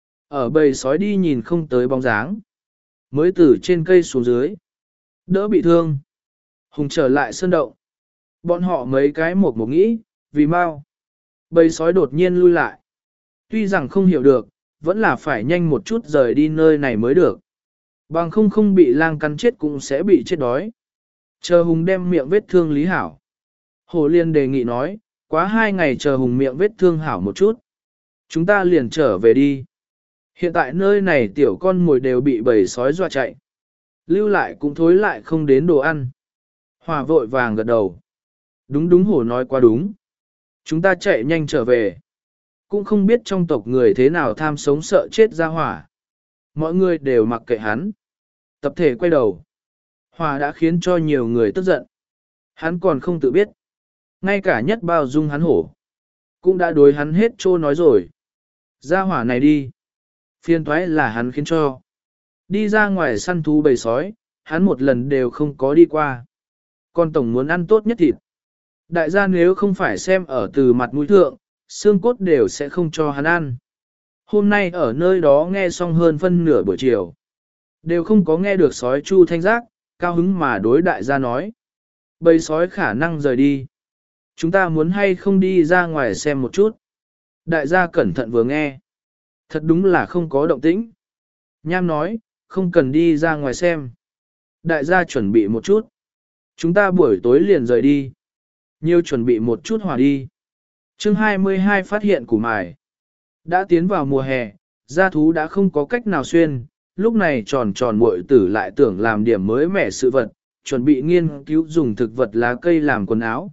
Speaker 1: Ở bầy sói đi nhìn không tới bóng dáng. Mới từ trên cây xuống dưới. Đỡ bị thương. Hùng trở lại sơn động. Bọn họ mấy cái một một nghĩ, vì mau. Bầy sói đột nhiên lui lại. Tuy rằng không hiểu được, vẫn là phải nhanh một chút rời đi nơi này mới được. Bằng không không bị lang cắn chết cũng sẽ bị chết đói. Chờ Hùng đem miệng vết thương lý hảo. Hồ Liên đề nghị nói, quá hai ngày chờ Hùng miệng vết thương hảo một chút. Chúng ta liền trở về đi. Hiện tại nơi này tiểu con mồi đều bị bầy sói dọa chạy. Lưu lại cũng thối lại không đến đồ ăn. Hòa vội vàng gật đầu. Đúng đúng Hổ nói quá đúng. Chúng ta chạy nhanh trở về. Cũng không biết trong tộc người thế nào tham sống sợ chết ra hỏa. Mọi người đều mặc kệ hắn. Tập thể quay đầu. Hòa đã khiến cho nhiều người tức giận. Hắn còn không tự biết. Ngay cả nhất bao dung hắn hổ. Cũng đã đối hắn hết trô nói rồi. Ra hỏa này đi. Phiên thoái là hắn khiến cho. Đi ra ngoài săn thú bầy sói, hắn một lần đều không có đi qua. Còn tổng muốn ăn tốt nhất thịt. Đại gia nếu không phải xem ở từ mặt mũi thượng, xương cốt đều sẽ không cho hắn ăn. Hôm nay ở nơi đó nghe xong hơn phân nửa buổi chiều. Đều không có nghe được sói chu thanh giác, cao hứng mà đối đại gia nói. Bầy sói khả năng rời đi. Chúng ta muốn hay không đi ra ngoài xem một chút. Đại gia cẩn thận vừa nghe. Thật đúng là không có động tĩnh. Nham nói, không cần đi ra ngoài xem. Đại gia chuẩn bị một chút. Chúng ta buổi tối liền rời đi. Nhiều chuẩn bị một chút hòa đi. chương hai mươi hai phát hiện củ mài. Đã tiến vào mùa hè, gia thú đã không có cách nào xuyên, lúc này tròn tròn muội tử lại tưởng làm điểm mới mẻ sự vật, chuẩn bị nghiên cứu dùng thực vật lá cây làm quần áo.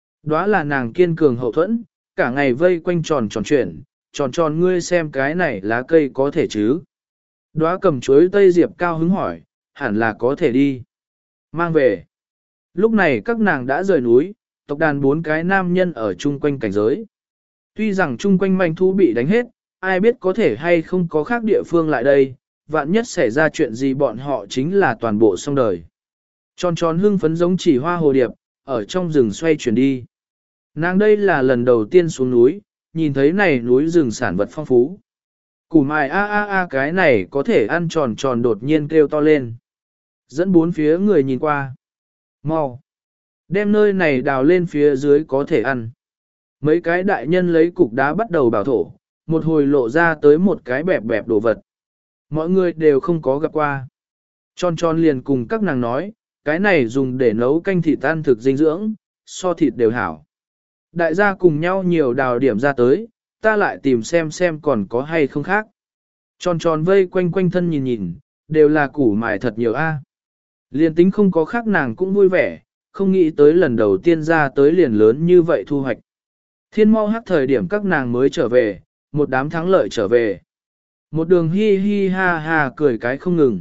Speaker 1: Đó là nàng kiên cường hậu thuẫn, cả ngày vây quanh tròn tròn chuyển, tròn tròn ngươi xem cái này lá cây có thể chứ. Đóa cầm chuối tây diệp cao hứng hỏi, hẳn là có thể đi. Mang về. Lúc này các nàng đã rời núi, tộc đàn bốn cái nam nhân ở chung quanh cảnh giới. Tuy rằng chung quanh manh thú bị đánh hết, ai biết có thể hay không có khác địa phương lại đây, vạn nhất xảy ra chuyện gì bọn họ chính là toàn bộ xong đời. Tròn tròn hưng phấn giống chỉ hoa hồ điệp, ở trong rừng xoay chuyển đi. Nàng đây là lần đầu tiên xuống núi, nhìn thấy này núi rừng sản vật phong phú. Củ mài a a a cái này có thể ăn tròn tròn đột nhiên kêu to lên. Dẫn bốn phía người nhìn qua. Mau. Đem nơi này đào lên phía dưới có thể ăn. Mấy cái đại nhân lấy cục đá bắt đầu bảo thổ, một hồi lộ ra tới một cái bẹp bẹp đồ vật. Mọi người đều không có gặp qua. Tròn tròn liền cùng các nàng nói, cái này dùng để nấu canh thịt ăn thực dinh dưỡng, so thịt đều hảo. Đại gia cùng nhau nhiều đào điểm ra tới, ta lại tìm xem xem còn có hay không khác. Tròn tròn vây quanh quanh thân nhìn nhìn, đều là củ mài thật nhiều a. Liền tính không có khác nàng cũng vui vẻ, không nghĩ tới lần đầu tiên ra tới liền lớn như vậy thu hoạch. Thiên mau hắc thời điểm các nàng mới trở về, một đám thắng lợi trở về. Một đường hi hi ha ha cười cái không ngừng.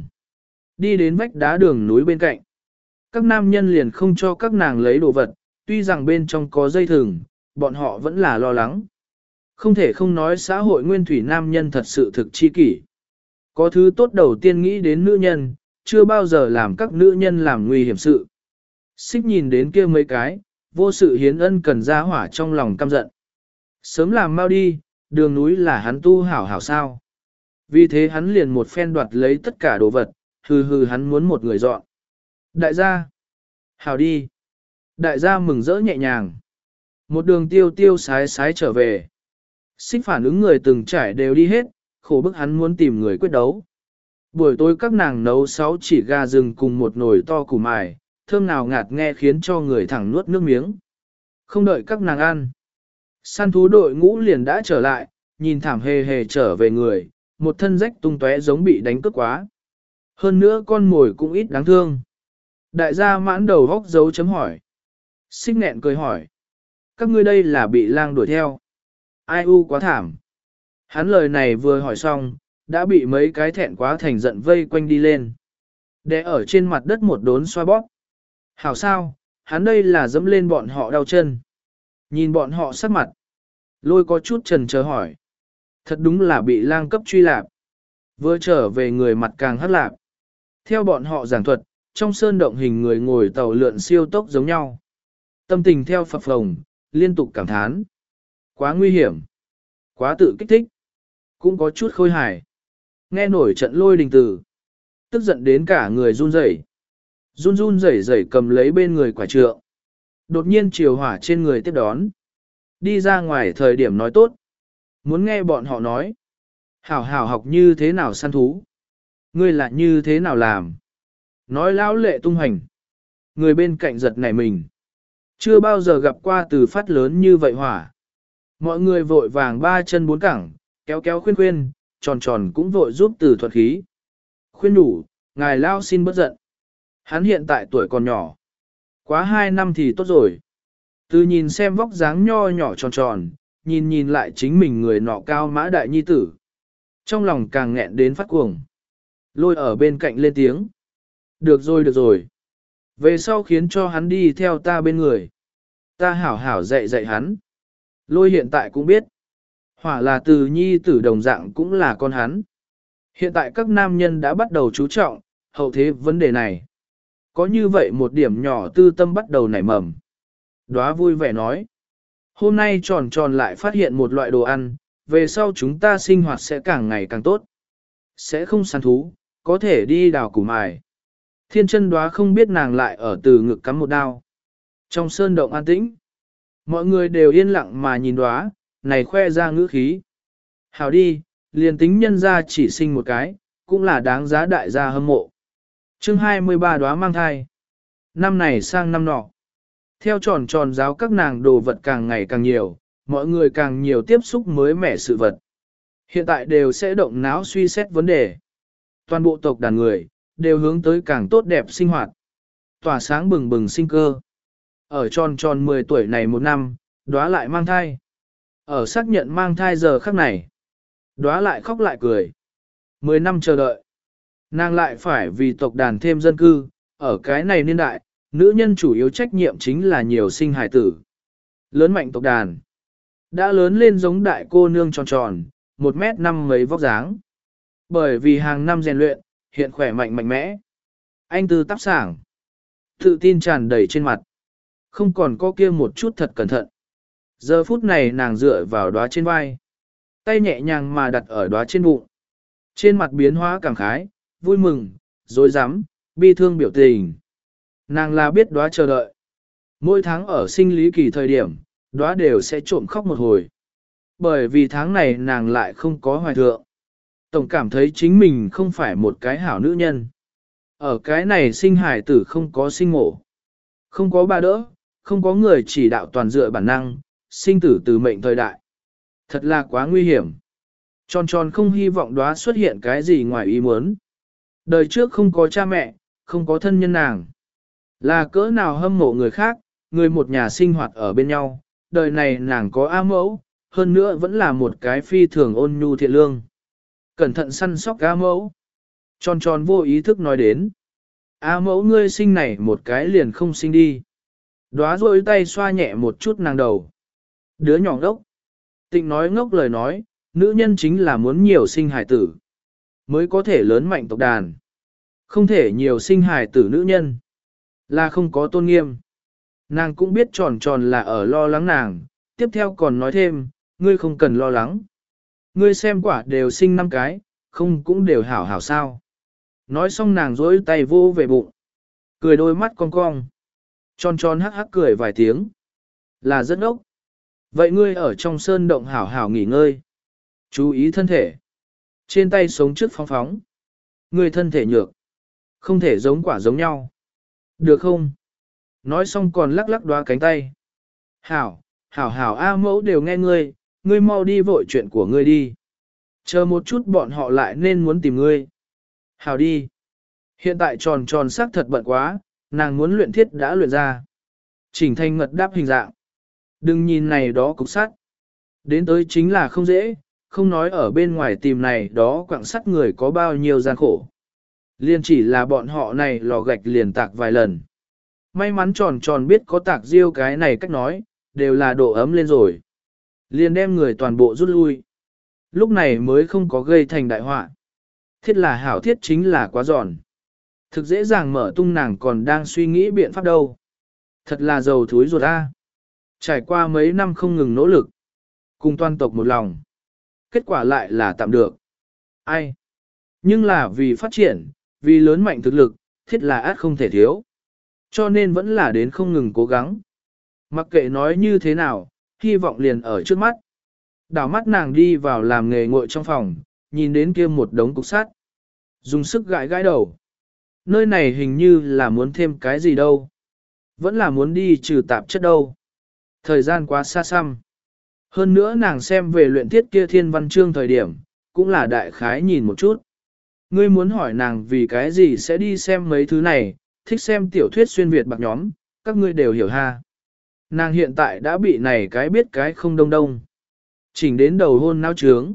Speaker 1: Đi đến vách đá đường núi bên cạnh. Các nam nhân liền không cho các nàng lấy đồ vật, tuy rằng bên trong có dây thừng, bọn họ vẫn là lo lắng. Không thể không nói xã hội nguyên thủy nam nhân thật sự thực chi kỷ. Có thứ tốt đầu tiên nghĩ đến nữ nhân, chưa bao giờ làm các nữ nhân làm nguy hiểm sự. Xích nhìn đến kia mấy cái, vô sự hiến ân cần ra hỏa trong lòng căm giận. Sớm làm mau đi, đường núi là hắn tu hảo hảo sao. Vì thế hắn liền một phen đoạt lấy tất cả đồ vật, hừ hừ hắn muốn một người dọn. Đại gia, hảo đi. Đại gia mừng rỡ nhẹ nhàng. Một đường tiêu tiêu sái sái trở về. Xích phản ứng người từng trải đều đi hết, khổ bức hắn muốn tìm người quyết đấu. Buổi tối các nàng nấu sáu chỉ gà rừng cùng một nồi to củ mài, thơm nào ngạt nghe khiến cho người thẳng nuốt nước miếng. Không đợi các nàng ăn. Săn thú đội ngũ liền đã trở lại, nhìn thảm hề hề trở về người, một thân rách tung tóe giống bị đánh cướp quá. Hơn nữa con mồi cũng ít đáng thương. Đại gia mãn đầu góc dấu chấm hỏi. Xích nẹn cười hỏi. Các ngươi đây là bị lang đuổi theo. Ai u quá thảm. Hắn lời này vừa hỏi xong, đã bị mấy cái thẹn quá thành giận vây quanh đi lên. Để ở trên mặt đất một đốn xoa bóp. Hảo sao, hắn đây là dẫm lên bọn họ đau chân. Nhìn bọn họ sắc mặt. Lôi có chút trần chờ hỏi. Thật đúng là bị lang cấp truy lạp. Vừa trở về người mặt càng hắc lạp. Theo bọn họ giảng thuật, trong sơn động hình người ngồi tàu lượn siêu tốc giống nhau. Tâm tình theo phập phồng, liên tục cảm thán. Quá nguy hiểm. Quá tự kích thích. Cũng có chút khôi hài. Nghe nổi trận lôi đình tử. Tức giận đến cả người run rẩy, Run run rẩy rẩy cầm lấy bên người quả trượng. Đột nhiên chiều hỏa trên người tiếp đón. Đi ra ngoài thời điểm nói tốt. Muốn nghe bọn họ nói. Hảo hảo học như thế nào săn thú. Ngươi là như thế nào làm. Nói lão lệ tung hành. Người bên cạnh giật nảy mình. Chưa bao giờ gặp qua từ phát lớn như vậy hỏa. Mọi người vội vàng ba chân bốn cẳng, kéo kéo khuyên khuyên, tròn tròn cũng vội giúp từ thuật khí. Khuyên đủ, ngài lao xin bất giận. Hắn hiện tại tuổi còn nhỏ. Quá hai năm thì tốt rồi. Từ nhìn xem vóc dáng nho nhỏ tròn tròn, nhìn nhìn lại chính mình người nọ cao mã đại nhi tử. Trong lòng càng nghẹn đến phát cuồng. Lôi ở bên cạnh lên tiếng. Được rồi được rồi. Về sau khiến cho hắn đi theo ta bên người. Ta hảo hảo dạy dạy hắn. Lôi hiện tại cũng biết. Hỏa là từ nhi tử đồng dạng cũng là con hắn. Hiện tại các nam nhân đã bắt đầu chú trọng, hậu thế vấn đề này. Có như vậy một điểm nhỏ tư tâm bắt đầu nảy mầm. Đóa vui vẻ nói. Hôm nay tròn tròn lại phát hiện một loại đồ ăn, về sau chúng ta sinh hoạt sẽ càng ngày càng tốt. Sẽ không săn thú, có thể đi đào củ mài. Thiên chân Đóa không biết nàng lại ở từ ngực cắm một đao. Trong sơn động an tĩnh, mọi người đều yên lặng mà nhìn Đóa, này khoe ra ngữ khí. Hảo đi, liền tính nhân ra chỉ sinh một cái, cũng là đáng giá đại gia hâm mộ. chương hai mươi ba Đóa mang thai. Năm này sang năm nọ. Theo tròn tròn giáo các nàng đồ vật càng ngày càng nhiều, mọi người càng nhiều tiếp xúc mới mẻ sự vật. Hiện tại đều sẽ động não suy xét vấn đề. Toàn bộ tộc đàn người, đều hướng tới càng tốt đẹp sinh hoạt. Tỏa sáng bừng bừng sinh cơ. Ở tròn tròn mười tuổi này một năm, đóa lại mang thai. Ở xác nhận mang thai giờ khắc này, đóa lại khóc lại cười. Mười năm chờ đợi. Nàng lại phải vì tộc đàn thêm dân cư, ở cái này niên đại, nữ nhân chủ yếu trách nhiệm chính là nhiều sinh hài tử. Lớn mạnh tộc đàn. Đã lớn lên giống đại cô nương tròn tròn, một mét năm mấy vóc dáng. Bởi vì hàng năm rèn luyện, hiện khỏe mạnh mạnh mẽ. Anh tư tắp sảng. Tự tin tràn đầy trên mặt. Không còn có kia một chút thật cẩn thận. Giờ phút này nàng dựa vào đóa trên vai. Tay nhẹ nhàng mà đặt ở đóa trên bụng. Trên mặt biến hóa cảm khái, vui mừng, dối rắm bi thương biểu tình. Nàng là biết đóa chờ đợi. Mỗi tháng ở sinh lý kỳ thời điểm, đóa đều sẽ trộm khóc một hồi. Bởi vì tháng này nàng lại không có hoài thượng. Tổng cảm thấy chính mình không phải một cái hảo nữ nhân. Ở cái này sinh hải tử không có sinh mổ. Không có ba đỡ, không có người chỉ đạo toàn dựa bản năng, sinh tử từ mệnh thời đại. Thật là quá nguy hiểm. Tròn tròn không hy vọng đóa xuất hiện cái gì ngoài ý muốn. Đời trước không có cha mẹ, không có thân nhân nàng. Là cỡ nào hâm mộ người khác, người một nhà sinh hoạt ở bên nhau, đời này nàng có A mẫu, hơn nữa vẫn là một cái phi thường ôn nhu thiện lương. Cẩn thận săn sóc A mẫu. Tròn tròn vô ý thức nói đến. A mẫu ngươi sinh này một cái liền không sinh đi. Đóa rôi tay xoa nhẹ một chút nàng đầu. Đứa nhỏ ngốc. Tịnh nói ngốc lời nói, nữ nhân chính là muốn nhiều sinh hài tử. Mới có thể lớn mạnh tộc đàn. Không thể nhiều sinh hài tử nữ nhân. Là không có tôn nghiêm. Nàng cũng biết tròn tròn là ở lo lắng nàng. Tiếp theo còn nói thêm, ngươi không cần lo lắng. Ngươi xem quả đều sinh năm cái, không cũng đều hảo hảo sao. Nói xong nàng dối tay vô về bụng. Cười đôi mắt cong cong. Tròn tròn hắc hắc cười vài tiếng. Là rất ốc. Vậy ngươi ở trong sơn động hảo hảo nghỉ ngơi. Chú ý thân thể. Trên tay sống trước phóng phóng. Ngươi thân thể nhược. Không thể giống quả giống nhau. Được không? Nói xong còn lắc lắc đoá cánh tay. Hảo, hảo hảo A mẫu đều nghe ngươi, ngươi mau đi vội chuyện của ngươi đi. Chờ một chút bọn họ lại nên muốn tìm ngươi. Hảo đi. Hiện tại tròn tròn sắc thật bận quá, nàng muốn luyện thiết đã luyện ra. Chỉnh thành ngật đáp hình dạng. Đừng nhìn này đó cục sắt. Đến tới chính là không dễ, không nói ở bên ngoài tìm này đó quặng sắt người có bao nhiêu gian khổ. Liên chỉ là bọn họ này lò gạch liền tạc vài lần. May mắn tròn tròn biết có tạc riêu cái này cách nói, đều là độ ấm lên rồi. Liền đem người toàn bộ rút lui. Lúc này mới không có gây thành đại họa. Thiết là hảo thiết chính là quá giòn. Thực dễ dàng mở tung nàng còn đang suy nghĩ biện pháp đâu. Thật là giàu thúi ruột a. Trải qua mấy năm không ngừng nỗ lực. Cùng toàn tộc một lòng. Kết quả lại là tạm được. Ai? Nhưng là vì phát triển, vì lớn mạnh thực lực, thiết là át không thể thiếu. Cho nên vẫn là đến không ngừng cố gắng. Mặc kệ nói như thế nào, hy vọng liền ở trước mắt. Đảo mắt nàng đi vào làm nghề ngội trong phòng, nhìn đến kia một đống cục sắt. Dùng sức gãi gãi đầu. Nơi này hình như là muốn thêm cái gì đâu. Vẫn là muốn đi trừ tạp chất đâu. Thời gian quá xa xăm. Hơn nữa nàng xem về luyện thiết kia thiên văn chương thời điểm, cũng là đại khái nhìn một chút. Ngươi muốn hỏi nàng vì cái gì sẽ đi xem mấy thứ này, thích xem tiểu thuyết xuyên Việt bạc nhóm, các ngươi đều hiểu ha. Nàng hiện tại đã bị này cái biết cái không đông đông. Chỉnh đến đầu hôn nao trướng.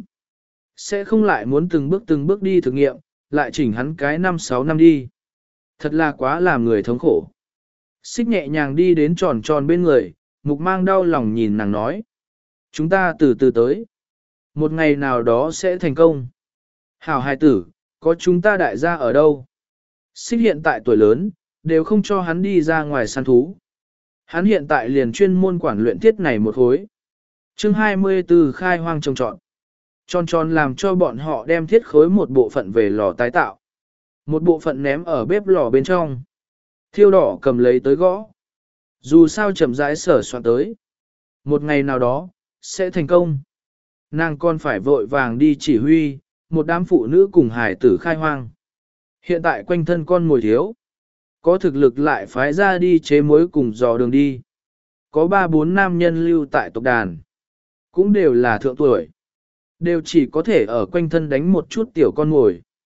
Speaker 1: Sẽ không lại muốn từng bước từng bước đi thực nghiệm, lại chỉnh hắn cái năm sáu năm đi. Thật là quá làm người thống khổ. Xích nhẹ nhàng đi đến tròn tròn bên người, mục mang đau lòng nhìn nàng nói. Chúng ta từ từ tới. Một ngày nào đó sẽ thành công. Hảo hài tử, có chúng ta đại gia ở đâu? Xích hiện tại tuổi lớn, đều không cho hắn đi ra ngoài săn thú. Hắn hiện tại liền chuyên môn quản luyện thiết này một khối. chương hai mươi tư khai hoang trồng trọn. Tròn tròn làm cho bọn họ đem thiết khối một bộ phận về lò tái tạo. Một bộ phận ném ở bếp lò bên trong. Thiêu đỏ cầm lấy tới gõ. Dù sao chậm rãi sở soạn tới. Một ngày nào đó, sẽ thành công. Nàng còn phải vội vàng đi chỉ huy, một đám phụ nữ cùng hải tử khai hoang. Hiện tại quanh thân con mồi thiếu. Có thực lực lại phái ra đi chế mối cùng dò đường đi. Có ba bốn nam nhân lưu tại tộc đàn. Cũng đều là thượng tuổi. Đều chỉ có thể ở quanh thân đánh một chút tiểu con mồi.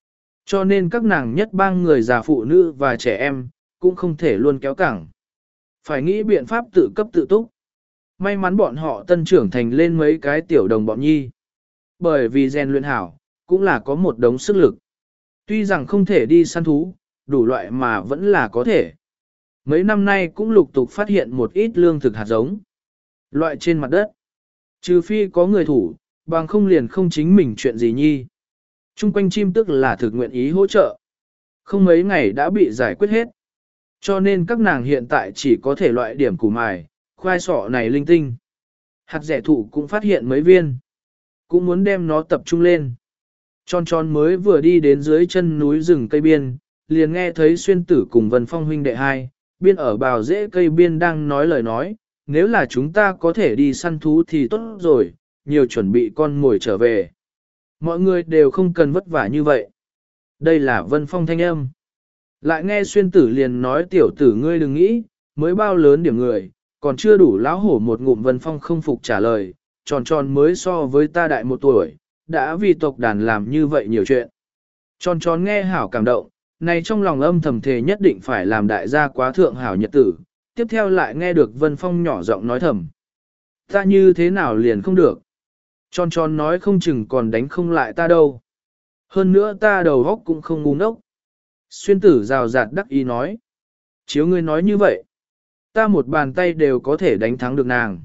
Speaker 1: Cho nên các nàng nhất bang người già phụ nữ và trẻ em, cũng không thể luôn kéo cẳng. Phải nghĩ biện pháp tự cấp tự túc. May mắn bọn họ tân trưởng thành lên mấy cái tiểu đồng bọn nhi. Bởi vì rèn luyện hảo, cũng là có một đống sức lực. Tuy rằng không thể đi săn thú, đủ loại mà vẫn là có thể. Mấy năm nay cũng lục tục phát hiện một ít lương thực hạt giống. Loại trên mặt đất. Trừ phi có người thủ, bằng không liền không chính mình chuyện gì nhi. Trung quanh chim tức là thực nguyện ý hỗ trợ. Không mấy ngày đã bị giải quyết hết. Cho nên các nàng hiện tại chỉ có thể loại điểm củ mài, khoai sọ này linh tinh. Hạt rẻ thụ cũng phát hiện mấy viên. Cũng muốn đem nó tập trung lên. Tròn tròn mới vừa đi đến dưới chân núi rừng cây biên, liền nghe thấy xuyên tử cùng Vân Phong huynh đệ hai, biên ở bào rễ cây biên đang nói lời nói, nếu là chúng ta có thể đi săn thú thì tốt rồi, nhiều chuẩn bị con mồi trở về. Mọi người đều không cần vất vả như vậy. Đây là Vân Phong thanh âm. Lại nghe xuyên tử liền nói tiểu tử ngươi đừng nghĩ, mới bao lớn điểm người, còn chưa đủ lão hổ một ngụm. Vân Phong không phục trả lời, tròn tròn mới so với ta đại một tuổi, đã vì tộc đàn làm như vậy nhiều chuyện. Tròn tròn nghe hảo cảm động, này trong lòng âm thầm thề nhất định phải làm đại gia quá thượng hảo nhật tử, tiếp theo lại nghe được Vân Phong nhỏ giọng nói thầm. Ta như thế nào liền không được. Tròn tròn nói không chừng còn đánh không lại ta đâu. Hơn nữa ta đầu óc cũng không ngu ngốc. Xuyên tử rào rạt đắc ý nói. Chiếu ngươi nói như vậy. Ta một bàn tay đều có thể đánh thắng được nàng.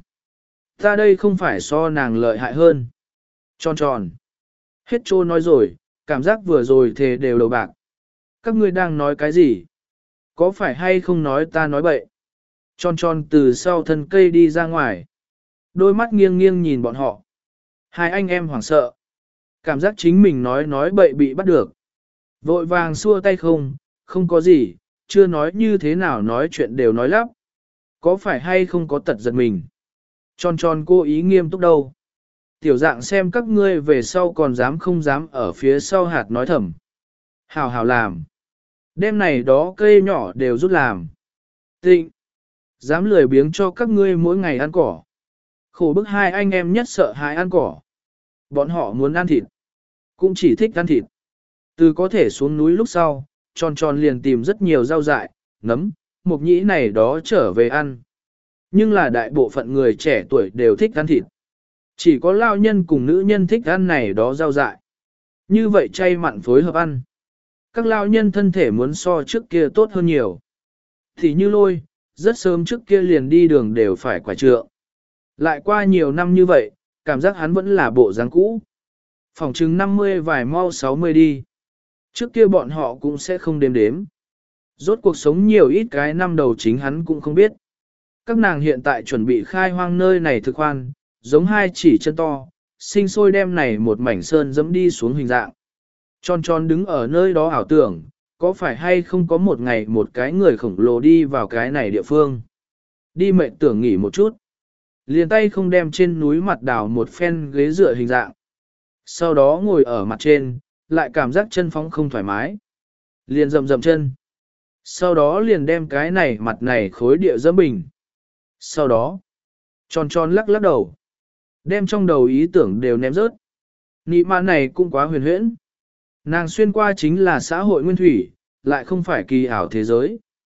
Speaker 1: Ta đây không phải so nàng lợi hại hơn. Tròn tròn. Hết trô nói rồi, cảm giác vừa rồi thề đều đầu bạc. Các ngươi đang nói cái gì? Có phải hay không nói ta nói bậy? Tròn tròn từ sau thân cây đi ra ngoài. Đôi mắt nghiêng nghiêng nhìn bọn họ. Hai anh em hoảng sợ. Cảm giác chính mình nói nói bậy bị bắt được. Vội vàng xua tay không, không có gì, chưa nói như thế nào nói chuyện đều nói lắp. Có phải hay không có tật giật mình? Tròn tròn cô ý nghiêm túc đâu. Tiểu dạng xem các ngươi về sau còn dám không dám ở phía sau hạt nói thầm. Hào hào làm. Đêm này đó cây nhỏ đều rút làm. Tịnh. Dám lười biếng cho các ngươi mỗi ngày ăn cỏ. Khổ bức hai anh em nhất sợ hãi ăn cỏ. Bọn họ muốn ăn thịt. Cũng chỉ thích ăn thịt. Từ có thể xuống núi lúc sau, tròn tròn liền tìm rất nhiều rau dại, nấm, mộc nhĩ này đó trở về ăn. Nhưng là đại bộ phận người trẻ tuổi đều thích ăn thịt. Chỉ có lao nhân cùng nữ nhân thích ăn này đó rau dại. Như vậy chay mặn phối hợp ăn. Các lao nhân thân thể muốn so trước kia tốt hơn nhiều. Thì như lôi, rất sớm trước kia liền đi đường đều phải quả trượng. Lại qua nhiều năm như vậy, cảm giác hắn vẫn là bộ dáng cũ. Phòng chừng năm mươi vài mau sáu mươi đi. Trước kia bọn họ cũng sẽ không đếm đếm. Rốt cuộc sống nhiều ít cái năm đầu chính hắn cũng không biết. Các nàng hiện tại chuẩn bị khai hoang nơi này thực khoan, giống hai chỉ chân to, sinh sôi đem này một mảnh sơn dẫm đi xuống hình dạng. Tròn tròn đứng ở nơi đó ảo tưởng, có phải hay không có một ngày một cái người khổng lồ đi vào cái này địa phương. Đi mệt tưởng nghỉ một chút. Liền tay không đem trên núi mặt đào một phen ghế dựa hình dạng. Sau đó ngồi ở mặt trên, lại cảm giác chân phóng không thoải mái. Liền rầm rầm chân. Sau đó liền đem cái này mặt này khối địa dẫm bình. Sau đó, tròn tròn lắc lắc đầu. Đem trong đầu ý tưởng đều ném rớt. Nị mạn này cũng quá huyền huyễn. Nàng xuyên qua chính là xã hội nguyên thủy, lại không phải kỳ ảo thế giới.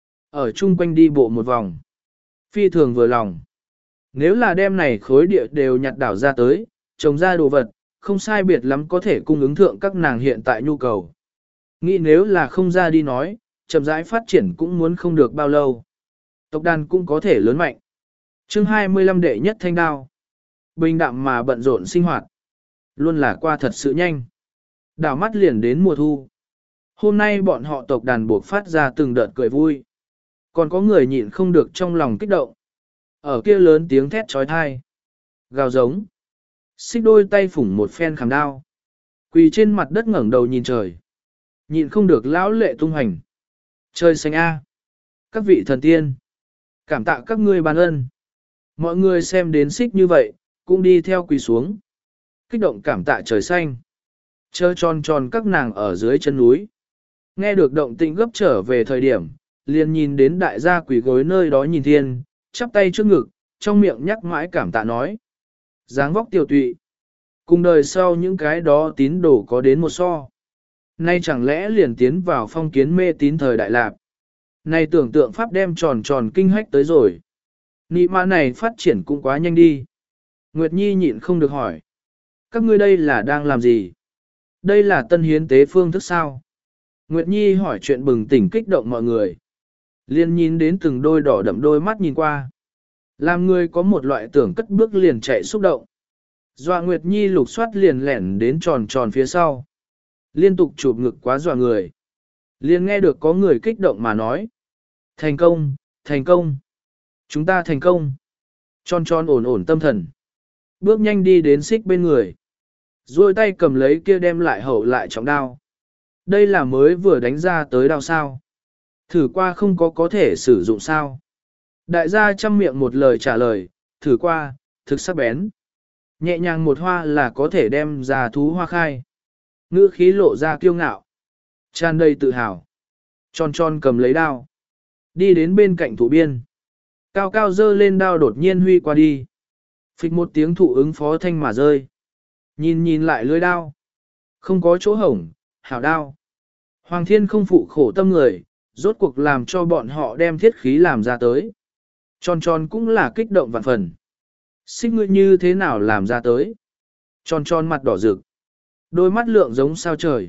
Speaker 1: Ở chung quanh đi bộ một vòng. Phi thường vừa lòng. Nếu là đem này khối địa đều nhặt đảo ra tới, trồng ra đồ vật, không sai biệt lắm có thể cung ứng thượng các nàng hiện tại nhu cầu. Nghĩ nếu là không ra đi nói, chậm rãi phát triển cũng muốn không được bao lâu. Tộc đàn cũng có thể lớn mạnh. Chương hai mươi lăm đệ nhất thanh đao. Bình đạm mà bận rộn sinh hoạt. Luôn là qua thật sự nhanh. Đảo mắt liền đến mùa thu. Hôm nay bọn họ tộc đàn buộc phát ra từng đợt cười vui. Còn có người nhịn không được trong lòng kích động. Ở kia lớn tiếng thét trói thai. Gào giống. Xích đôi tay phủng một phen khảm đao. Quỳ trên mặt đất ngẩng đầu nhìn trời. Nhịn không được lão lệ tung hành. Trời xanh a. Các vị thần tiên. Cảm tạ các ngươi ban ân. Mọi người xem đến xích như vậy, cũng đi theo quỳ xuống. Kích động cảm tạ trời xanh. Chơ tròn tròn các nàng ở dưới chân núi. Nghe được động tĩnh gấp trở về thời điểm, liền nhìn đến đại gia quỳ gối nơi đó nhìn thiên, chắp tay trước ngực, trong miệng nhắc mãi cảm tạ nói. Dáng vóc tiểu tụy. Cùng đời sau những cái đó tín đồ có đến một so. Nay chẳng lẽ liền tiến vào phong kiến mê tín thời đại lạp. Này tưởng tượng pháp đem tròn tròn kinh hách tới rồi. Nị mã này phát triển cũng quá nhanh đi. Nguyệt Nhi nhịn không được hỏi. Các ngươi đây là đang làm gì? Đây là tân hiến tế phương thức sao? Nguyệt Nhi hỏi chuyện bừng tỉnh kích động mọi người. Liên nhìn đến từng đôi đỏ đậm đôi mắt nhìn qua. Làm người có một loại tưởng cất bước liền chạy xúc động. Dọa Nguyệt Nhi lục soát liền lẻn đến tròn tròn phía sau. Liên tục chụp ngực quá dọa người. Liên nghe được có người kích động mà nói. Thành công, thành công. Chúng ta thành công. Tròn tròn ổn ổn tâm thần. Bước nhanh đi đến xích bên người. Rồi tay cầm lấy kia đem lại hậu lại trọng đao. Đây là mới vừa đánh ra tới đao sao. Thử qua không có có thể sử dụng sao. Đại gia chăm miệng một lời trả lời, thử qua, thực sắc bén. Nhẹ nhàng một hoa là có thể đem ra thú hoa khai. Ngữ khí lộ ra kiêu ngạo. Tràn đầy tự hào. Tròn tròn cầm lấy đao. Đi đến bên cạnh thủ biên. Cao cao dơ lên đao đột nhiên huy qua đi. Phịch một tiếng thụ ứng phó thanh mà rơi. Nhìn nhìn lại lưới đao. Không có chỗ hổng, hảo đao. Hoàng thiên không phụ khổ tâm người, rốt cuộc làm cho bọn họ đem thiết khí làm ra tới. Tròn tròn cũng là kích động vạn phần. Xích ngươi như thế nào làm ra tới? Tròn tròn mặt đỏ rực. Đôi mắt lượng giống sao trời.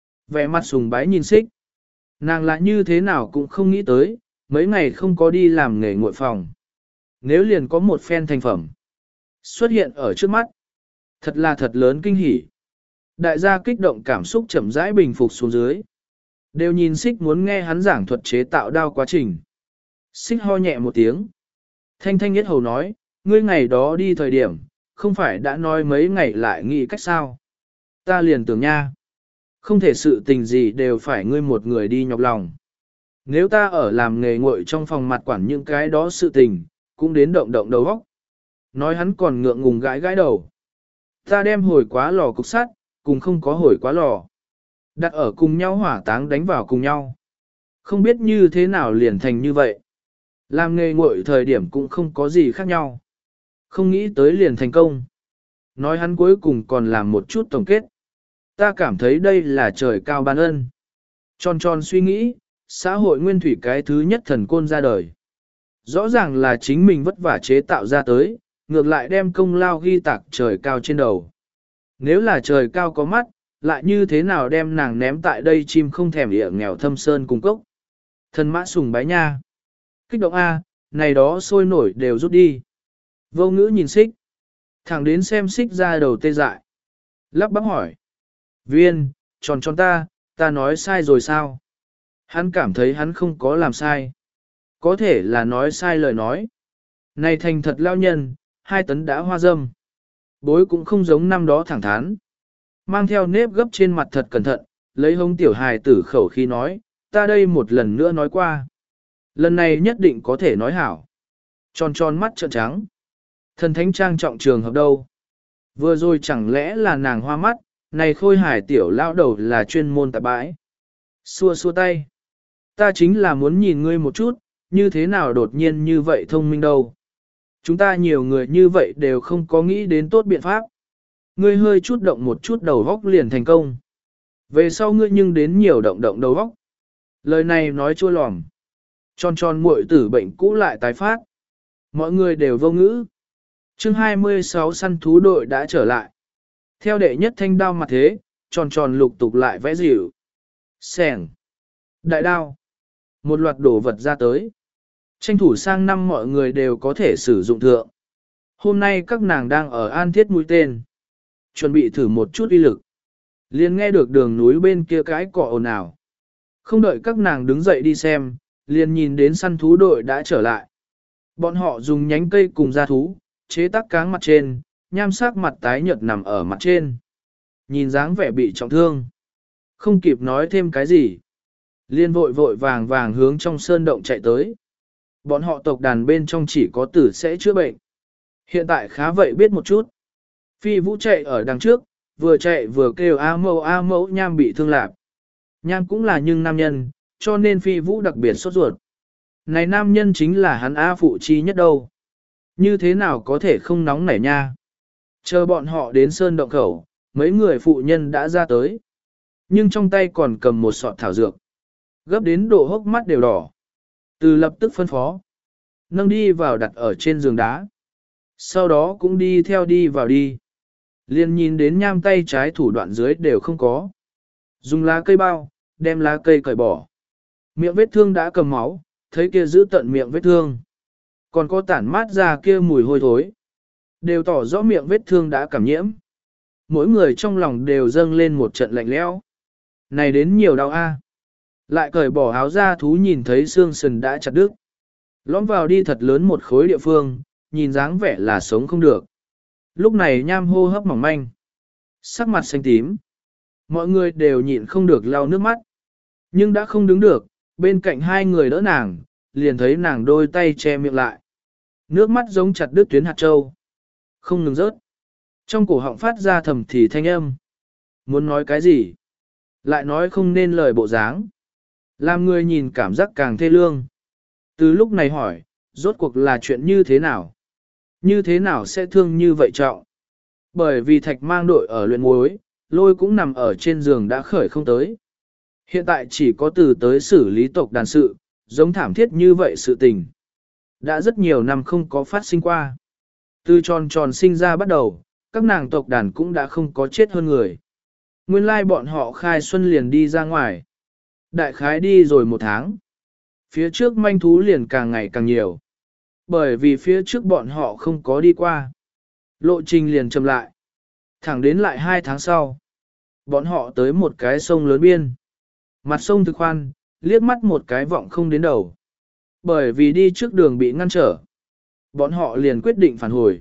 Speaker 1: Vẻ mặt sùng bái nhìn xích. Nàng lại như thế nào cũng không nghĩ tới, mấy ngày không có đi làm nghề nguội phòng. Nếu liền có một phen thành phẩm xuất hiện ở trước mắt. Thật là thật lớn kinh hỉ. Đại gia kích động cảm xúc chậm rãi bình phục xuống dưới. Đều nhìn xích muốn nghe hắn giảng thuật chế tạo đao quá trình. Xích ho nhẹ một tiếng. Thanh thanh nhất hầu nói, ngươi ngày đó đi thời điểm, không phải đã nói mấy ngày lại nghĩ cách sao. Ta liền tưởng nha. Không thể sự tình gì đều phải ngươi một người đi nhọc lòng. Nếu ta ở làm nghề nguội trong phòng mặt quản những cái đó sự tình, cũng đến động động đầu óc. Nói hắn còn ngượng ngùng gãi gãi đầu. Ta đem hồi quá lò cục sắt, cùng không có hồi quá lò. Đặt ở cùng nhau hỏa táng đánh vào cùng nhau. Không biết như thế nào liền thành như vậy. Làm nghề nguội thời điểm cũng không có gì khác nhau. Không nghĩ tới liền thành công. Nói hắn cuối cùng còn làm một chút tổng kết. Ta cảm thấy đây là trời cao ban ân. Tròn tròn suy nghĩ, xã hội nguyên thủy cái thứ nhất thần côn ra đời. Rõ ràng là chính mình vất vả chế tạo ra tới, ngược lại đem công lao ghi tạc trời cao trên đầu. Nếu là trời cao có mắt, lại như thế nào đem nàng ném tại đây chim không thèm địa nghèo thâm sơn cung cốc. Thần mã sùng bái nha. Kích động A, này đó sôi nổi đều rút đi. Vô ngữ nhìn xích. Thẳng đến xem xích ra đầu tê dại. Lắp bắp hỏi. Viên, tròn tròn ta, ta nói sai rồi sao? Hắn cảm thấy hắn không có làm sai. Có thể là nói sai lời nói. Này thành thật lao nhân, hai tấn đã hoa dâm. Bối cũng không giống năm đó thẳng thắn. Mang theo nếp gấp trên mặt thật cẩn thận, lấy hông tiểu hài tử khẩu khi nói, ta đây một lần nữa nói qua. Lần này nhất định có thể nói hảo. Tròn tròn mắt trợn trắng. Thần thánh trang trọng trường hợp đâu. Vừa rồi chẳng lẽ là nàng hoa mắt, này khôi hải tiểu lão đầu là chuyên môn tạp bãi. Xua xua tay. Ta chính là muốn nhìn ngươi một chút, như thế nào đột nhiên như vậy thông minh đâu. Chúng ta nhiều người như vậy đều không có nghĩ đến tốt biện pháp. Ngươi hơi chút động một chút đầu góc liền thành công. Về sau ngươi nhưng đến nhiều động động đầu góc. Lời này nói chua lòm. Tròn tròn muội tử bệnh cũ lại tái phát. Mọi người đều vô ngữ. chương hai mươi sáu săn thú đội đã trở lại. Theo đệ nhất thanh đao mặt thế, tròn tròn lục tục lại vẽ dịu. Sẻng. Đại đao. Một loạt đồ vật ra tới. Tranh thủ sang năm mọi người đều có thể sử dụng thượng. Hôm nay các nàng đang ở an thiết mũi tên. Chuẩn bị thử một chút uy lực. Liền nghe được đường núi bên kia cái cỏ ồn ào. Không đợi các nàng đứng dậy đi xem, liền nhìn đến săn thú đội đã trở lại. Bọn họ dùng nhánh cây cùng da thú, chế tác cáng mặt trên, nham sắc mặt tái nhợt nằm ở mặt trên. Nhìn dáng vẻ bị trọng thương. Không kịp nói thêm cái gì. Liên vội vội vàng vàng hướng trong sơn động chạy tới. Bọn họ tộc đàn bên trong chỉ có tử sẽ chữa bệnh. Hiện tại khá vậy biết một chút. Phi Vũ chạy ở đằng trước, vừa chạy vừa kêu A mẫu A mẫu Nham bị thương lạc. Nham cũng là nhưng nam nhân, cho nên Phi Vũ đặc biệt sốt ruột. Này nam nhân chính là hắn A phụ chi nhất đâu. Như thế nào có thể không nóng nảy nha. Chờ bọn họ đến sơn động khẩu, mấy người phụ nhân đã ra tới. Nhưng trong tay còn cầm một sọt thảo dược. Gấp đến độ hốc mắt đều đỏ. Từ lập tức phân phó. Nâng đi vào đặt ở trên giường đá. Sau đó cũng đi theo đi vào đi. Liền nhìn đến nham tay trái thủ đoạn dưới đều không có. Dùng lá cây bao, đem lá cây cởi bỏ. Miệng vết thương đã cầm máu, thấy kia giữ tận miệng vết thương. Còn có tản mát ra kia mùi hôi thối. Đều tỏ rõ miệng vết thương đã cảm nhiễm. Mỗi người trong lòng đều dâng lên một trận lạnh lẽo. Này đến nhiều đau a. Lại cởi bỏ áo ra thú nhìn thấy xương sườn đã chặt đứt. Lõm vào đi thật lớn một khối địa phương, nhìn dáng vẻ là sống không được. Lúc này nham hô hấp mỏng manh. Sắc mặt xanh tím. Mọi người đều nhịn không được lau nước mắt. Nhưng đã không đứng được, bên cạnh hai người đỡ nàng, liền thấy nàng đôi tay che miệng lại. Nước mắt giống chặt đứt tuyến hạt châu. Không ngừng rớt. Trong cổ họng phát ra thầm thì thanh âm. Muốn nói cái gì? Lại nói không nên lời bộ dáng. Làm người nhìn cảm giác càng thê lương. Từ lúc này hỏi, rốt cuộc là chuyện như thế nào? Như thế nào sẽ thương như vậy trọng? Bởi vì thạch mang đội ở luyện muối, lôi cũng nằm ở trên giường đã khởi không tới. Hiện tại chỉ có từ tới xử lý tộc đàn sự, giống thảm thiết như vậy sự tình. Đã rất nhiều năm không có phát sinh qua. Từ tròn tròn sinh ra bắt đầu, các nàng tộc đàn cũng đã không có chết hơn người. Nguyên lai bọn họ khai xuân liền đi ra ngoài. Đại khái đi rồi một tháng. Phía trước manh thú liền càng ngày càng nhiều. Bởi vì phía trước bọn họ không có đi qua. Lộ trình liền chậm lại. Thẳng đến lại hai tháng sau. Bọn họ tới một cái sông lớn biên. Mặt sông thực khoan, liếc mắt một cái vọng không đến đầu. Bởi vì đi trước đường bị ngăn trở. Bọn họ liền quyết định phản hồi.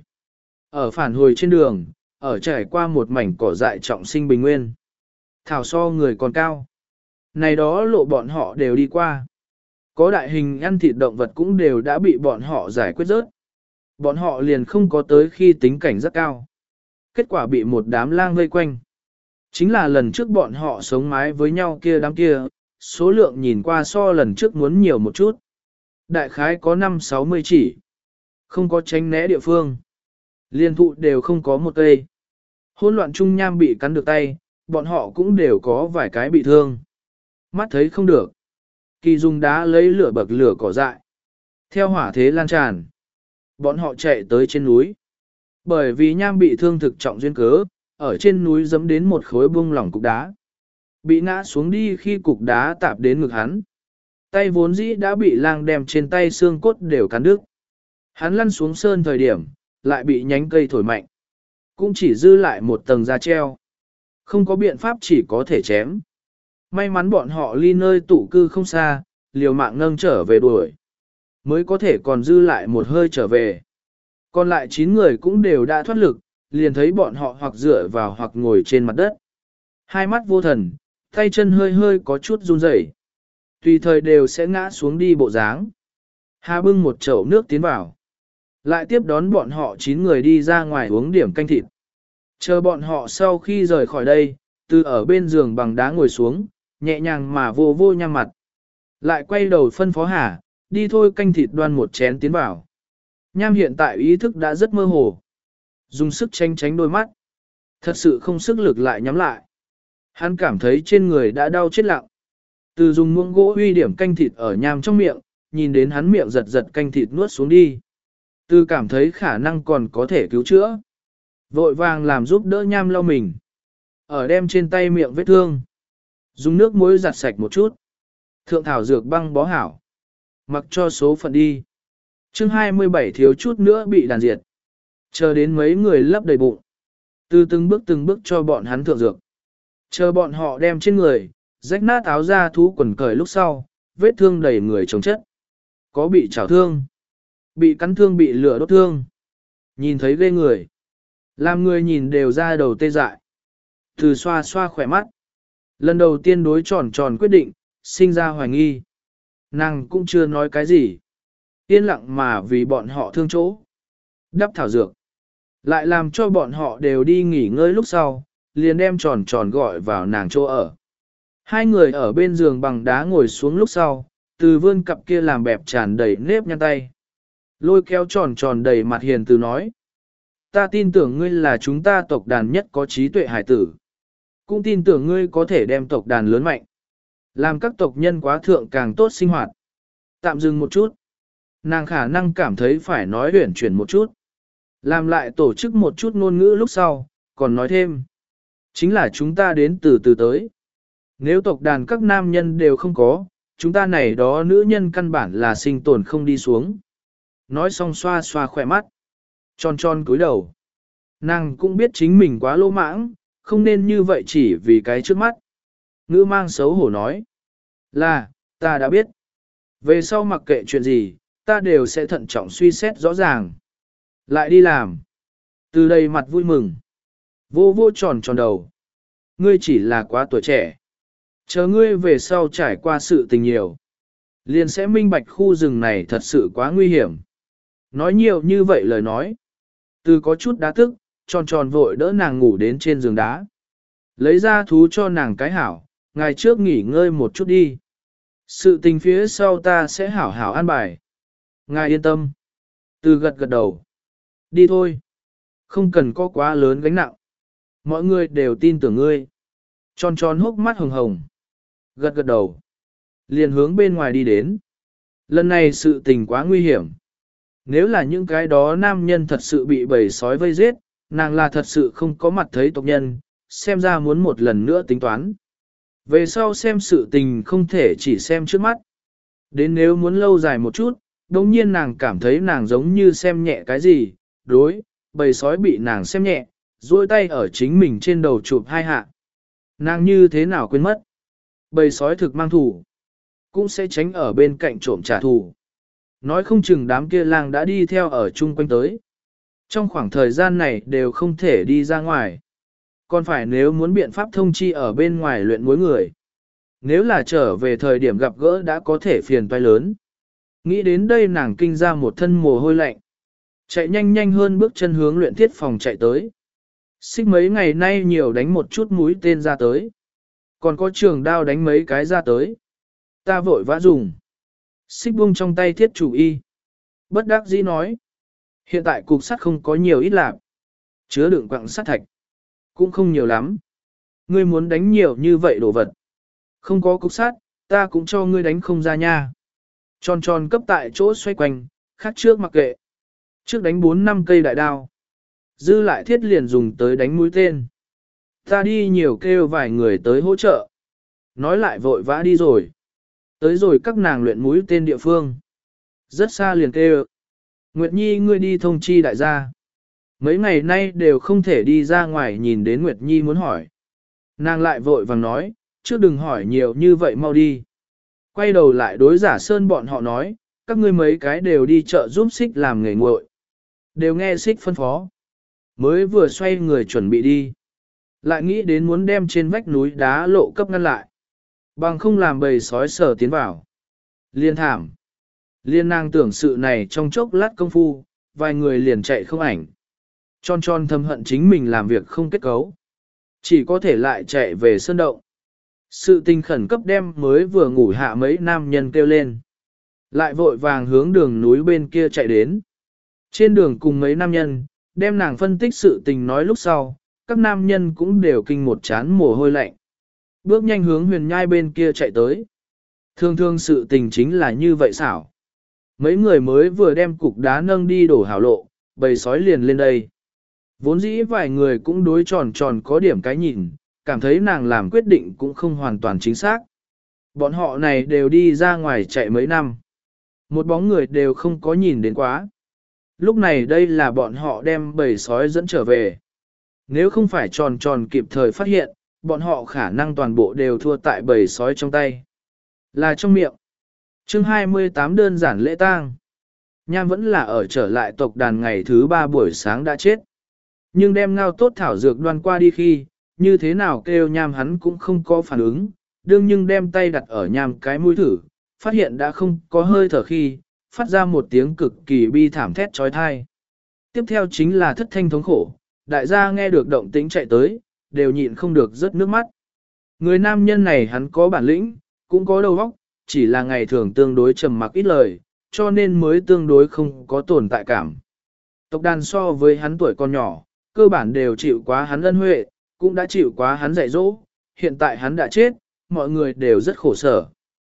Speaker 1: Ở phản hồi trên đường, ở trải qua một mảnh cỏ dại trọng sinh bình nguyên. Thảo so người còn cao. Này đó lộ bọn họ đều đi qua. Có đại hình ăn thịt động vật cũng đều đã bị bọn họ giải quyết rớt. Bọn họ liền không có tới khi tính cảnh rất cao. Kết quả bị một đám lang vây quanh. Chính là lần trước bọn họ sống mái với nhau kia đám kia, số lượng nhìn qua so lần trước muốn nhiều một chút. Đại khái có năm sáu mươi chỉ. Không có tránh né địa phương. Liên thụ đều không có một cây. Hôn loạn trung nham bị cắn được tay, bọn họ cũng đều có vài cái bị thương. Mắt thấy không được. Kỳ dùng đá lấy lửa bậc lửa cỏ dại. Theo hỏa thế lan tràn. Bọn họ chạy tới trên núi. Bởi vì nham bị thương thực trọng duyên cớ, ở trên núi giẫm đến một khối bung lỏng cục đá. Bị ngã xuống đi khi cục đá tạp đến ngực hắn. Tay vốn dĩ đã bị lang đem trên tay xương cốt đều cắn đứt. Hắn lăn xuống sơn thời điểm, lại bị nhánh cây thổi mạnh. Cũng chỉ dư lại một tầng da treo. Không có biện pháp chỉ có thể chém. May mắn bọn họ ly nơi tụ cư không xa, liều mạng nâng trở về đuổi. Mới có thể còn dư lại một hơi trở về. Còn lại chín người cũng đều đã thoát lực, liền thấy bọn họ hoặc dựa vào hoặc ngồi trên mặt đất. Hai mắt vô thần, tay chân hơi hơi có chút run rẩy, tùy thời đều sẽ ngã xuống đi bộ dáng. Hà bưng một chậu nước tiến vào. Lại tiếp đón bọn họ chín người đi ra ngoài uống điểm canh thịt. Chờ bọn họ sau khi rời khỏi đây, từ ở bên giường bằng đá ngồi xuống, nhẹ nhàng mà vô vô nhăn mặt. Lại quay đầu phân phó Hà, đi thôi canh thịt đoan một chén tiến vào. Nham hiện tại ý thức đã rất mơ hồ. Dùng sức tranh tránh đôi mắt. Thật sự không sức lực lại nhắm lại. Hắn cảm thấy trên người đã đau chết lặng. Từ dùng muỗng gỗ uy điểm canh thịt ở nham trong miệng, nhìn đến hắn miệng giật giật canh thịt nuốt xuống đi. Từ cảm thấy khả năng còn có thể cứu chữa. Vội vàng làm giúp đỡ nham lau mình. Ở đem trên tay miệng vết thương. Dùng nước muối giặt sạch một chút. Thượng thảo dược băng bó hảo. Mặc cho số phận đi. chương hai mươi bảy thiếu chút nữa bị đàn diệt. Chờ đến mấy người lấp đầy bụng. Từ từng bước từng bước cho bọn hắn thượng dược. Chờ bọn họ đem trên người, rách nát áo ra thú quần cởi lúc sau, vết thương đầy người chống chất. Có bị chảo thương, bị cắn thương bị lửa đốt thương. Nhìn thấy ghê người. Làm người nhìn đều ra đầu tê dại. Từ xoa xoa khỏe mắt. Lần đầu tiên đối tròn tròn quyết định, sinh ra hoài nghi. Nàng cũng chưa nói cái gì. Yên lặng mà vì bọn họ thương chỗ. Đắp thảo dược. Lại làm cho bọn họ đều đi nghỉ ngơi lúc sau, liền đem tròn tròn gọi vào nàng chỗ ở. Hai người ở bên giường bằng đá ngồi xuống lúc sau, từ vươn cặp kia làm bẹp tràn đầy nếp nhăn tay. Lôi kéo tròn tròn đầy mặt hiền từ nói. Ta tin tưởng ngươi là chúng ta tộc đàn nhất có trí tuệ hải tử. cũng tin tưởng ngươi có thể đem tộc đàn lớn mạnh. Làm các tộc nhân quá thượng càng tốt sinh hoạt. Tạm dừng một chút. Nàng khả năng cảm thấy phải nói huyển chuyển một chút. Làm lại tổ chức một chút ngôn ngữ lúc sau, còn nói thêm. Chính là chúng ta đến từ từ tới. Nếu tộc đàn các nam nhân đều không có, chúng ta này đó nữ nhân căn bản là sinh tồn không đi xuống. Nói xong xoa xoa khỏe mắt. Tròn tròn cúi đầu. Nàng cũng biết chính mình quá lỗ mãng, không nên như vậy chỉ vì cái trước mắt. Ngữ mang xấu hổ nói. Là, ta đã biết. Về sau mặc kệ chuyện gì, ta đều sẽ thận trọng suy xét rõ ràng. Lại đi làm. Từ đây mặt vui mừng. Vô vô tròn tròn đầu. Ngươi chỉ là quá tuổi trẻ. Chờ ngươi về sau trải qua sự tình nhiều. Liền sẽ minh bạch khu rừng này thật sự quá nguy hiểm. Nói nhiều như vậy lời nói. Từ có chút đá tức, tròn tròn vội đỡ nàng ngủ đến trên giường đá. Lấy ra thú cho nàng cái hảo, ngày trước nghỉ ngơi một chút đi. Sự tình phía sau ta sẽ hảo hảo an bài. Ngài yên tâm. Từ gật gật đầu. Đi thôi. Không cần có quá lớn gánh nặng. Mọi người đều tin tưởng ngươi. Tròn tròn hốc mắt hồng hồng. Gật gật đầu. Liền hướng bên ngoài đi đến. Lần này sự tình quá nguy hiểm. Nếu là những cái đó nam nhân thật sự bị bầy sói vây giết, nàng là thật sự không có mặt thấy tộc nhân, xem ra muốn một lần nữa tính toán. Về sau xem sự tình không thể chỉ xem trước mắt. Đến nếu muốn lâu dài một chút, đồng nhiên nàng cảm thấy nàng giống như xem nhẹ cái gì, đối, bầy sói bị nàng xem nhẹ, duỗi tay ở chính mình trên đầu chụp hai hạ. Nàng như thế nào quên mất. Bầy sói thực mang thủ, cũng sẽ tránh ở bên cạnh trộm trả thù. Nói không chừng đám kia lang đã đi theo ở chung quanh tới. Trong khoảng thời gian này đều không thể đi ra ngoài. Còn phải nếu muốn biện pháp thông chi ở bên ngoài luyện mối người. Nếu là trở về thời điểm gặp gỡ đã có thể phiền toái lớn. Nghĩ đến đây nàng kinh ra một thân mồ hôi lạnh. Chạy nhanh nhanh hơn bước chân hướng luyện thiết phòng chạy tới. Xích mấy ngày nay nhiều đánh một chút mũi tên ra tới. Còn có trường đao đánh mấy cái ra tới. Ta vội vã dùng. Xích buông trong tay thiết chủ y. Bất đắc dĩ nói. Hiện tại cục sắt không có nhiều ít lạc. Chứa đựng quặng sắt thạch. Cũng không nhiều lắm. Ngươi muốn đánh nhiều như vậy đồ vật. Không có cục sắt, ta cũng cho ngươi đánh không ra nha. Tròn tròn cấp tại chỗ xoay quanh, khác trước mặc kệ. Trước đánh bốn năm cây đại đao. Dư lại thiết liền dùng tới đánh mũi tên. Ta đi nhiều kêu vài người tới hỗ trợ. Nói lại vội vã đi rồi. Tới rồi các nàng luyện mũi tên địa phương. Rất xa liền kêu. Nguyệt Nhi ngươi đi thông chi đại gia. Mấy ngày nay đều không thể đi ra ngoài nhìn đến Nguyệt Nhi muốn hỏi. Nàng lại vội vàng nói, trước đừng hỏi nhiều như vậy mau đi. Quay đầu lại đối giả sơn bọn họ nói, các ngươi mấy cái đều đi chợ giúp Xích làm nghề nguội. Đều nghe Xích phân phó. Mới vừa xoay người chuẩn bị đi. Lại nghĩ đến muốn đem trên vách núi đá lộ cấp ngăn lại. Bằng không làm bầy sói sở tiến vào. Liên thảm. Liên nàng tưởng sự này trong chốc lát công phu, vài người liền chạy không ảnh. Tròn tròn thầm hận chính mình làm việc không kết cấu. Chỉ có thể lại chạy về sơn động. Sự tình khẩn cấp đem mới vừa ngủ hạ mấy nam nhân kêu lên. Lại vội vàng hướng đường núi bên kia chạy đến. Trên đường cùng mấy nam nhân, đem nàng phân tích sự tình nói lúc sau, các nam nhân cũng đều kinh một chán mồ hôi lạnh. Bước nhanh hướng huyền nhai bên kia chạy tới. Thường thường sự tình chính là như vậy xảo. Mấy người mới vừa đem cục đá nâng đi đổ hảo lộ, bầy sói liền lên đây. Vốn dĩ vài người cũng đối tròn tròn có điểm cái nhìn, cảm thấy nàng làm quyết định cũng không hoàn toàn chính xác. Bọn họ này đều đi ra ngoài chạy mấy năm. Một bóng người đều không có nhìn đến quá. Lúc này đây là bọn họ đem bầy sói dẫn trở về. Nếu không phải tròn tròn kịp thời phát hiện, bọn họ khả năng toàn bộ đều thua tại bầy sói trong tay. Là trong miệng. Chương hai mươi tám đơn giản lễ tang. Nham vẫn là ở trở lại tộc đàn ngày thứ ba buổi sáng đã chết. Nhưng đem ngao tốt thảo dược đoan qua đi khi, như thế nào kêu nham hắn cũng không có phản ứng, đương nhưng đem tay đặt ở nham cái mũi thử, phát hiện đã không có hơi thở khi, phát ra một tiếng cực kỳ bi thảm thét trói thai. Tiếp theo chính là thất thanh thống khổ, đại gia nghe được động tĩnh chạy tới, đều nhịn không được rớt nước mắt. Người nam nhân này hắn có bản lĩnh, cũng có đầu óc, chỉ là ngày thường tương đối trầm mặc ít lời, cho nên mới tương đối không có tồn tại cảm. Tộc đàn so với hắn tuổi còn nhỏ, cơ bản đều chịu quá hắn ân huệ, cũng đã chịu quá hắn dạy dỗ, hiện tại hắn đã chết, mọi người đều rất khổ sở.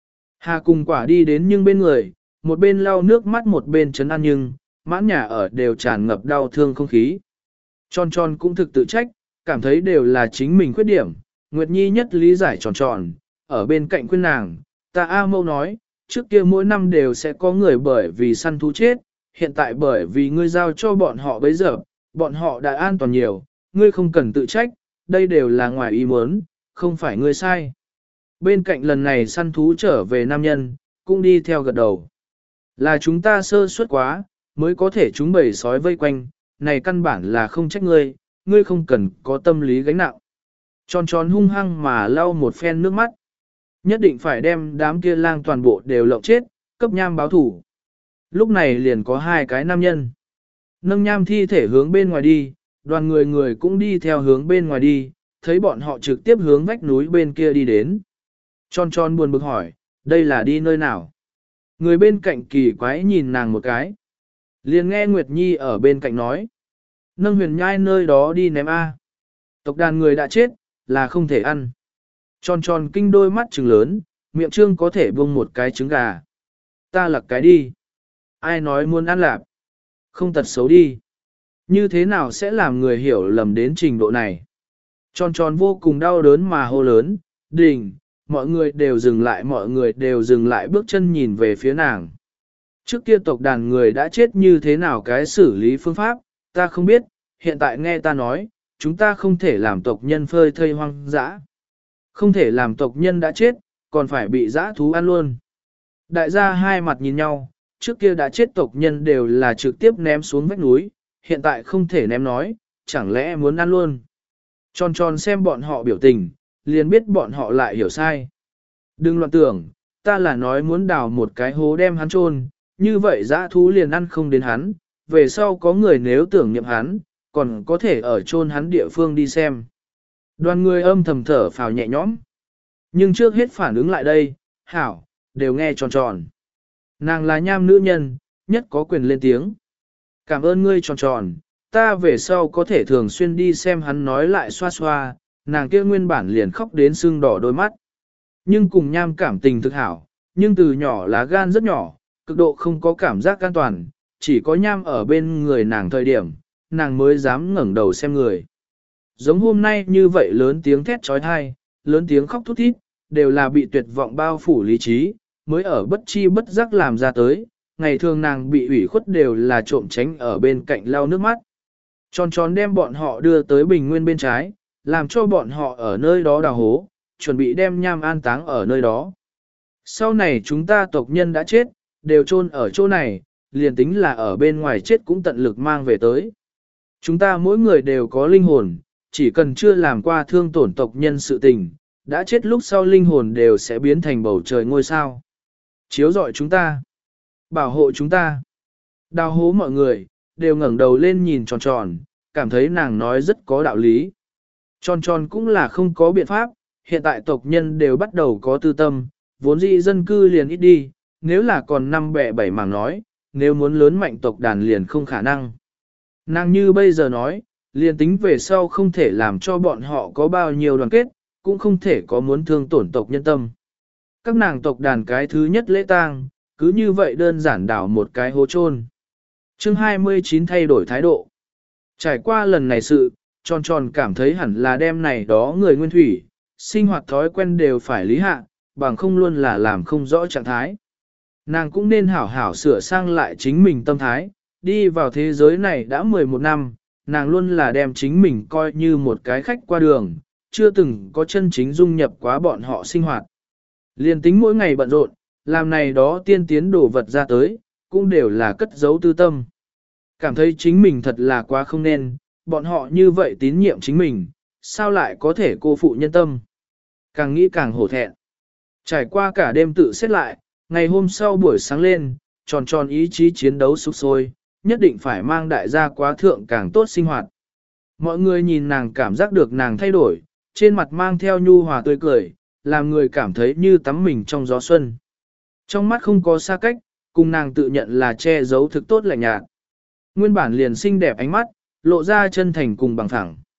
Speaker 1: Hà cùng quả đi đến nhưng bên người, một bên lau nước mắt một bên chấn an nhưng, mãn nhà ở đều tràn ngập đau thương không khí. Tròn tròn cũng thực tự trách, cảm thấy đều là chính mình khuyết điểm, Nguyệt Nhi nhất lý giải tròn tròn, ở bên cạnh khuyên nàng, ta A Mâu nói, trước kia mỗi năm đều sẽ có người bởi vì săn thú chết, hiện tại bởi vì ngươi giao cho bọn họ bấy giờ, bọn họ đã an toàn nhiều, ngươi không cần tự trách, đây đều là ngoài ý muốn, không phải ngươi sai. Bên cạnh lần này săn thú trở về nam nhân, cũng đi theo gật đầu. Là chúng ta sơ suất quá, mới có thể chúng bầy sói vây quanh, này căn bản là không trách ngươi, ngươi không cần có tâm lý gánh nặng. Tròn tròn hung hăng mà lau một phen nước mắt. Nhất định phải đem đám kia lang toàn bộ đều lộng chết, cấp nham báo thủ. Lúc này liền có hai cái nam nhân. Nâng nham thi thể hướng bên ngoài đi, đoàn người người cũng đi theo hướng bên ngoài đi, thấy bọn họ trực tiếp hướng vách núi bên kia đi đến. Tròn tròn buồn bực hỏi, đây là đi nơi nào? Người bên cạnh kỳ quái nhìn nàng một cái. Liền nghe Nguyệt Nhi ở bên cạnh nói. Nâng huyền nhai nơi đó đi ném A. Tộc đàn người đã chết, là không thể ăn. Tròn tròn kinh đôi mắt trừng lớn, miệng trương có thể buông một cái trứng gà. Ta lặc cái đi. Ai nói muốn ăn lạp? Không tật xấu đi. Như thế nào sẽ làm người hiểu lầm đến trình độ này? Tròn tròn vô cùng đau đớn mà hô lớn, đình, mọi người đều dừng lại, mọi người đều dừng lại bước chân nhìn về phía nàng. Trước kia tộc đàn người đã chết như thế nào cái xử lý phương pháp, ta không biết, hiện tại nghe ta nói, chúng ta không thể làm tộc nhân phơi thây hoang dã. Không thể làm tộc nhân đã chết, còn phải bị dã thú ăn luôn. Đại gia hai mặt nhìn nhau, trước kia đã chết tộc nhân đều là trực tiếp ném xuống vách núi, hiện tại không thể ném nói, chẳng lẽ muốn ăn luôn. Tròn tròn xem bọn họ biểu tình, liền biết bọn họ lại hiểu sai. Đừng loạn tưởng, ta là nói muốn đào một cái hố đem hắn chôn, như vậy dã thú liền ăn không đến hắn, về sau có người nếu tưởng niệm hắn, còn có thể ở chôn hắn địa phương đi xem. Đoàn người âm thầm thở phào nhẹ nhõm. Nhưng trước hết phản ứng lại đây, hảo, đều nghe tròn tròn. Nàng là nham nữ nhân, nhất có quyền lên tiếng. Cảm ơn ngươi tròn tròn, ta về sau có thể thường xuyên đi xem hắn nói lại xoa xoa, nàng kia nguyên bản liền khóc đến sưng đỏ đôi mắt. Nhưng cùng nham cảm tình thực hảo, nhưng từ nhỏ lá gan rất nhỏ, cực độ không có cảm giác an toàn, chỉ có nham ở bên người nàng thời điểm, nàng mới dám ngẩng đầu xem người. Giống hôm nay như vậy lớn tiếng thét trói thai, lớn tiếng khóc thút thít, đều là bị tuyệt vọng bao phủ lý trí, mới ở bất chi bất giác làm ra tới, ngày thường nàng bị ủy khuất đều là trộm tránh ở bên cạnh lau nước mắt. Tròn tròn đem bọn họ đưa tới bình nguyên bên trái, làm cho bọn họ ở nơi đó đào hố, chuẩn bị đem nham an táng ở nơi đó. Sau này chúng ta tộc nhân đã chết, đều chôn ở chỗ này, liền tính là ở bên ngoài chết cũng tận lực mang về tới. Chúng ta mỗi người đều có linh hồn, chỉ cần chưa làm qua thương tổn tộc nhân sự tình, đã chết lúc sau linh hồn đều sẽ biến thành bầu trời ngôi sao. Chiếu rọi chúng ta, bảo hộ chúng ta. Đào hố mọi người, đều ngẩng đầu lên nhìn tròn tròn, cảm thấy nàng nói rất có đạo lý. Tròn tròn cũng là không có biện pháp, hiện tại tộc nhân đều bắt đầu có tư tâm, vốn dĩ dân cư liền ít đi, nếu là còn năm bẻ bảy mảng nói, nếu muốn lớn mạnh tộc đàn liền không khả năng. Nàng như bây giờ nói, liền tính về sau không thể làm cho bọn họ có bao nhiêu đoàn kết, cũng không thể có muốn thương tổn tộc nhân tâm. Các nàng tộc đàn cái thứ nhất lễ tang, cứ như vậy đơn giản đảo một cái hố chôn. Chương hai mươi chín thay đổi thái độ. Trải qua lần này sự, tròn tròn cảm thấy hẳn là đem này đó người nguyên thủy, sinh hoạt thói quen đều phải lý hạ, bằng không luôn là làm không rõ trạng thái. Nàng cũng nên hảo hảo sửa sang lại chính mình tâm thái, đi vào thế giới này đã mười một năm, nàng luôn là đem chính mình coi như một cái khách qua đường, chưa từng có chân chính dung nhập quá bọn họ sinh hoạt. Liên tính mỗi ngày bận rộn, làm này đó tiên tiến đổ vật ra tới, cũng đều là cất giấu tư tâm. Cảm thấy chính mình thật là quá không nên, bọn họ như vậy tín nhiệm chính mình, sao lại có thể cô phụ nhân tâm. Càng nghĩ càng hổ thẹn. Trải qua cả đêm tự xét lại, ngày hôm sau buổi sáng lên, tròn tròn ý chí chiến đấu sục sôi, nhất định phải mang đại gia quá thượng càng tốt sinh hoạt. Mọi người nhìn nàng cảm giác được nàng thay đổi, trên mặt mang theo nhu hòa tươi cười, làm người cảm thấy như tắm mình trong gió xuân. Trong mắt không có xa cách, cùng nàng tự nhận là che giấu thực tốt lạnh nhạt. Nguyên bản liền xinh đẹp ánh mắt, lộ ra chân thành cùng bằng thẳng.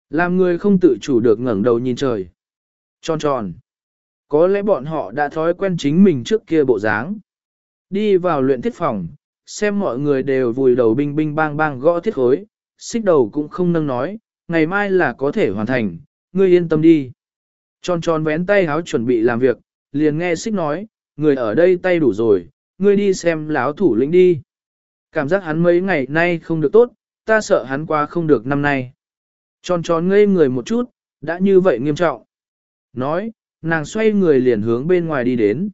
Speaker 1: Làm người không tự chủ được ngẩng đầu nhìn trời. Tròn tròn. Có lẽ bọn họ đã thói quen chính mình trước kia bộ dáng. Đi vào luyện thiết phòng, xem mọi người đều vùi đầu binh binh bang bang gõ thiết khối, xích đầu cũng không nâng nói, ngày mai là có thể hoàn thành, ngươi yên tâm đi. Tròn tròn vén tay háo chuẩn bị làm việc, liền nghe xích nói, người ở đây tay đủ rồi, ngươi đi xem láo thủ lĩnh đi. Cảm giác hắn mấy ngày nay không được tốt, ta sợ hắn qua không được năm nay. Tròn tròn ngây người một chút, đã như vậy nghiêm trọng. Nói, nàng xoay người liền hướng bên ngoài đi đến.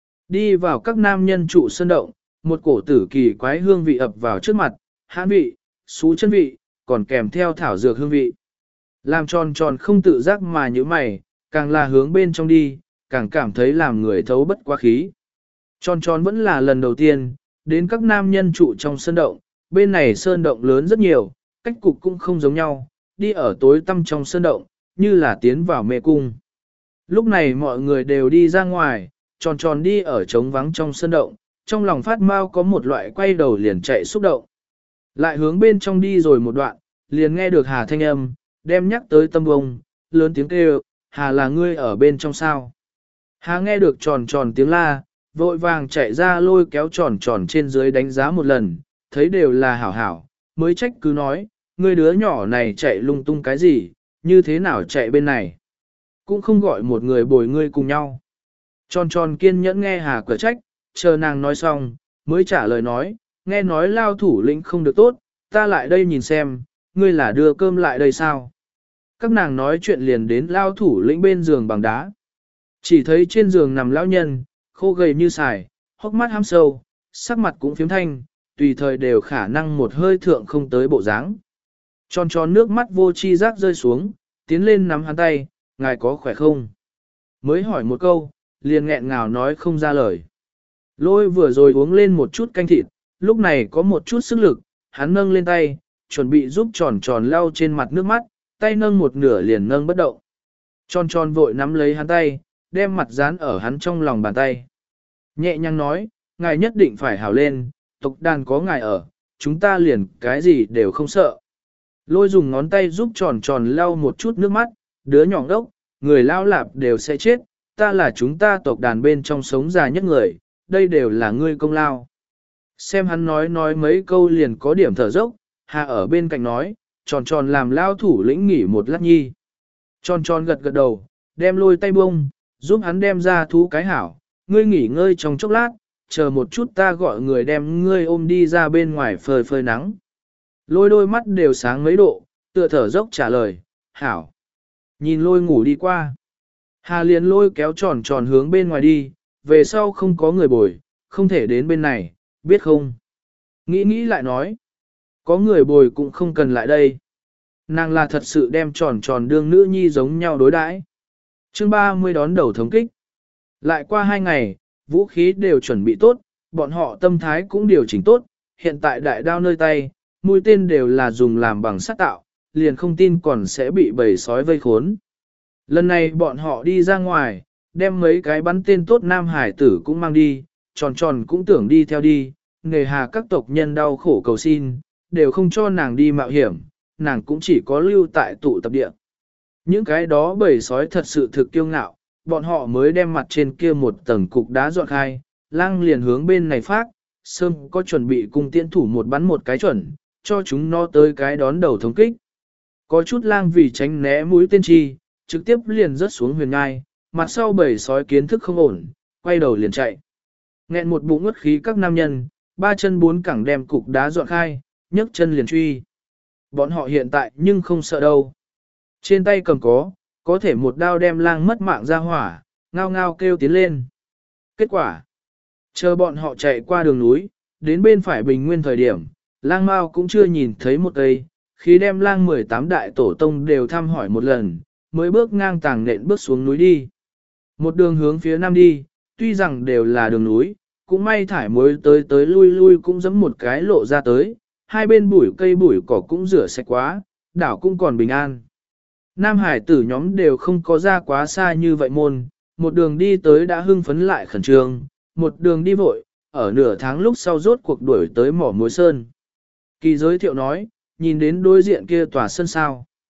Speaker 1: Đi vào các nam nhân trụ sơn động, một cổ tử kỳ quái hương vị ập vào trước mặt, hãn vị, xú chân vị, còn kèm theo thảo dược hương vị. Làm tròn tròn không tự giác mà như mày, càng là hướng bên trong đi, càng cảm thấy làm người thấu bất quá khí. Tròn tròn vẫn là lần đầu tiên, đến các nam nhân trụ trong sơn động, bên này sơn động lớn rất nhiều, cách cục cũng không giống nhau, đi ở tối tăm trong sơn động, như là tiến vào mê cung. Lúc này mọi người đều đi ra ngoài, tròn tròn đi ở trống vắng trong sơn động, trong lòng phát mau có một loại quay đầu liền chạy xúc động. Lại hướng bên trong đi rồi một đoạn, liền nghe được Hà thanh âm, đem nhắc tới tâm bông, lớn tiếng kêu, Hà là ngươi ở bên trong sao. Hà nghe được tròn tròn tiếng la, vội vàng chạy ra lôi kéo tròn tròn trên dưới đánh giá một lần, thấy đều là hảo hảo, mới trách cứ nói, ngươi đứa nhỏ này chạy lung tung cái gì, như thế nào chạy bên này. Cũng không gọi một người bồi ngươi cùng nhau. Tròn tròn kiên nhẫn nghe Hà cửa trách, chờ nàng nói xong, mới trả lời nói, nghe nói lao thủ lĩnh không được tốt, ta lại đây nhìn xem, ngươi là đưa cơm lại đây sao. Các nàng nói chuyện liền đến lao thủ lĩnh bên giường bằng đá. Chỉ thấy trên giường nằm lão nhân, khô gầy như sài, hốc mắt hăm sâu, sắc mặt cũng phiếm thanh, tùy thời đều khả năng một hơi thượng không tới bộ dáng. Tròn tròn nước mắt vô chi giác rơi xuống, tiến lên nắm hắn tay, ngài có khỏe không? Mới hỏi một câu, liền nghẹn ngào nói không ra lời. Lôi vừa rồi uống lên một chút canh thịt, lúc này có một chút sức lực, hắn nâng lên tay, chuẩn bị giúp tròn tròn lau trên mặt nước mắt, tay nâng một nửa liền nâng bất động. Tròn tròn vội nắm lấy hắn tay, đem mặt dán ở hắn trong lòng bàn tay. Nhẹ nhàng nói, ngài nhất định phải hào lên, tộc đàn có ngài ở, chúng ta liền cái gì đều không sợ. Lôi dùng ngón tay giúp tròn tròn lau một chút nước mắt, đứa nhỏ đốc, người lao lạp đều sẽ chết, ta là chúng ta tộc đàn bên trong sống già nhất người, đây đều là ngươi công lao. Xem hắn nói nói mấy câu liền có điểm thở dốc, Hà ở bên cạnh nói, tròn tròn làm lao thủ lĩnh nghỉ một lát nhi. Tròn tròn gật gật đầu, đem lôi tay bông, giúp hắn đem ra thú cái hảo, ngươi nghỉ ngơi trong chốc lát, chờ một chút ta gọi người đem ngươi ôm đi ra bên ngoài phơi phơi nắng. Lôi đôi mắt đều sáng mấy độ, tựa thở dốc trả lời, hảo. Nhìn lôi ngủ đi qua. Hà liền lôi kéo tròn tròn hướng bên ngoài đi, về sau không có người bồi, không thể đến bên này, biết không? Nghĩ nghĩ lại nói, có người bồi cũng không cần lại đây. Nàng là thật sự đem tròn tròn đương nữ nhi giống nhau đối đãi. Chương ba mươi đón đầu thống kích. Lại qua hai ngày, vũ khí đều chuẩn bị tốt, bọn họ tâm thái cũng điều chỉnh tốt, hiện tại đại đao nơi tay, mũi tên đều là dùng làm bằng sắt tạo, liền không tin còn sẽ bị bầy sói vây khốn. Lần này bọn họ đi ra ngoài, đem mấy cái bắn tên tốt nam hải tử cũng mang đi, tròn tròn cũng tưởng đi theo đi, nghề hà các tộc nhân đau khổ cầu xin, đều không cho nàng đi mạo hiểm, nàng cũng chỉ có lưu tại tụ tập địa. Những cái đó bầy sói thật sự thực kiêu ngạo, bọn họ mới đem mặt trên kia một tầng cục đá dọn khai, lang liền hướng bên này phát, sơm có chuẩn bị cùng tiễn thủ một bắn một cái chuẩn, cho chúng nó tới cái đón đầu thống kích. Có chút lang vì tránh né mũi tên chi, trực tiếp liền rớt xuống huyền ngai, mặt sau bầy sói kiến thức không ổn, quay đầu liền chạy. Nghẹn một bụng ngất khí các nam nhân, ba chân bốn cẳng đem cục đá dọn khai, nhấc chân liền truy. Bọn họ hiện tại nhưng không sợ đâu. Trên tay cầm có, có thể một đao đem lang mất mạng ra hỏa, ngao ngao kêu tiến lên. Kết quả, chờ bọn họ chạy qua đường núi, đến bên phải bình nguyên thời điểm, lang mao cũng chưa nhìn thấy một cây, khi đem lang mười tám đại tổ tông đều thăm hỏi một lần, mới bước ngang tàng nện bước xuống núi đi. Một đường hướng phía nam đi, tuy rằng đều là đường núi, cũng may thải mới tới tới lui lui cũng giống một cái lộ ra tới, hai bên bụi cây bụi cỏ cũng rửa sạch quá, đảo cũng còn bình an. Nam hải tử nhóm đều không có ra quá xa như vậy môn, một đường đi tới đã hưng phấn lại khẩn trương, một đường đi vội, ở nửa tháng lúc sau rốt cuộc đuổi tới mỏ muối sơn. Kỳ giới thiệu nói, nhìn đến đối diện kia tòa sân sao.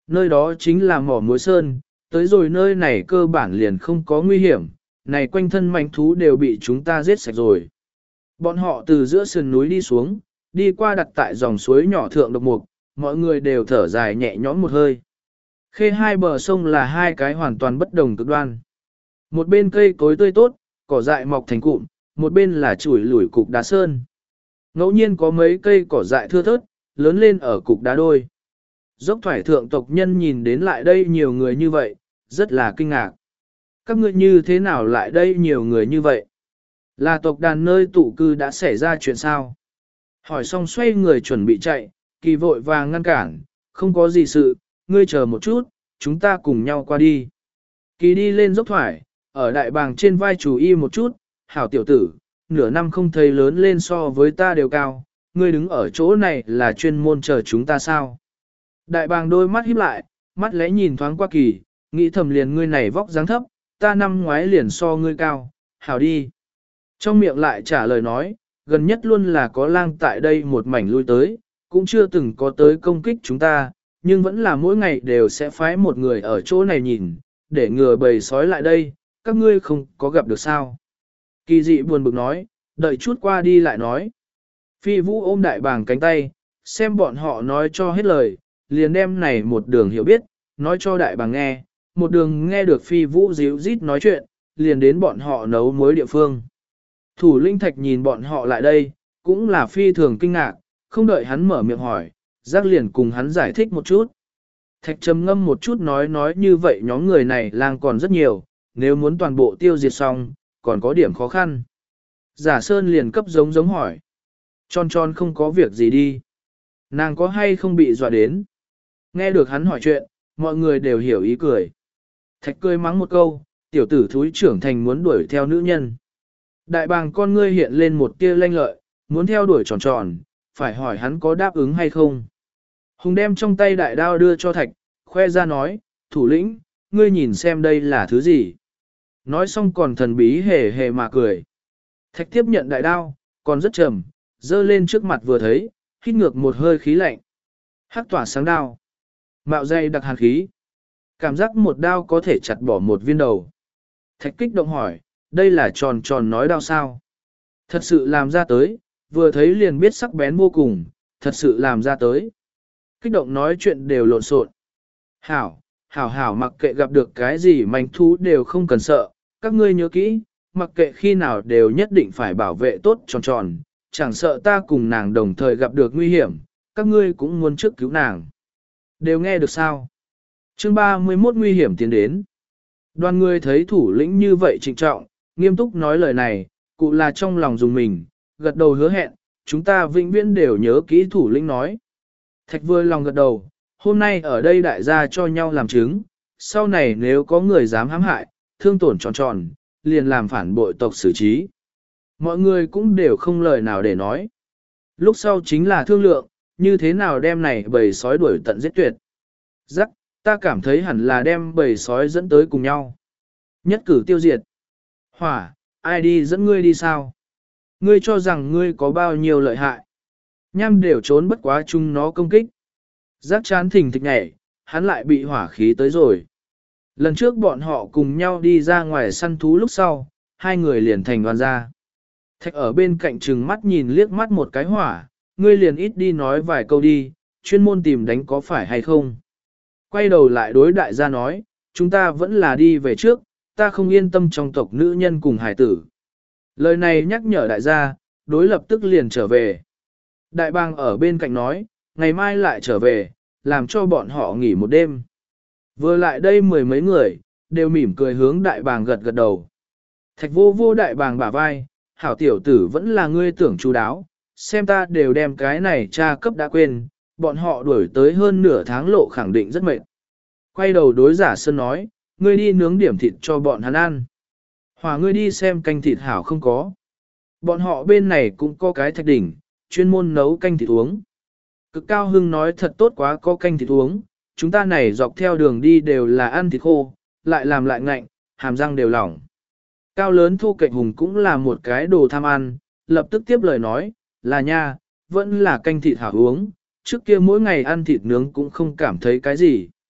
Speaker 1: nơi đó chính là mỏ muối sơn, tới rồi nơi này cơ bản liền không có nguy hiểm, này quanh thân manh thú đều bị chúng ta giết sạch rồi. Bọn họ từ giữa sườn núi đi xuống, đi qua đặt tại dòng suối nhỏ thượng độc mục, mọi người đều thở dài nhẹ nhõm một hơi. Khê hai bờ sông là hai cái hoàn toàn bất đồng cực đoan. Một bên cây cối tươi tốt, cỏ dại mọc thành cụm, một bên là chuỗi lủi cục đá sơn. Ngẫu nhiên có mấy cây cỏ dại thưa thớt, lớn lên ở cục đá đôi. Dốc thoải thượng tộc nhân nhìn đến lại đây nhiều người như vậy, rất là kinh ngạc. Các ngươi như thế nào lại đây nhiều người như vậy? Là tộc đàn nơi tụ cư đã xảy ra chuyện sao? Hỏi xong xoay người chuẩn bị chạy, kỳ vội vàng ngăn cản, không có gì sự, ngươi chờ một chút, chúng ta cùng nhau qua đi. Kỳ đi lên dốc thoải, ở đại bàng trên vai chú y một chút, hảo tiểu tử, nửa năm không thấy lớn lên so với ta đều cao, ngươi đứng ở chỗ này là chuyên môn chờ chúng ta sao? Đại bàng đôi mắt híp lại, mắt lẽ nhìn thoáng qua kỳ, nghĩ thầm liền ngươi này vóc dáng thấp, ta năm ngoái liền so ngươi cao, hảo đi. Trong miệng lại trả lời nói, gần nhất luôn là có lang tại đây một mảnh lui tới, cũng chưa từng có tới công kích chúng ta, nhưng vẫn là mỗi ngày đều sẽ phái một người ở chỗ này nhìn, để ngừa bầy sói lại đây, các ngươi không có gặp được sao. Kỳ dị buồn bực nói, đợi chút qua đi lại nói. Phi vũ ôm đại bàng cánh tay, xem bọn họ nói cho hết lời, liền đem này một đường hiểu biết, nói cho đại bàng nghe, một đường nghe được phi vũ díu rít nói chuyện, liền đến bọn họ nấu muối địa phương. Thủ linh thạch nhìn bọn họ lại đây, cũng là phi thường kinh ngạc, không đợi hắn mở miệng hỏi, giác liền cùng hắn giải thích một chút. Thạch trầm ngâm một chút nói nói như vậy nhóm người này lang còn rất nhiều, nếu muốn toàn bộ tiêu diệt xong, còn có điểm khó khăn. Giả Sơn liền cấp giống giống hỏi. Tròn tròn không có việc gì đi. Nàng có hay không bị dọa đến? Nghe được hắn hỏi chuyện, mọi người đều hiểu ý cười. Thạch cười mắng một câu, tiểu tử thúi trưởng thành muốn đuổi theo nữ nhân. Đại bàng con ngươi hiện lên một tia lanh lợi, muốn theo đuổi tròn tròn, phải hỏi hắn có đáp ứng hay không. Hùng đem trong tay đại đao đưa cho Thạch, khoe ra nói, thủ lĩnh, ngươi nhìn xem đây là thứ gì. Nói xong còn thần bí hề hề mà cười. Thạch tiếp nhận đại đao, còn rất trầm, dơ lên trước mặt vừa thấy, hít ngược một hơi khí lạnh. Hắc tỏa sáng đao. Mạo dây đặc hàn khí. Cảm giác một đao có thể chặt bỏ một viên đầu. Thạch kích động hỏi, đây là tròn tròn nói đao sao? Thật sự làm ra tới, vừa thấy liền biết sắc bén vô cùng, thật sự làm ra tới. Kích động nói chuyện đều lộn xộn. Hảo, hảo hảo mặc kệ gặp được cái gì manh thú đều không cần sợ, các ngươi nhớ kỹ, mặc kệ khi nào đều nhất định phải bảo vệ tốt tròn tròn, chẳng sợ ta cùng nàng đồng thời gặp được nguy hiểm, các ngươi cũng muốn trước cứu nàng. Đều nghe được sao? Chương ba mươi mốt nguy hiểm tiến đến. Đoàn người thấy thủ lĩnh như vậy trịnh trọng, nghiêm túc nói lời này, cụ là trong lòng dùng mình, gật đầu hứa hẹn, chúng ta vĩnh viễn đều nhớ kỹ thủ lĩnh nói. Thạch vừa lòng gật đầu, hôm nay ở đây đại gia cho nhau làm chứng, sau này nếu có người dám hãm hại, thương tổn tròn tròn, liền làm phản bội tộc xử trí. Mọi người cũng đều không lời nào để nói. Lúc sau chính là thương lượng, như thế nào đem này bầy sói đuổi tận giết tuyệt. Rắc, ta cảm thấy hẳn là đem bầy sói dẫn tới cùng nhau. Nhất cử tiêu diệt. Hỏa, ai đi dẫn ngươi đi sao? Ngươi cho rằng ngươi có bao nhiêu lợi hại. Nham đều trốn bất quá chung nó công kích. Giác chán thình thịch nhảy, hắn lại bị hỏa khí tới rồi. Lần trước bọn họ cùng nhau đi ra ngoài săn thú lúc sau, hai người liền thành đoàn ra. Thạch ở bên cạnh trừng mắt nhìn liếc mắt một cái hỏa, ngươi liền ít đi nói vài câu đi, chuyên môn tìm đánh có phải hay không. Quay đầu lại đối đại gia nói, chúng ta vẫn là đi về trước, ta không yên tâm trong tộc nữ nhân cùng hải tử. Lời này nhắc nhở đại gia, đối lập tức liền trở về. Đại bang ở bên cạnh nói, ngày mai lại trở về, làm cho bọn họ nghỉ một đêm. Vừa lại đây mười mấy người, đều mỉm cười hướng đại bàng gật gật đầu. Thạch vô vô đại bàng bả vai, hảo tiểu tử vẫn là ngươi tưởng chú đáo, xem ta đều đem cái này tra cấp đã quên, bọn họ đuổi tới hơn nửa tháng lộ khẳng định rất mệt. Quay đầu đối giả sơn nói, ngươi đi nướng điểm thịt cho bọn hắn ăn. Hòa ngươi đi xem canh thịt hảo không có. Bọn họ bên này cũng có cái thạch đỉnh, chuyên môn nấu canh thịt uống. Cực cao hưng nói thật tốt quá có canh thịt uống, chúng ta này dọc theo đường đi đều là ăn thịt khô, lại làm lại ngạnh, hàm răng đều lỏng. Cao lớn thu cạnh hùng cũng là một cái đồ tham ăn, lập tức tiếp lời nói, là nha, vẫn là canh thịt hảo uống, trước kia mỗi ngày ăn thịt nướng cũng không cảm thấy cái gì.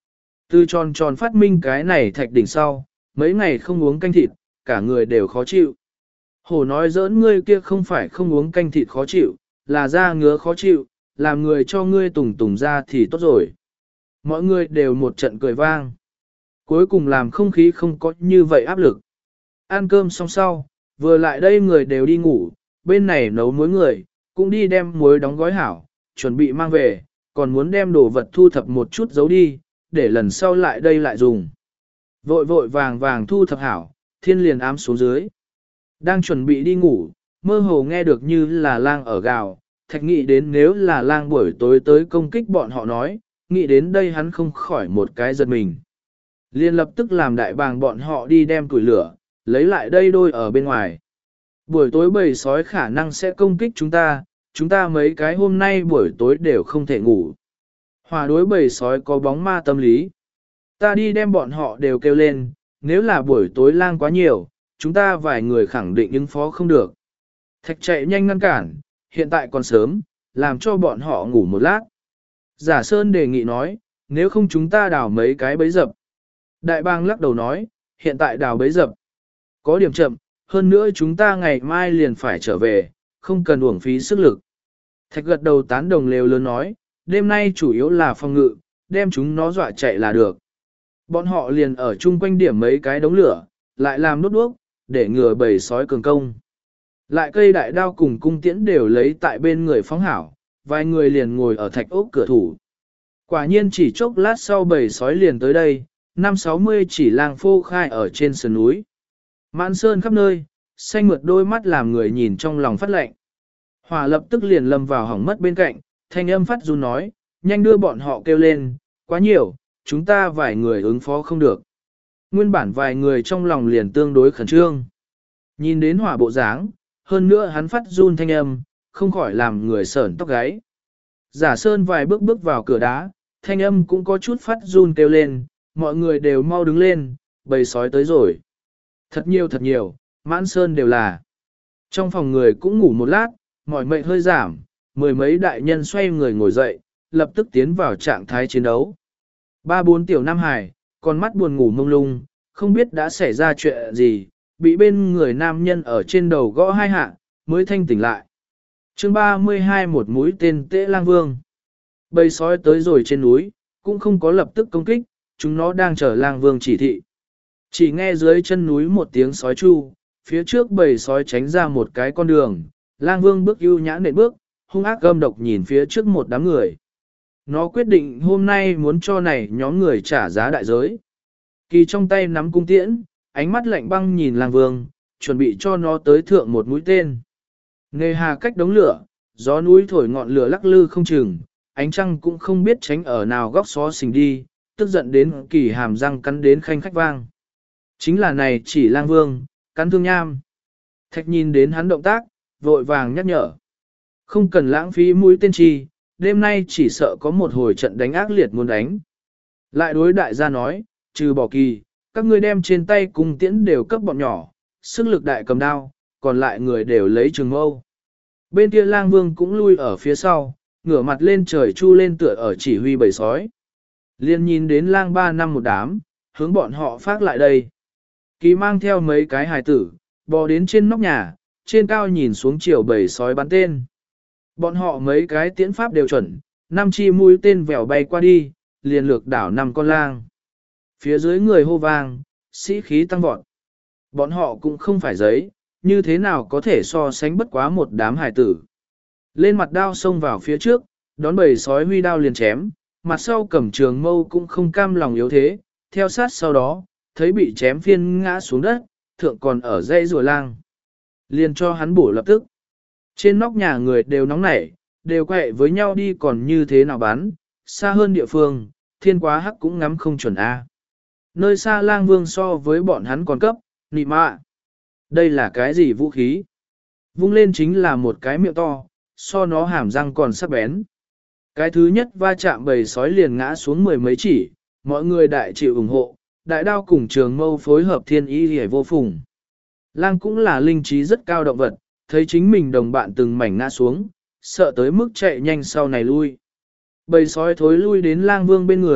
Speaker 1: Từ tròn tròn phát minh cái này thạch đỉnh sau, mấy ngày không uống canh thịt, cả người đều khó chịu. Hổ nói giỡn ngươi kia không phải không uống canh thịt khó chịu, là da ngứa khó chịu, làm người cho ngươi tùng tùng ra thì tốt rồi. Mọi người đều một trận cười vang. Cuối cùng làm không khí không có như vậy áp lực. Ăn cơm xong sau, vừa lại đây người đều đi ngủ, bên này nấu muối người, cũng đi đem muối đóng gói hảo, chuẩn bị mang về, còn muốn đem đồ vật thu thập một chút giấu đi, để lần sau lại đây lại dùng. Vội vội vàng vàng thu thập hảo, thiên liền ám xuống dưới. Đang chuẩn bị đi ngủ, mơ hồ nghe được như là lang ở gào, thạch nghĩ đến nếu là lang buổi tối tới công kích bọn họ nói, nghĩ đến đây hắn không khỏi một cái giật mình. Liên lập tức làm đại bàng bọn họ đi đem củi lửa, lấy lại đây đôi ở bên ngoài. Buổi tối bầy sói khả năng sẽ công kích chúng ta, chúng ta mấy cái hôm nay buổi tối đều không thể ngủ. Hòa đối bầy sói có bóng ma tâm lý. Ta đi đem bọn họ đều kêu lên, nếu là buổi tối lang quá nhiều, chúng ta vài người khẳng định ứng phó không được. Thạch chạy nhanh ngăn cản, hiện tại còn sớm, làm cho bọn họ ngủ một lát. Giả Sơn đề nghị nói, nếu không chúng ta đào mấy cái bẫy dập. Đại bang lắc đầu nói, hiện tại đào bẫy dập. Có điểm chậm, hơn nữa chúng ta ngày mai liền phải trở về, không cần uổng phí sức lực. Thạch gật đầu tán đồng lều lớn nói, đêm nay chủ yếu là phòng ngự, đem chúng nó dọa chạy là được. Bọn họ liền ở chung quanh điểm mấy cái đống lửa, lại làm đốt đuốc, để ngừa bầy sói cường công. Lại cây đại đao cùng cung tiễn đều lấy tại bên người phóng hảo, vài người liền ngồi ở thạch ốc cửa thủ. Quả nhiên chỉ chốc lát sau bầy sói liền tới đây, năm sáu mươi chỉ lang phô khai ở trên sườn núi. Mãn sơn khắp nơi, xanh mượt đôi mắt làm người nhìn trong lòng phát lạnh. Hỏa lập tức liền lâm vào hỏng mất bên cạnh, thanh âm phát run nói, nhanh đưa bọn họ kêu lên, quá nhiều, chúng ta vài người ứng phó không được. Nguyên bản vài người trong lòng liền tương đối khẩn trương. Nhìn đến hỏa bộ dáng, hơn nữa hắn phát run thanh âm, không khỏi làm người sởn tóc gáy. Giả Sơn vài bước bước vào cửa đá, thanh âm cũng có chút phát run kêu lên, mọi người đều mau đứng lên, bầy sói tới rồi. Thật nhiều thật nhiều, Mãn Sơn đều là. Trong phòng người cũng ngủ một lát, mỏi mệt hơi giảm, mười mấy đại nhân xoay người ngồi dậy, lập tức tiến vào trạng thái chiến đấu. Ba bốn tiểu Nam Hải, con mắt buồn ngủ mông lung, không biết đã xảy ra chuyện gì, bị bên người nam nhân ở trên đầu gõ hai hạ, mới thanh tỉnh lại. chương ba mươi hai một mũi tên Tế Lang Vương. Bầy sói tới rồi trên núi, cũng không có lập tức công kích, chúng nó đang chờ Lang Vương chỉ thị. Chỉ nghe dưới chân núi một tiếng sói chu, phía trước bầy sói tránh ra một cái con đường, Lang Vương bước ưu nhã nện bước, hung ác gầm độc nhìn phía trước một đám người. Nó quyết định hôm nay muốn cho này nhóm người trả giá đại giới. Kỳ trong tay nắm cung tiễn, ánh mắt lạnh băng nhìn Lang Vương, chuẩn bị cho nó tới thượng một mũi tên. Nề hà cách đống lửa, gió núi thổi ngọn lửa lắc lư không chừng, ánh trăng cũng không biết tránh ở nào góc xó xình đi, tức giận đến kỳ hàm răng cắn đến khanh khách vang. Chính là này chỉ Lang Vương, cắn thương nham. Thạch nhìn đến hắn động tác, vội vàng nhắc nhở. Không cần lãng phí mũi tên chi, đêm nay chỉ sợ có một hồi trận đánh ác liệt muốn đánh. Lại đối đại gia nói, trừ bỏ kỳ, các ngươi đem trên tay cung tiễn đều cấp bọn nhỏ, sức lực đại cầm đao, còn lại người đều lấy trường mâu. Bên kia Lang Vương cũng lui ở phía sau, ngửa mặt lên trời chu lên tựa ở chỉ huy bầy sói. Liên nhìn đến lang ba năm một đám, hướng bọn họ phát lại đây. Kỳ mang theo mấy cái hài tử, bò đến trên nóc nhà, trên cao nhìn xuống chiều bầy sói bắn tên. Bọn họ mấy cái tiễn pháp đều chuẩn, năm chi mũi tên vèo bay qua đi, liền lược đảo năm con lang. Phía dưới người hô vang, sĩ khí tăng vọt. Bọn họ cũng không phải giấy, như thế nào có thể so sánh bất quá một đám hài tử. Lên mặt đao xông vào phía trước, đón bầy sói huy đao liền chém, mặt sau cầm trường mâu cũng không cam lòng yếu thế, theo sát sau đó, thấy bị chém phiên ngã xuống đất, thượng còn ở dây rùa lang. Liền cho hắn bổ lập tức. Trên nóc nhà người đều nóng nảy, đều quẹ với nhau đi còn như thế nào bán, xa hơn địa phương, thiên quá hắc cũng ngắm không chuẩn A. Nơi xa Lang Vương so với bọn hắn còn cấp, nị mạ. Đây là cái gì vũ khí? Vung lên chính là một cái miệng to, so nó hàm răng còn sắc bén. Cái thứ nhất va chạm bầy sói liền ngã xuống mười mấy chỉ, mọi người đại chịu ủng hộ, đại đao cùng trường mâu phối hợp thiên ý hề vô phùng. Lang cũng là linh trí rất cao động vật, thấy chính mình đồng bạn từng mảnh ngã xuống, sợ tới mức chạy nhanh sau này lui. Bầy sói thối lui đến Lang Vương bên người,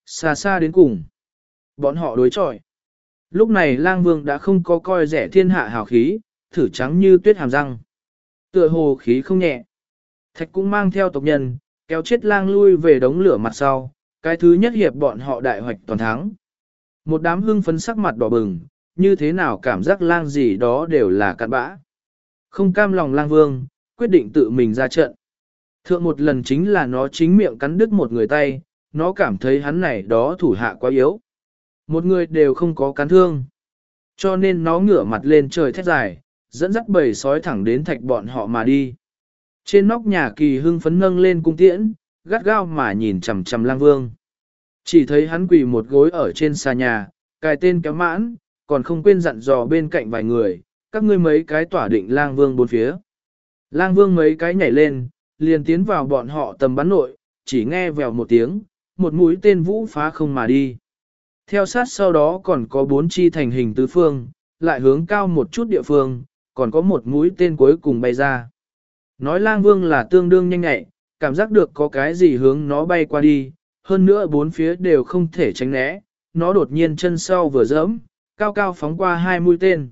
Speaker 1: xa xa đến cùng. Bọn họ đối chọi. Lúc này lang vương đã không có coi rẻ thiên hạ hào khí, thử trắng như tuyết hàm răng. Tựa hồ khí không nhẹ. Thạch cũng mang theo tộc nhân, kéo chết lang lui về đống lửa mặt sau, cái thứ nhất hiệp bọn họ đại hoạch toàn thắng. Một đám hưng phấn sắc mặt đỏ bừng, như thế nào cảm giác lang gì đó đều là cặn bã. Không cam lòng lang vương, quyết định tự mình ra trận. Thượng một lần chính là nó chính miệng cắn đứt một người tay, nó cảm thấy hắn này đó thủ hạ quá yếu. Một người đều không có cắn thương. Cho nên nó ngửa mặt lên trời thét dài, dẫn dắt bầy sói thẳng đến thạch bọn họ mà đi. Trên nóc nhà kỳ hưng phấn nâng lên cung tiễn, gắt gao mà nhìn chằm chằm lang vương. Chỉ thấy hắn quỳ một gối ở trên xà nhà, cài tên kéo mãn, còn không quên dặn dò bên cạnh vài người, các ngươi mấy cái tỏa định lang vương bốn phía. Lang vương mấy cái nhảy lên, liền tiến vào bọn họ tầm bắn nội, chỉ nghe vèo một tiếng, một mũi tên vũ phá không mà đi. Theo sát sau đó còn có bốn chi thành hình tứ phương, lại hướng cao một chút địa phương, còn có một mũi tên cuối cùng bay ra. Nói lang vương là tương đương nhanh nhạy, cảm giác được có cái gì hướng nó bay qua đi, hơn nữa bốn phía đều không thể tránh né, nó đột nhiên chân sau vừa dẫm, cao cao phóng qua hai mũi tên.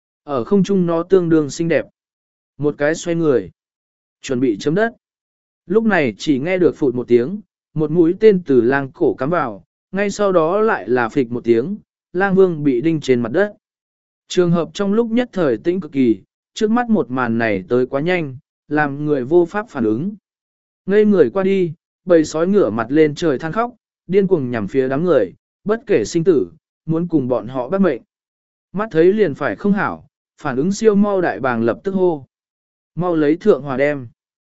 Speaker 1: Ở không trung nó tương đương xinh đẹp. Một cái xoay người, chuẩn bị chấm đất. Lúc này chỉ nghe được phụt một tiếng, một mũi tên từ lang cổ cắm vào, ngay sau đó lại là phịch một tiếng, lang vương bị đinh trên mặt đất. Trường hợp trong lúc nhất thời tĩnh cực kỳ, trước mắt một màn này tới quá nhanh, làm người vô pháp phản ứng. Ngây người qua đi, bầy sói ngửa mặt lên trời than khóc, điên cuồng nhằm phía đám người, bất kể sinh tử, muốn cùng bọn họ bắt mệnh. Mắt thấy liền phải không hảo, phản ứng siêu mau đại bàng lập tức hô. Mau lấy thượng hòa đem.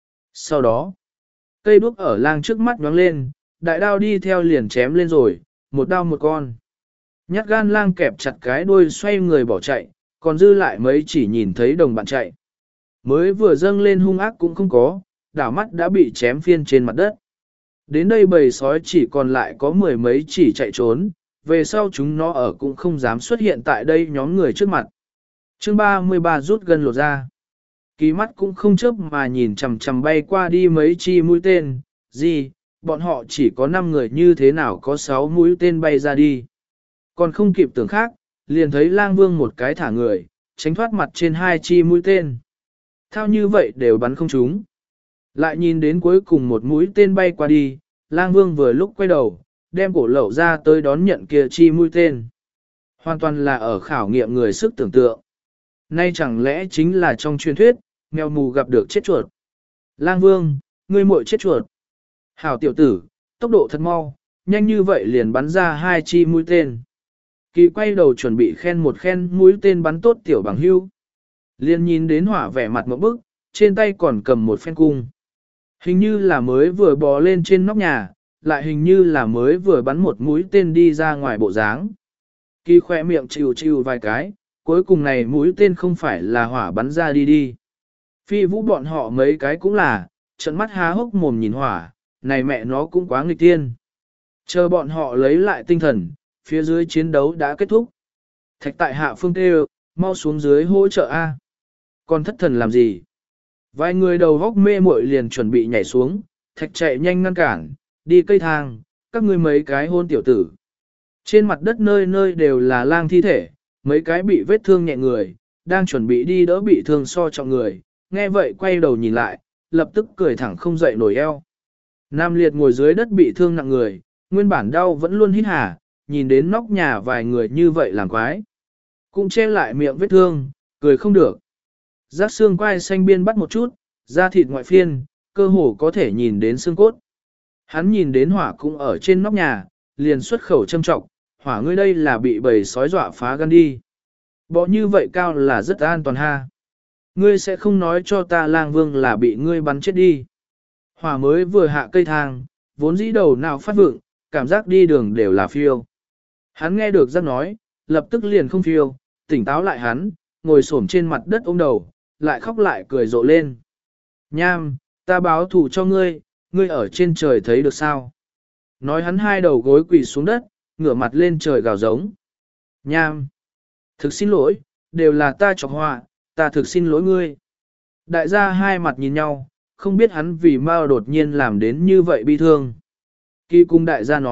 Speaker 1: Sau đó, cây đuốc ở lang trước mắt nhoáng lên, đại đao đi theo liền chém lên rồi, một đao một con. Nhát gan lang kẹp chặt cái đuôi xoay người bỏ chạy, còn dư lại mấy chỉ nhìn thấy đồng bạn chạy. Mới vừa dâng lên hung ác cũng không có, đảo mắt đã bị chém phiên trên mặt đất. Đến đây bầy sói chỉ còn lại có mười mấy chỉ chạy trốn, về sau chúng nó ở cũng không dám xuất hiện tại đây nhóm người trước mặt. Chương ba mươi ba rút gần lột ra. Kỳ mắt cũng không chớp mà nhìn chằm chằm bay qua đi mấy chi mũi tên, gì, bọn họ chỉ có năm người như thế nào có sáu mũi tên bay ra đi. Còn không kịp tưởng khác, liền thấy lang vương một cái thả người, tránh thoát mặt trên hai chi mũi tên. Thao như vậy đều bắn không trúng. Lại nhìn đến cuối cùng một mũi tên bay qua đi, lang vương vừa lúc quay đầu, đem cổ lẩu ra tới đón nhận kia chi mũi tên. Hoàn toàn là ở khảo nghiệm người sức tưởng tượng. Nay chẳng lẽ chính là trong truyền thuyết, mèo mù gặp được chết chuột. Lang vương, ngươi muội chết chuột. Hảo tiểu tử, tốc độ thật mau, nhanh như vậy liền bắn ra hai chi mũi tên. Kỳ quay đầu chuẩn bị khen một khen mũi tên bắn tốt tiểu bằng hưu. Liền nhìn đến hỏa vẻ mặt một bức, trên tay còn cầm một phen cung. Hình như là mới vừa bò lên trên nóc nhà, lại hình như là mới vừa bắn một mũi tên đi ra ngoài bộ dáng. Kỳ khoe miệng chịu chịu vài cái, cuối cùng này mũi tên không phải là hỏa bắn ra đi đi. Phi vũ bọn họ mấy cái cũng là, trận mắt há hốc mồm nhìn hỏa, này mẹ nó cũng quá nghịch tiên. Chờ bọn họ lấy lại tinh thần, phía dưới chiến đấu đã kết thúc. Thạch tại hạ phương tê mau xuống dưới hỗ trợ A. Còn thất thần làm gì? Vài người đầu góc mê muội liền chuẩn bị nhảy xuống, thạch chạy nhanh ngăn cản, đi cây thang, các ngươi mấy cái hôn tiểu tử. Trên mặt đất nơi nơi đều là lang thi thể, mấy cái bị vết thương nhẹ người, đang chuẩn bị đi đỡ bị thương so trọng người, nghe vậy quay đầu nhìn lại, lập tức cười thẳng không dậy nổi eo. Nam liệt ngồi dưới đất bị thương nặng người, nguyên bản đau vẫn luôn hít hà, nhìn đến nóc nhà vài người như vậy làm quái. Cũng che lại miệng vết thương, cười không được. Giác xương quai xanh biên bắt một chút, da thịt ngoại phiên, cơ hồ có thể nhìn đến xương cốt. Hắn nhìn đến hỏa cũng ở trên nóc nhà, liền xuất khẩu châm trọng, hỏa ngươi đây là bị bầy sói dọa phá gan đi. Bỏ như vậy cao là rất an toàn ha. Ngươi sẽ không nói cho ta lang vương là bị ngươi bắn chết đi. Hỏa mới vừa hạ cây thang, vốn dĩ đầu nào phát vượng, cảm giác đi đường đều là phiêu. Hắn nghe được giác nói, lập tức liền không phiêu, tỉnh táo lại hắn, ngồi xổm trên mặt đất ôm đầu, lại khóc lại cười rộ lên. Nham, ta báo thù cho ngươi, ngươi ở trên trời thấy được sao? Nói hắn hai đầu gối quỳ xuống đất, ngửa mặt lên trời gào giống. Nham, thực xin lỗi, đều là ta chọc họa, ta thực xin lỗi ngươi. Đại gia hai mặt nhìn nhau, không biết hắn vì mau đột nhiên làm đến như vậy bi thương. Kỳ cung đại gia nói,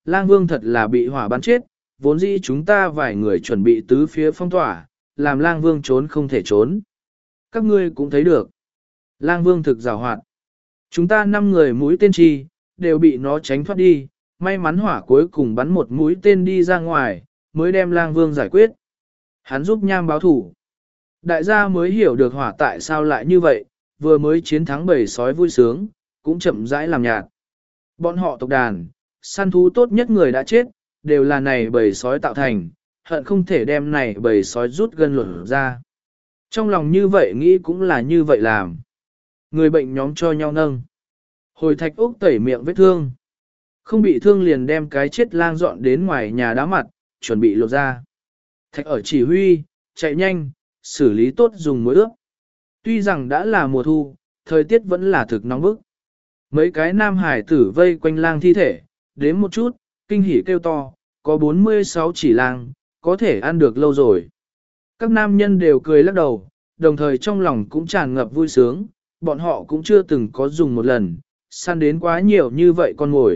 Speaker 1: lang vương thật là bị hỏa bắn chết, vốn dĩ chúng ta vài người chuẩn bị tứ phía phong tỏa, làm lang vương trốn không thể trốn. Các ngươi cũng thấy được. Lang vương thực rào hoạt. Chúng ta năm người mũi tên chi, đều bị nó tránh thoát đi, may mắn hỏa cuối cùng bắn một mũi tên đi ra ngoài, mới đem lang vương giải quyết. Hắn giúp nham báo thủ. Đại gia mới hiểu được hỏa tại sao lại như vậy, vừa mới chiến thắng bầy sói vui sướng, cũng chậm rãi làm nhạt. Bọn họ tộc đàn, săn thú tốt nhất người đã chết, đều là này bầy sói tạo thành, hận không thể đem này bầy sói rút gân luận ra. Trong lòng như vậy nghĩ cũng là như vậy làm. Người bệnh nhóm cho nhau nâng. Hồi Thạch Úc tẩy miệng vết thương. Không bị thương liền đem cái chết lang dọn đến ngoài nhà đá mặt, chuẩn bị lột ra. Thạch ở chỉ huy, chạy nhanh, xử lý tốt dùng muối ướp. Tuy rằng đã là mùa thu, thời tiết vẫn là thực nóng bức. Mấy cái nam hải tử vây quanh lang thi thể, đếm một chút, kinh hỉ kêu to, có bốn mươi sáu chỉ lang, có thể ăn được lâu rồi. Các nam nhân đều cười lắc đầu, đồng thời trong lòng cũng tràn ngập vui sướng, bọn họ cũng chưa từng có dùng một lần, săn đến quá nhiều như vậy con mồi.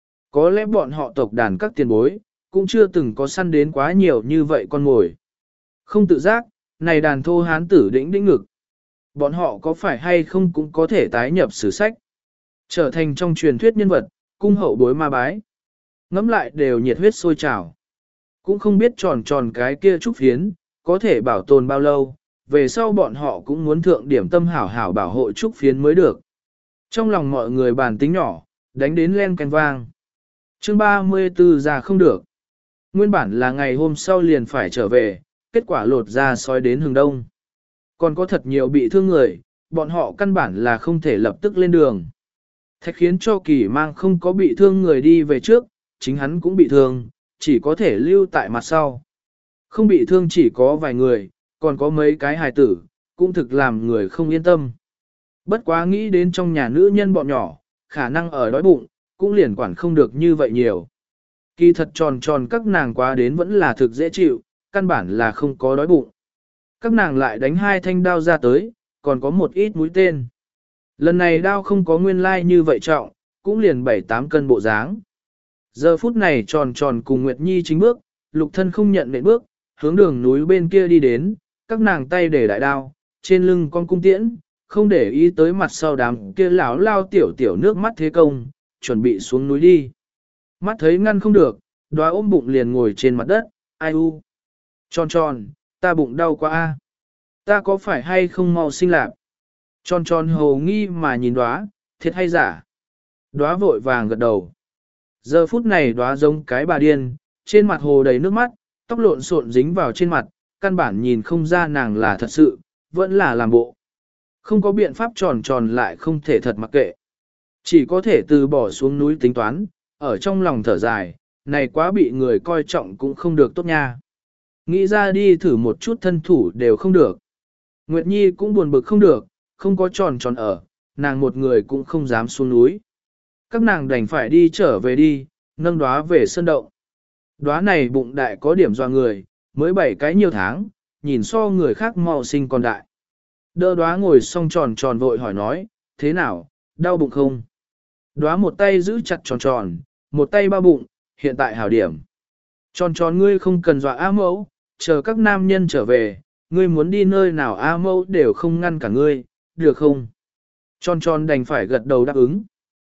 Speaker 1: Có lẽ bọn họ tộc đàn các tiền bối, cũng chưa từng có săn đến quá nhiều như vậy con mồi. Không tự giác, này đàn thô hán tử đĩnh đĩnh ngực. Bọn họ có phải hay không cũng có thể tái nhập sử sách. Trở thành trong truyền thuyết nhân vật, cung hậu bối ma bái. Ngắm lại đều nhiệt huyết sôi trào. Cũng không biết tròn tròn cái kia trúc phiến, có thể bảo tồn bao lâu, về sau bọn họ cũng muốn thượng điểm tâm hảo hảo bảo hộ trúc phiến mới được. Trong lòng mọi người bàn tính nhỏ, đánh đến len canh vang. Chương ba mươi tư ra không được. Nguyên bản là ngày hôm sau liền phải trở về, kết quả lột ra sói đến hừng đông. Còn có thật nhiều bị thương người, bọn họ căn bản là không thể lập tức lên đường. Thạch khiến cho kỳ mang không có bị thương người đi về trước, chính hắn cũng bị thương, chỉ có thể lưu tại mặt sau. Không bị thương chỉ có vài người, còn có mấy cái hài tử, cũng thực làm người không yên tâm. Bất quá nghĩ đến trong nhà nữ nhân bọn nhỏ, khả năng ở đói bụng, cũng liền quản không được như vậy nhiều. Kỳ thật tròn tròn các nàng quá đến vẫn là thực dễ chịu, căn bản là không có đói bụng. Các nàng lại đánh hai thanh đao ra tới, còn có một ít mũi tên. Lần này đao không có nguyên lai như vậy trọng, cũng liền bảy tám cân bộ dáng. Giờ phút này tròn tròn cùng Nguyệt Nhi chính bước, lục thân không nhận nệm bước, hướng đường núi bên kia đi đến, các nàng tay để đại đao, trên lưng con cung tiễn, không để ý tới mặt sau đám kia lão lao tiểu tiểu nước mắt thế công, chuẩn bị xuống núi đi. Mắt thấy ngăn không được, Đóa ôm bụng liền ngồi trên mặt đất, ai u. Tròn tròn, ta bụng đau quá a. Ta có phải hay không mau sinh lạc? Tròn tròn hồ nghi mà nhìn Đóa, thiệt hay giả? Đóa vội vàng gật đầu. Giờ phút này Đóa giống cái bà điên, trên mặt hồ đầy nước mắt, tóc lộn xộn dính vào trên mặt, căn bản nhìn không ra nàng là thật sự, vẫn là làm bộ. Không có biện pháp tròn tròn lại không thể thật mặc kệ. Chỉ có thể từ bỏ xuống núi tính toán, ở trong lòng thở dài, này quá bị người coi trọng cũng không được tốt nha. Nghĩ ra đi thử một chút thân thủ đều không được. Nguyệt Nhi cũng buồn bực không được, không có tròn tròn ở, nàng một người cũng không dám xuống núi. Các nàng đành phải đi trở về đi, nâng Đóa về sân động. Đóa này bụng đại có điểm doa người, mới bảy cái nhiều tháng, nhìn so người khác mau sinh còn đại. Đỡ Đóa ngồi xong tròn tròn vội hỏi nói, thế nào, đau bụng không? Đóa một tay giữ chặt tròn tròn, một tay bao bụng, hiện tại hảo điểm. Tròn tròn ngươi không cần dọa A mẫu, chờ các nam nhân trở về, ngươi muốn đi nơi nào A mẫu đều không ngăn cả ngươi, được không? Tròn tròn đành phải gật đầu đáp ứng.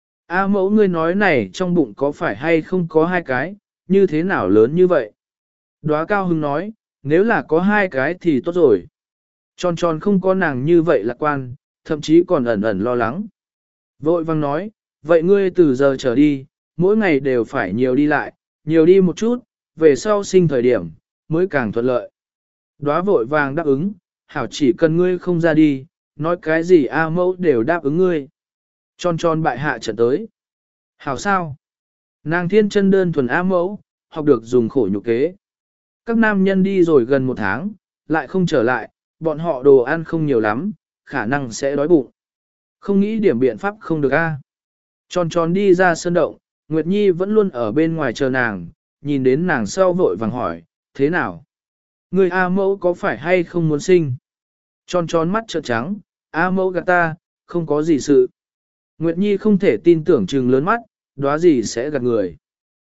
Speaker 1: A mẫu ngươi nói này trong bụng có phải hay không có hai cái, như thế nào lớn như vậy? Đóa cao hứng nói, nếu là có hai cái thì tốt rồi. Tròn tròn không có nàng như vậy lạc quan, thậm chí còn ẩn ẩn lo lắng. Vội vang nói, vậy ngươi từ giờ trở đi, mỗi ngày đều phải nhiều đi lại, nhiều đi một chút, về sau sinh thời điểm, mới càng thuận lợi. Đóa vội vàng đáp ứng, hảo chỉ cần ngươi không ra đi, nói cái gì A mẫu đều đáp ứng ngươi. Tròn tròn bại hạ trận tới. Hảo sao? Nàng thiên chân đơn thuần A mẫu, học được dùng khổ nhục kế. Các nam nhân đi rồi gần một tháng, lại không trở lại, bọn họ đồ ăn không nhiều lắm, khả năng sẽ đói bụng. Không nghĩ điểm biện pháp không được A. Tròn tròn đi ra sân động, Nguyệt Nhi vẫn luôn ở bên ngoài chờ nàng, nhìn đến nàng sau vội vàng hỏi, thế nào? Người A mẫu có phải hay không muốn sinh? Tròn tròn mắt trợn trắng, A mẫu gạt ta, không có gì sự. Nguyệt Nhi không thể tin tưởng trừng lớn mắt, đoá gì sẽ gạt người.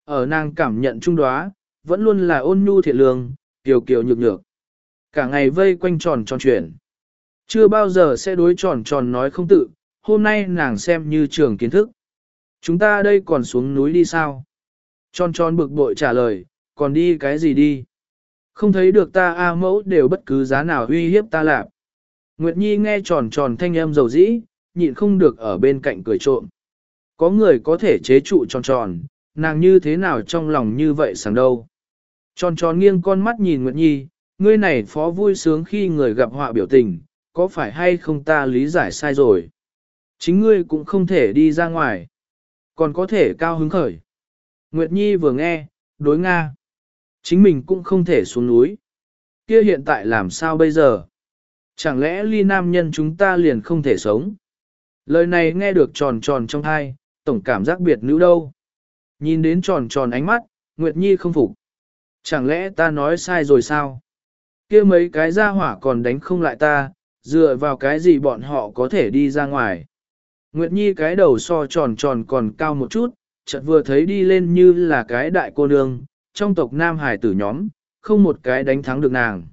Speaker 1: Ở nàng cảm nhận trung đoá, vẫn luôn là ôn nhu thiện lương, kiều kiều nhược nhược. Cả ngày vây quanh tròn tròn chuyển. Chưa bao giờ sẽ đối tròn tròn nói không tự, hôm nay nàng xem như trường kiến thức. Chúng ta đây còn xuống núi đi sao? Tròn tròn bực bội trả lời, còn đi cái gì đi? Không thấy được ta A mẫu đều bất cứ giá nào uy hiếp ta lạp. Nguyệt Nhi nghe tròn tròn thanh âm dầu dĩ, nhịn không được ở bên cạnh cười trộm. Có người có thể chế trụ tròn tròn, nàng như thế nào trong lòng như vậy sáng đâu. Tròn tròn nghiêng con mắt nhìn Nguyệt Nhi, ngươi này phó vui sướng khi người gặp họa biểu tình, có phải hay không ta lý giải sai rồi. Chính ngươi cũng không thể đi ra ngoài, còn có thể cao hứng khởi. Nguyệt Nhi vừa nghe, đối Nga. Chính mình cũng không thể xuống núi. Kia hiện tại làm sao bây giờ? Chẳng lẽ ly nam nhân chúng ta liền không thể sống? Lời này nghe được tròn tròn trong thai, tổng cảm giác biệt nữ đâu. Nhìn đến tròn tròn ánh mắt, Nguyệt Nhi không phục. Chẳng lẽ ta nói sai rồi sao? Kia mấy cái gia hỏa còn đánh không lại ta, dựa vào cái gì bọn họ có thể đi ra ngoài? Nguyệt Nhi cái đầu so tròn tròn còn cao một chút, chợt vừa thấy đi lên như là cái đại cô nương, trong tộc Nam Hải tử nhóm, không một cái đánh thắng được nàng.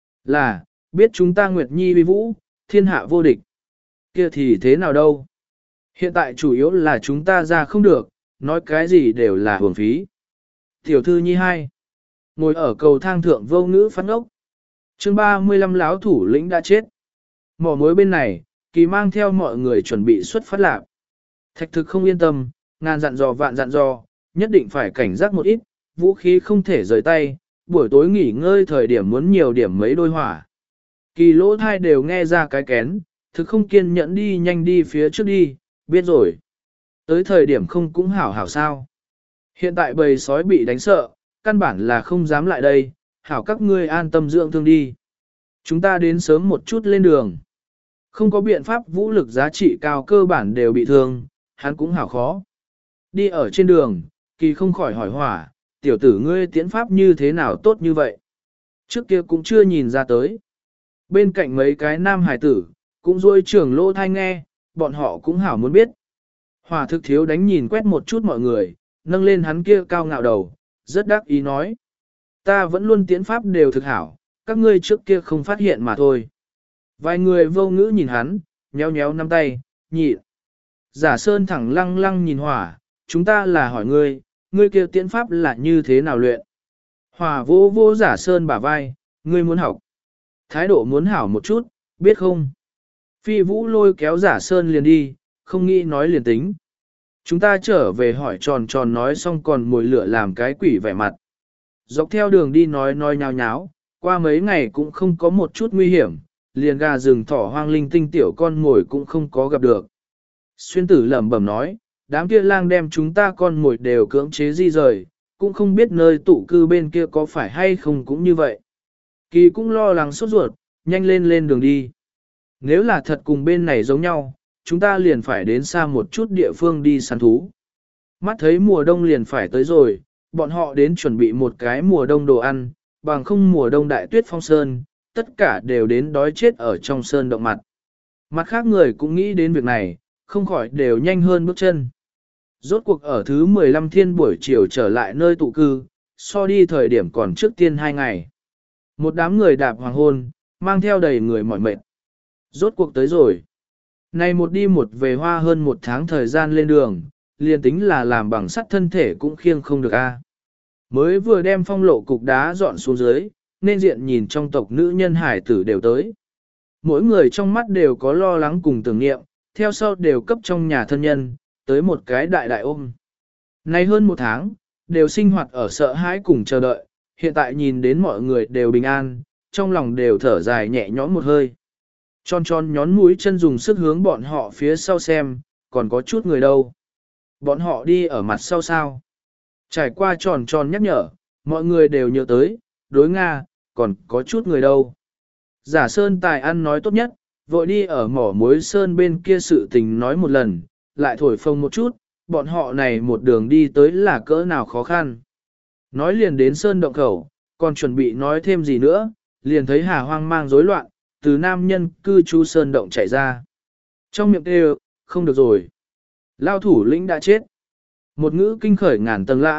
Speaker 1: Là, biết chúng ta Nguyệt Nhi uy vũ, thiên hạ vô địch. Kia thì thế nào đâu? Hiện tại chủ yếu là chúng ta ra không được, nói cái gì đều là hưởng phí. Tiểu thư Nhi hai, ngồi ở cầu thang thượng vô ngữ phát ốc. Chương ba mươi lăm láo thủ lĩnh đã chết. Mỏ mối bên này, Kỳ mang theo mọi người chuẩn bị xuất phát lạc. Thạch thực không yên tâm, ngàn dặn dò vạn dặn dò, nhất định phải cảnh giác một ít, vũ khí không thể rời tay, buổi tối nghỉ ngơi thời điểm muốn nhiều điểm mấy đôi hỏa. Kỳ lỗ thai đều nghe ra cái kén, thực không kiên nhẫn đi nhanh đi phía trước đi, biết rồi. Tới thời điểm không cũng hảo hảo sao. Hiện tại bầy sói bị đánh sợ, căn bản là không dám lại đây, hảo các ngươi an tâm dưỡng thương đi. Chúng ta đến sớm một chút lên đường. Không có biện pháp vũ lực giá trị cao cơ bản đều bị thương, hắn cũng hảo khó. Đi ở trên đường, Kỳ không khỏi hỏi hỏa, tiểu tử ngươi tiễn pháp như thế nào tốt như vậy? Trước kia cũng chưa nhìn ra tới. Bên cạnh mấy cái nam hải tử, cũng rôi trường lô thai nghe, bọn họ cũng hảo muốn biết. Hỏa thực thiếu đánh nhìn quét một chút mọi người, nâng lên hắn kia cao ngạo đầu, rất đắc ý nói. Ta vẫn luôn tiễn pháp đều thực hảo, các ngươi trước kia không phát hiện mà thôi. Vài người vô ngữ nhìn hắn, nhéo nhéo nắm tay, nhịn. Giả Sơn thẳng lăng lăng nhìn hỏa, chúng ta là hỏi ngươi, ngươi kia tiễn pháp là như thế nào luyện? Hỏa vô vô Giả Sơn bả vai, ngươi muốn học. Thái độ muốn hảo một chút, biết không? Phi Vũ lôi kéo Giả Sơn liền đi, không nghĩ nói liền tính. Chúng ta trở về hỏi tròn tròn nói xong còn mồi lửa làm cái quỷ vẻ mặt. Dọc theo đường đi nói nói nháo nháo, qua mấy ngày cũng không có một chút nguy hiểm, liền gà rừng thỏ hoang linh tinh tiểu con ngồi cũng không có gặp được. Xuyên tử lẩm bẩm nói, đám kia lang đem chúng ta con ngồi đều cưỡng chế di rời, cũng không biết nơi tụ cư bên kia có phải hay không cũng như vậy. Kỳ cũng lo lắng sốt ruột, nhanh lên lên đường đi. Nếu là thật cùng bên này giống nhau, chúng ta liền phải đến xa một chút địa phương đi săn thú. Mắt thấy mùa đông liền phải tới rồi, bọn họ đến chuẩn bị một cái mùa đông đồ ăn, bằng không mùa đông đại tuyết phong sơn, tất cả đều đến đói chết ở trong sơn động mặt. Mặt khác người cũng nghĩ đến việc này, không khỏi đều nhanh hơn bước chân. Rốt cuộc ở thứ mười lăm thiên buổi chiều trở lại nơi tụ cư, so đi thời điểm còn trước tiên hai ngày. Một đám người đạp hoàng hôn, mang theo đầy người mỏi mệt. Rốt cuộc tới rồi. Này một đi một về hoa hơn một tháng thời gian lên đường, liền tính là làm bằng sắt thân thể cũng khiêng không được a. Mới vừa đem phong lộ cục đá dọn xuống dưới, nên diện nhìn trong tộc nữ nhân hải tử đều tới. Mỗi người trong mắt đều có lo lắng cùng tưởng niệm, theo sau đều cấp trong nhà thân nhân, tới một cái đại đại ôm. Nay hơn một tháng, đều sinh hoạt ở sợ hãi cùng chờ đợi, hiện tại nhìn đến mọi người đều bình an, trong lòng đều thở dài nhẹ nhõm một hơi. Tròn tròn nhón mũi chân dùng sức hướng bọn họ phía sau xem, còn có chút người đâu. Bọn họ đi ở mặt sau sao. Trải qua tròn tròn nhắc nhở, mọi người đều nhớ tới, đối Nga, còn có chút người đâu. Giả Sơn tài ăn nói tốt nhất, vội đi ở mỏ muối Sơn bên kia sự tình nói một lần, lại thổi phồng một chút, bọn họ này một đường đi tới là cỡ nào khó khăn. Nói liền đến Sơn động khẩu, còn chuẩn bị nói thêm gì nữa, liền thấy Hà hoang mang rối loạn, từ nam nhân cư trú Sơn động chạy ra. Trong miệng kêu, không được rồi. Lao thủ lĩnh đã chết. Một ngữ kinh khởi ngàn tầng lãng,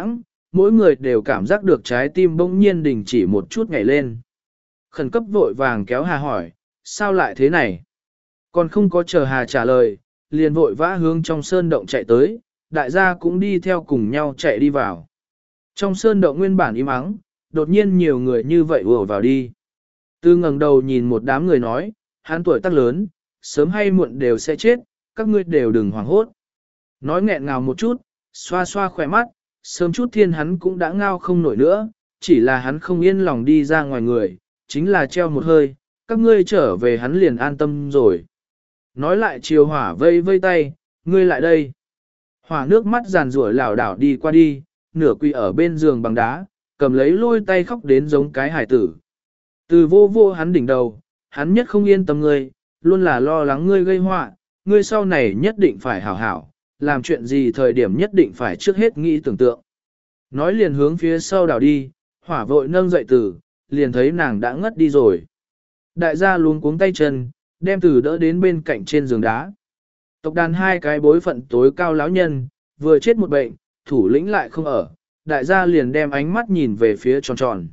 Speaker 1: mỗi người đều cảm giác được trái tim bỗng nhiên đình chỉ một chút nhảy lên. Khẩn cấp vội vàng kéo Hà hỏi, sao lại thế này? Còn không có chờ Hà trả lời, liền vội vã hướng trong sơn động chạy tới, đại gia cũng đi theo cùng nhau chạy đi vào. Trong sơn động nguyên bản im ắng, đột nhiên nhiều người như vậy ùa vào đi. Tư ngẩng đầu nhìn một đám người nói, hắn tuổi tác lớn, sớm hay muộn đều sẽ chết, các ngươi đều đừng hoảng hốt. Nói nghẹn ngào một chút, xoa xoa khỏe mắt, sớm chút thiên hắn cũng đã ngao không nổi nữa, chỉ là hắn không yên lòng đi ra ngoài người, chính là treo một hơi, các ngươi trở về hắn liền an tâm rồi. Nói lại chiều hỏa vây vây tay, ngươi lại đây. Hỏa nước mắt giàn rủa lảo đảo đi qua đi, nửa quỳ ở bên giường bằng đá, cầm lấy lôi tay khóc đến giống cái hải tử. Từ vô vô hắn đỉnh đầu, hắn nhất không yên tâm ngươi, luôn là lo lắng ngươi gây họa, ngươi sau này nhất định phải hảo hảo, làm chuyện gì thời điểm nhất định phải trước hết nghĩ tưởng tượng. Nói liền hướng phía sau đảo đi, hỏa vội nâng dậy từ, liền thấy nàng đã ngất đi rồi. Đại gia luống cuống tay chân, đem từ đỡ đến bên cạnh trên giường đá. Tộc đàn hai cái bối phận tối cao lão nhân, vừa chết một bệnh, thủ lĩnh lại không ở, đại gia liền đem ánh mắt nhìn về phía tròn tròn.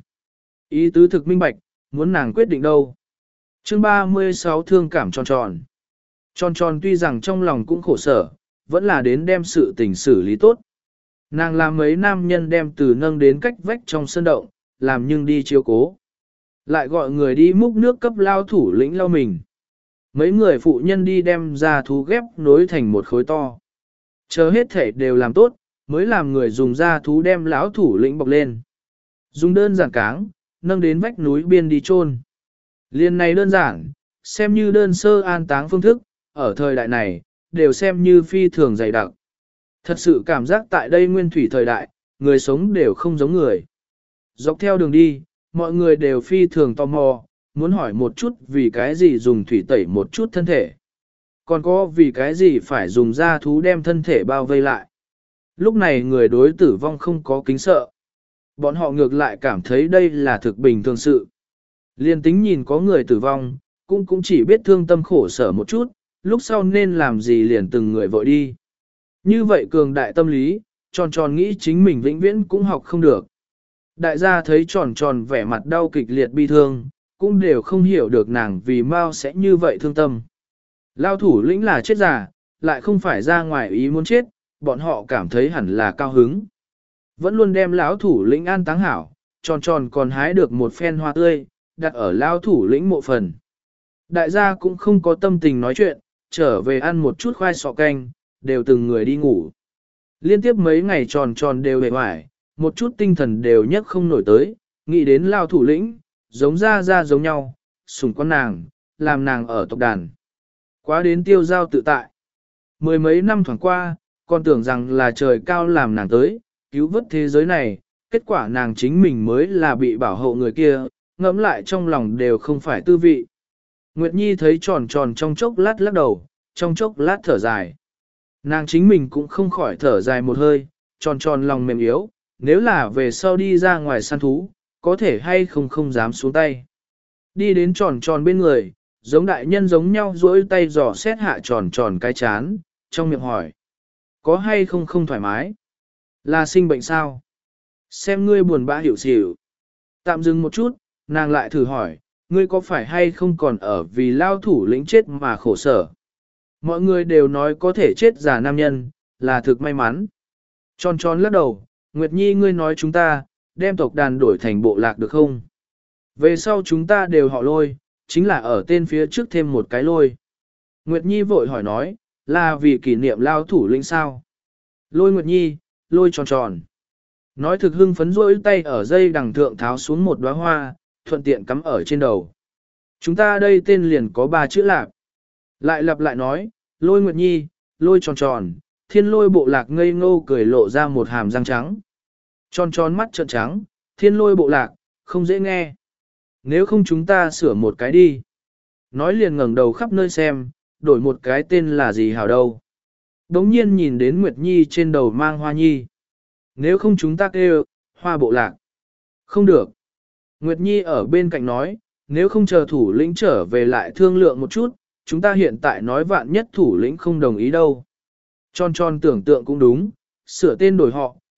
Speaker 1: Ý tứ thực minh bạch, muốn nàng quyết định đâu. Chương ba mươi sáu thương cảm tròn tròn. Tròn tròn tuy rằng trong lòng cũng khổ sở, vẫn là đến đem sự tình xử lý tốt. Nàng làm mấy nam nhân đem từ nâng đến cách vách trong sân động, làm nhưng đi chiếu cố. Lại gọi người đi múc nước cấp lao thủ lĩnh lau mình. Mấy người phụ nhân đi đem ra thú ghép nối thành một khối to. Chờ hết thể đều làm tốt, mới làm người dùng da thú đem lão thủ lĩnh bọc lên. Dùng đơn giản cáng, nâng đến vách núi biên đi chôn. Liên này đơn giản, xem như đơn sơ an táng phương thức, ở thời đại này, đều xem như phi thường dày đặc. Thật sự cảm giác tại đây nguyên thủy thời đại, người sống đều không giống người. Dọc theo đường đi, mọi người đều phi thường tò mò, muốn hỏi một chút vì cái gì dùng thủy tẩy một chút thân thể. Còn có vì cái gì phải dùng da thú đem thân thể bao vây lại. Lúc này người đối tử vong không có kính sợ. Bọn họ ngược lại cảm thấy đây là thực bình thường sự. Liên tính nhìn có người tử vong, cũng cũng chỉ biết thương tâm khổ sở một chút, lúc sau nên làm gì liền từng người vội đi. Như vậy cường đại tâm lý, tròn tròn nghĩ chính mình vĩnh viễn cũng học không được. Đại gia thấy tròn tròn vẻ mặt đau kịch liệt bi thương, cũng đều không hiểu được nàng vì mau sẽ như vậy thương tâm. Lao thủ lĩnh là chết giả, lại không phải ra ngoài ý muốn chết, bọn họ cảm thấy hẳn là cao hứng. Vẫn luôn đem lão thủ lĩnh an táng hảo, tròn tròn còn hái được một phen hoa tươi, đặt ở lao thủ lĩnh mộ phần. Đại gia cũng không có tâm tình nói chuyện, trở về ăn một chút khoai sọ canh, đều từng người đi ngủ. Liên tiếp mấy ngày tròn tròn đều hề hoài, một chút tinh thần đều nhất không nổi tới, nghĩ đến lao thủ lĩnh, giống ra ra giống nhau, sủng con nàng, làm nàng ở tộc đàn. Quá đến tiêu giao tự tại. Mười mấy năm thoảng qua, còn tưởng rằng là trời cao làm nàng tới, cứu vớt thế giới này, kết quả nàng chính mình mới là bị bảo hộ người kia, ngẫm lại trong lòng đều không phải tư vị. Nguyệt Nhi thấy tròn tròn trong chốc lát lắc đầu, trong chốc lát thở dài. Nàng chính mình cũng không khỏi thở dài một hơi, tròn tròn lòng mềm yếu, nếu là về sau đi ra ngoài săn thú, có thể hay không không dám xuống tay. Đi đến tròn tròn bên người, giống đại nhân giống nhau duỗi tay dò xét hạ tròn tròn cái chán, trong miệng hỏi. Có hay không không thoải mái? Là sinh bệnh sao? Xem ngươi buồn bã hiểu xỉu. Tạm dừng một chút, nàng lại thử hỏi, ngươi có phải hay không còn ở vì lao thủ lĩnh chết mà khổ sở? Mọi người đều nói có thể chết giả nam nhân, là thực may mắn. Tròn tròn lắc đầu, Nguyệt Nhi ngươi nói chúng ta, đem tộc đàn đổi thành bộ lạc được không? Về sau chúng ta đều họ lôi, chính là ở tên phía trước thêm một cái lôi. Nguyệt Nhi vội hỏi nói, là vì kỷ niệm lao thủ lĩnh sao? Lôi Nguyệt Nhi, lôi tròn tròn. Nói thực hưng phấn rỗi tay ở dây đằng thượng tháo xuống một đóa hoa, thuận tiện cắm ở trên đầu. Chúng ta đây tên liền có ba chữ lạc. Lại lặp lại nói, lôi Nguyệt Nhi, lôi tròn tròn, thiên lôi bộ lạc ngây ngô cười lộ ra một hàm răng trắng. Tròn tròn mắt trợn trắng, thiên lôi bộ lạc, không dễ nghe. Nếu không chúng ta sửa một cái đi. Nói liền ngẩng đầu khắp nơi xem, đổi một cái tên là gì hảo đâu. Đống nhiên nhìn đến Nguyệt Nhi trên đầu mang hoa nhi. Nếu không chúng ta kêu, hoa bộ lạc. Không được. Nguyệt Nhi ở bên cạnh nói, nếu không chờ thủ lĩnh trở về lại thương lượng một chút, chúng ta hiện tại nói vạn nhất thủ lĩnh không đồng ý đâu. Tròn tròn tưởng tượng cũng đúng, sửa tên đổi họ,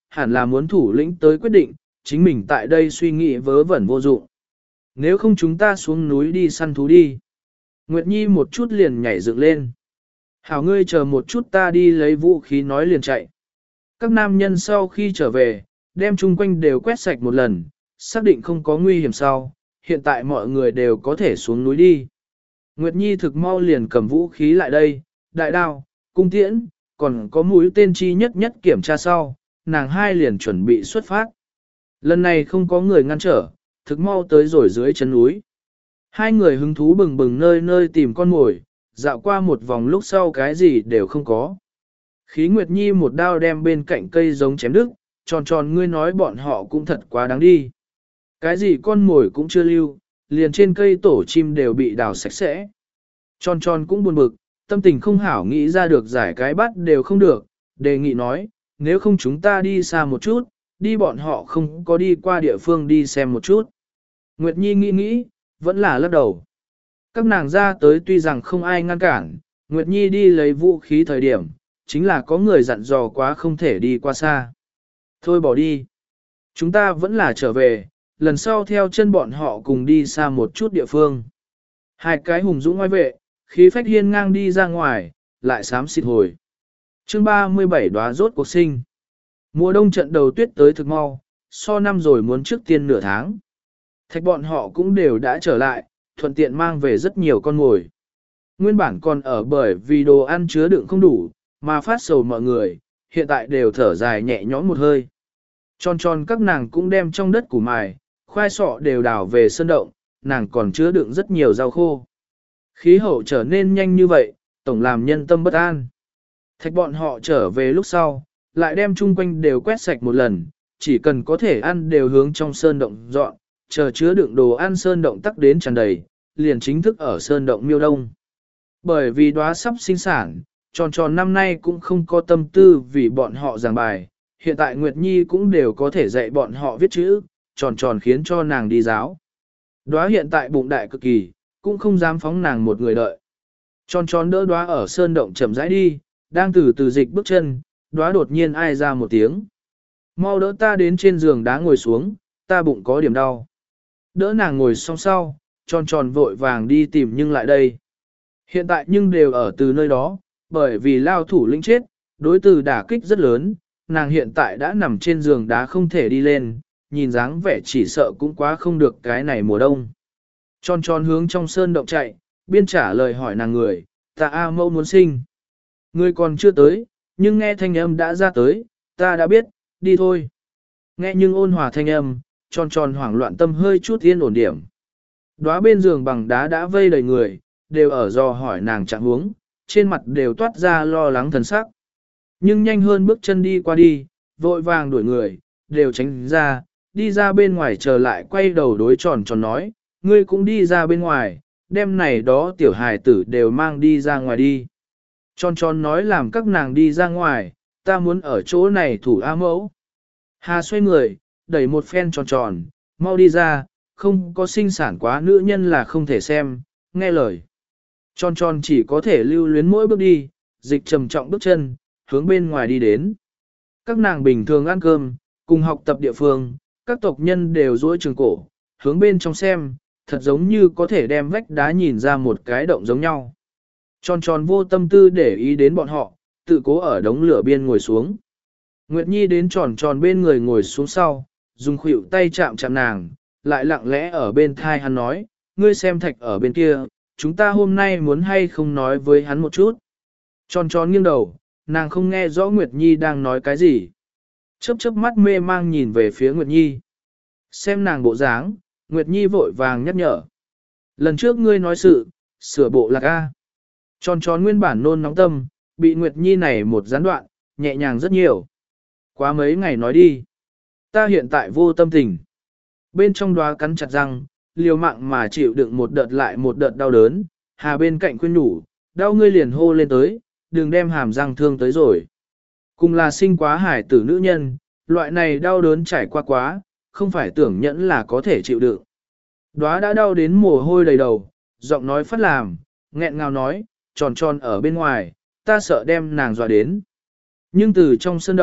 Speaker 1: hẳn là muốn thủ lĩnh tới quyết định, chính mình tại đây suy nghĩ vớ vẩn vô dụng. Nếu không chúng ta xuống núi đi săn thú đi. Nguyệt Nhi một chút liền nhảy dựng lên. Hảo ngươi chờ một chút ta đi lấy vũ khí nói liền chạy. Các nam nhân sau khi trở về, đem chung quanh đều quét sạch một lần, xác định không có nguy hiểm sau, hiện tại mọi người đều có thể xuống núi đi. Nguyệt Nhi thực mau liền cầm vũ khí lại đây, đại đao, cung tiễn, còn có mũi tên chi nhất nhất kiểm tra sau, nàng hai liền chuẩn bị xuất phát. Lần này không có người ngăn trở, thực mau tới rồi dưới chân núi. Hai người hứng thú bừng bừng nơi nơi tìm con mồi, dạo qua một vòng lúc sau cái gì đều không có. Khí Nguyệt Nhi một đao đem bên cạnh cây giống chém đứt, tròn tròn ngươi nói bọn họ cũng thật quá đáng đi. Cái gì con mồi cũng chưa lưu, liền trên cây tổ chim đều bị đào sạch sẽ. Tròn tròn cũng buồn bực, tâm tình không hảo nghĩ ra được giải cái bắt đều không được, đề nghị nói, nếu không chúng ta đi xa một chút, đi bọn họ không có đi qua địa phương đi xem một chút. Nguyệt Nhi nghĩ nghĩ, vẫn là lắc đầu. Các nàng ra tới tuy rằng không ai ngăn cản, Nguyệt Nhi đi lấy vũ khí thời điểm, chính là có người dặn dò quá không thể đi qua xa. Thôi bỏ đi. Chúng ta vẫn là trở về, lần sau theo chân bọn họ cùng đi xa một chút địa phương. Hai cái hùng dũng ngoài vệ, khí phách hiên ngang đi ra ngoài, lại xám xịt hồi. Chương ba mươi bảy đóa rốt cuộc sinh. Mùa đông trận đầu tuyết tới thực mau, so năm rồi muốn trước tiên nửa tháng. Thạch bọn họ cũng đều đã trở lại, thuận tiện mang về rất nhiều con ngồi. Nguyên bản còn ở bởi vì đồ ăn chứa đựng không đủ, mà phát sầu mọi người, hiện tại đều thở dài nhẹ nhõm một hơi. Tròn tròn các nàng cũng đem trong đất củ mài, khoai sọ đều đào về sơn động, nàng còn chứa đựng rất nhiều rau khô. Khí hậu trở nên nhanh như vậy, tổng làm nhân tâm bất an. Thạch bọn họ trở về lúc sau, lại đem chung quanh đều quét sạch một lần, chỉ cần có thể ăn đều hướng trong sơn động dọn, chờ chứa đựng đồ ăn sơn động tắc đến tràn đầy, liền chính thức ở sơn động miêu đông. Bởi vì đóa sắp sinh sản, tròn tròn năm nay cũng không có tâm tư vì bọn họ giảng bài, hiện tại Nguyệt Nhi cũng đều có thể dạy bọn họ viết chữ, tròn tròn khiến cho nàng đi giáo. Đóa hiện tại bụng đại cực kỳ, cũng không dám phóng nàng một người đợi. Tròn tròn đỡ đóa ở sơn động chậm rãi đi, đang từ từ dịch bước chân, đóa đột nhiên ai ra một tiếng. Mau đỡ ta đến trên giường đá ngồi xuống, ta bụng có điểm đau. Đỡ nàng ngồi song sau, tròn tròn vội vàng đi tìm nhưng lại đây. Hiện tại nhưng đều ở từ nơi đó, bởi vì lao thủ lĩnh chết, đối từ đả kích rất lớn, nàng hiện tại đã nằm trên giường đá không thể đi lên, nhìn dáng vẻ chỉ sợ cũng quá không được cái này mùa đông. Tròn tròn hướng trong sơn động chạy, biên trả lời hỏi nàng người, ta A mẫu muốn sinh. Người còn chưa tới, nhưng nghe thanh âm đã ra tới, ta đã biết, đi thôi. Nghe nhưng ôn hòa thanh âm, tròn tròn hoảng loạn tâm hơi chút yên ổn điểm. Đóa bên giường bằng đá đã vây đầy người, đều ở dò hỏi nàng trạng huống, trên mặt đều toát ra lo lắng thần sắc. Nhưng nhanh hơn bước chân đi qua đi, vội vàng đuổi người, đều tránh ra, đi ra bên ngoài chờ lại quay đầu đối tròn tròn nói, ngươi cũng đi ra bên ngoài, đêm này đó tiểu hài tử đều mang đi ra ngoài đi. Tròn tròn nói làm các nàng đi ra ngoài, ta muốn ở chỗ này thủ A mẫu. Hà xoay người, đẩy một phen tròn tròn, mau đi ra, không có sinh sản quá nữ nhân là không thể xem, nghe lời. Tròn tròn chỉ có thể lưu luyến mỗi bước đi, dịch trầm trọng bước chân, hướng bên ngoài đi đến. Các nàng bình thường ăn cơm, cùng học tập địa phương, các tộc nhân đều duỗi trường cổ, hướng bên trong xem, thật giống như có thể đem vách đá nhìn ra một cái động giống nhau. Tròn tròn vô tâm tư để ý đến bọn họ, tự cố ở đống lửa biên ngồi xuống. Nguyệt Nhi đến tròn tròn bên người ngồi xuống sau, dùng khuỷu tay chạm chạm nàng, lại lặng lẽ ở bên thai hắn nói, ngươi xem thạch ở bên kia, chúng ta hôm nay muốn hay không nói với hắn một chút. Tròn tròn nghiêng đầu, nàng không nghe rõ Nguyệt Nhi đang nói cái gì. Chớp chớp mắt mê mang nhìn về phía Nguyệt Nhi. Xem nàng bộ dáng, Nguyệt Nhi vội vàng nhắc nhở. Lần trước ngươi nói sự, sửa bộ lạc A. Tròn tròn nguyên bản nôn nóng tâm, bị Nguyệt Nhi này một gián đoạn, nhẹ nhàng rất nhiều. Quá mấy ngày nói đi. Ta hiện tại vô tâm tình. Bên trong đóa cắn chặt răng, liều mạng mà chịu đựng một đợt lại một đợt đau đớn, hà bên cạnh khuyên nhủ, đau ngươi liền hô lên tới, đừng đem hàm răng thương tới rồi. Cùng là sinh quá hải tử nữ nhân, loại này đau đớn trải qua quá, không phải tưởng nhẫn là có thể chịu đựng. Đóa đã đau đến mồ hôi đầy đầu, giọng nói phát làm, nghẹn ngào nói, tròn tròn ở bên ngoài, ta sợ đem nàng dọa đến. Nhưng từ trong sân động,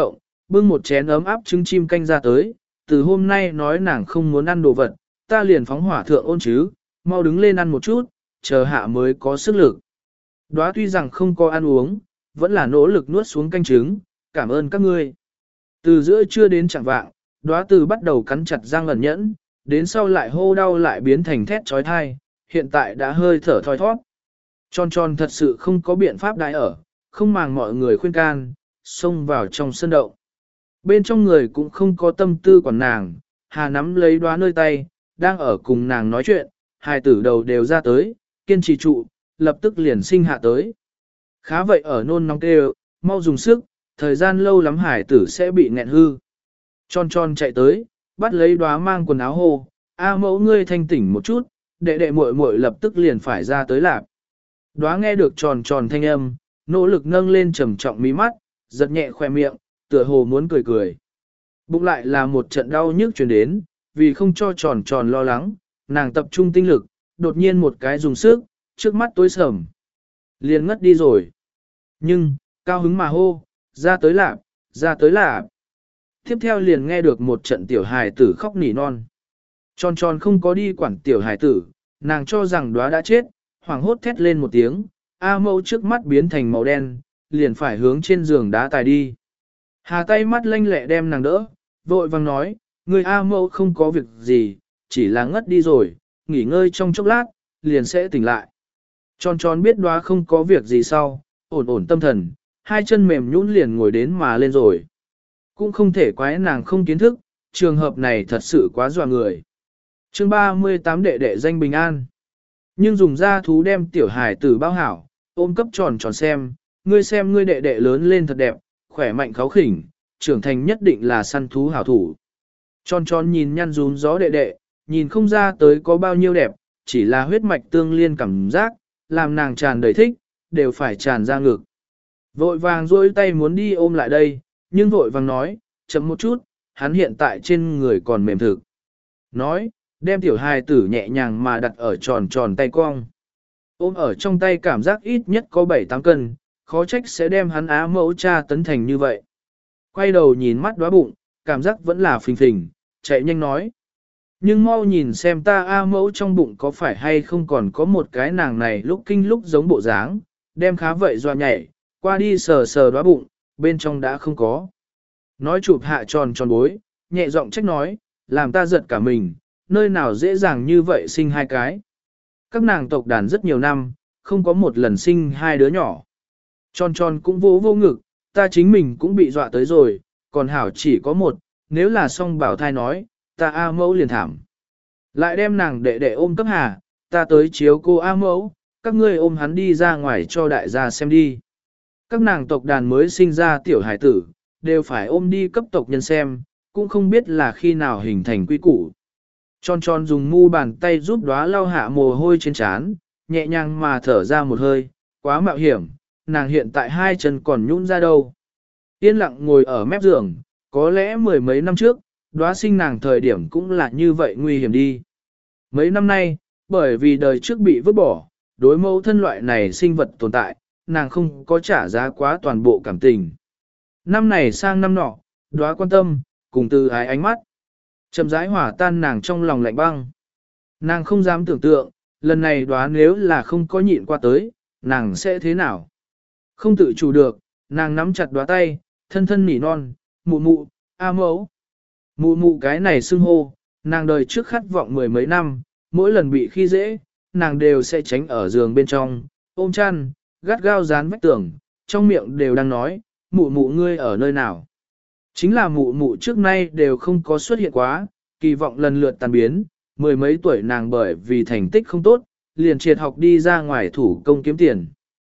Speaker 1: bưng một chén ấm áp trứng chim canh ra tới, từ hôm nay nói nàng không muốn ăn đồ vật, ta liền phóng hỏa thượng ôn chứ, mau đứng lên ăn một chút, chờ hạ mới có sức lực. Đóa tuy rằng không có ăn uống, vẫn là nỗ lực nuốt xuống canh trứng, cảm ơn các ngươi. Từ giữa trưa đến chẳng vạng, Đóa từ bắt đầu cắn chặt răng ẩn nhẫn, đến sau lại hô đau lại biến thành thét trói thai, hiện tại đã hơi thở thoi thoát. Tròn tròn thật sự không có biện pháp đại ở, không màng mọi người khuyên can, xông vào trong sân đậu. Bên trong người cũng không có tâm tư quản nàng, Hà nắm lấy Đóa nơi tay, đang ở cùng nàng nói chuyện, hai tử đầu đều ra tới, kiên trì trụ, lập tức liền sinh hạ tới. Khá vậy ở nôn nóng kêu, mau dùng sức, thời gian lâu lắm hải tử sẽ bị nghẹn hư. Tròn tròn chạy tới, bắt lấy Đóa mang quần áo hô, A mẫu ngươi thanh tỉnh một chút, đệ đệ muội muội lập tức liền phải ra tới lạp. Đóa nghe được tròn tròn thanh âm, nỗ lực nâng lên trầm trọng mí mắt, giật nhẹ khoe miệng, tựa hồ muốn cười cười. Bụng lại là một trận đau nhức truyền đến, vì không cho tròn tròn lo lắng, nàng tập trung tinh lực, đột nhiên một cái dùng sức, trước mắt tối sầm. Liền ngất đi rồi. Nhưng, cao hứng mà hô, ra tới lạp, ra tới lạp. Tiếp theo liền nghe được một trận tiểu hài tử khóc nỉ non. Tròn tròn không có đi quản tiểu hài tử, nàng cho rằng Đóa đã chết, hoảng hốt thét lên một tiếng, A mẫu trước mắt biến thành màu đen, liền phải hướng trên giường đá tài đi. Hà tay mắt lanh lẹ đem nàng đỡ, vội vang nói, người A mẫu không có việc gì, chỉ là ngất đi rồi, nghỉ ngơi trong chốc lát, liền sẽ tỉnh lại. Tròn tròn biết Đóa không có việc gì sau, ổn ổn tâm thần, hai chân mềm nhũn liền ngồi đến mà lên rồi. Cũng không thể quái nàng không kiến thức, trường hợp này thật sự quá dọa người. Chương ba mươi tám đệ đệ danh bình an. Nhưng dùng da thú đem tiểu hài tử bao hảo, ôm cấp tròn tròn xem, ngươi xem ngươi đệ đệ lớn lên thật đẹp, khỏe mạnh kháu khỉnh, trưởng thành nhất định là săn thú hảo thủ. Tròn tròn nhìn nhăn rún gió đệ đệ, nhìn không ra tới có bao nhiêu đẹp, chỉ là huyết mạch tương liên cảm giác, làm nàng tràn đầy thích, đều phải tràn ra ngực. Vội vàng duỗi tay muốn đi ôm lại đây, nhưng vội vàng nói, chậm một chút, hắn hiện tại trên người còn mềm thực. Nói, đem tiểu hài tử nhẹ nhàng mà đặt ở tròn tròn tay cong. Ôm ở trong tay cảm giác ít nhất có bảy tám cân, khó trách sẽ đem hắn á mẫu cha tấn thành như vậy. Quay đầu nhìn mắt Đóa bụng, cảm giác vẫn là phình phình, chạy nhanh nói. Nhưng mau nhìn xem ta A mẫu trong bụng có phải hay không còn có một cái nàng này lúc kinh lúc giống bộ dáng, đem khá vậy doa nhảy, qua đi sờ sờ Đóa bụng, bên trong đã không có. Nói chụp hạ tròn tròn bối, nhẹ giọng trách nói, làm ta giật cả mình, nơi nào dễ dàng như vậy sinh hai cái. Các nàng tộc đàn rất nhiều năm, không có một lần sinh hai đứa nhỏ. Tròn tròn cũng vô vô ngực, ta chính mình cũng bị dọa tới rồi, còn hảo chỉ có một, nếu là song bảo thai nói, ta A mẫu liền thảm. Lại đem nàng đệ đệ ôm cấp hà, ta tới chiếu cô A mẫu, các ngươi ôm hắn đi ra ngoài cho đại gia xem đi. Các nàng tộc đàn mới sinh ra tiểu hải tử, đều phải ôm đi cấp tộc nhân xem, cũng không biết là khi nào hình thành quy củ. Tròn tròn dùng mu bàn tay giúp Đóa lau hạ mồ hôi trên trán, nhẹ nhàng mà thở ra một hơi, quá mạo hiểm, nàng hiện tại hai chân còn nhũn ra đâu. Yên lặng ngồi ở mép giường, có lẽ mười mấy năm trước, Đóa sinh nàng thời điểm cũng là như vậy nguy hiểm đi. Mấy năm nay, bởi vì đời trước bị vứt bỏ, đối mẫu thân loại này sinh vật tồn tại, nàng không có trả giá quá toàn bộ cảm tình. Năm này sang năm nọ, Đóa quan tâm, cùng từ ái ánh mắt. Chậm rãi hỏa tan nàng trong lòng lạnh băng. Nàng không dám tưởng tượng, lần này Đóa nếu là không có nhịn qua tới, nàng sẽ thế nào? Không tự chủ được, nàng nắm chặt Đóa tay, thân thân nỉ non, mụ mụ, A mẫu. Mụ mụ cái này xưng hô, nàng đời trước khát vọng mười mấy năm, mỗi lần bị khi dễ, nàng đều sẽ tránh ở giường bên trong, ôm chăn, gắt gao dán vách tường, trong miệng đều đang nói, mụ mụ ngươi ở nơi nào. Chính là mụ mụ trước nay đều không có xuất hiện quá, kỳ vọng lần lượt tàn biến, mười mấy tuổi nàng bởi vì thành tích không tốt, liền triệt học đi ra ngoài thủ công kiếm tiền.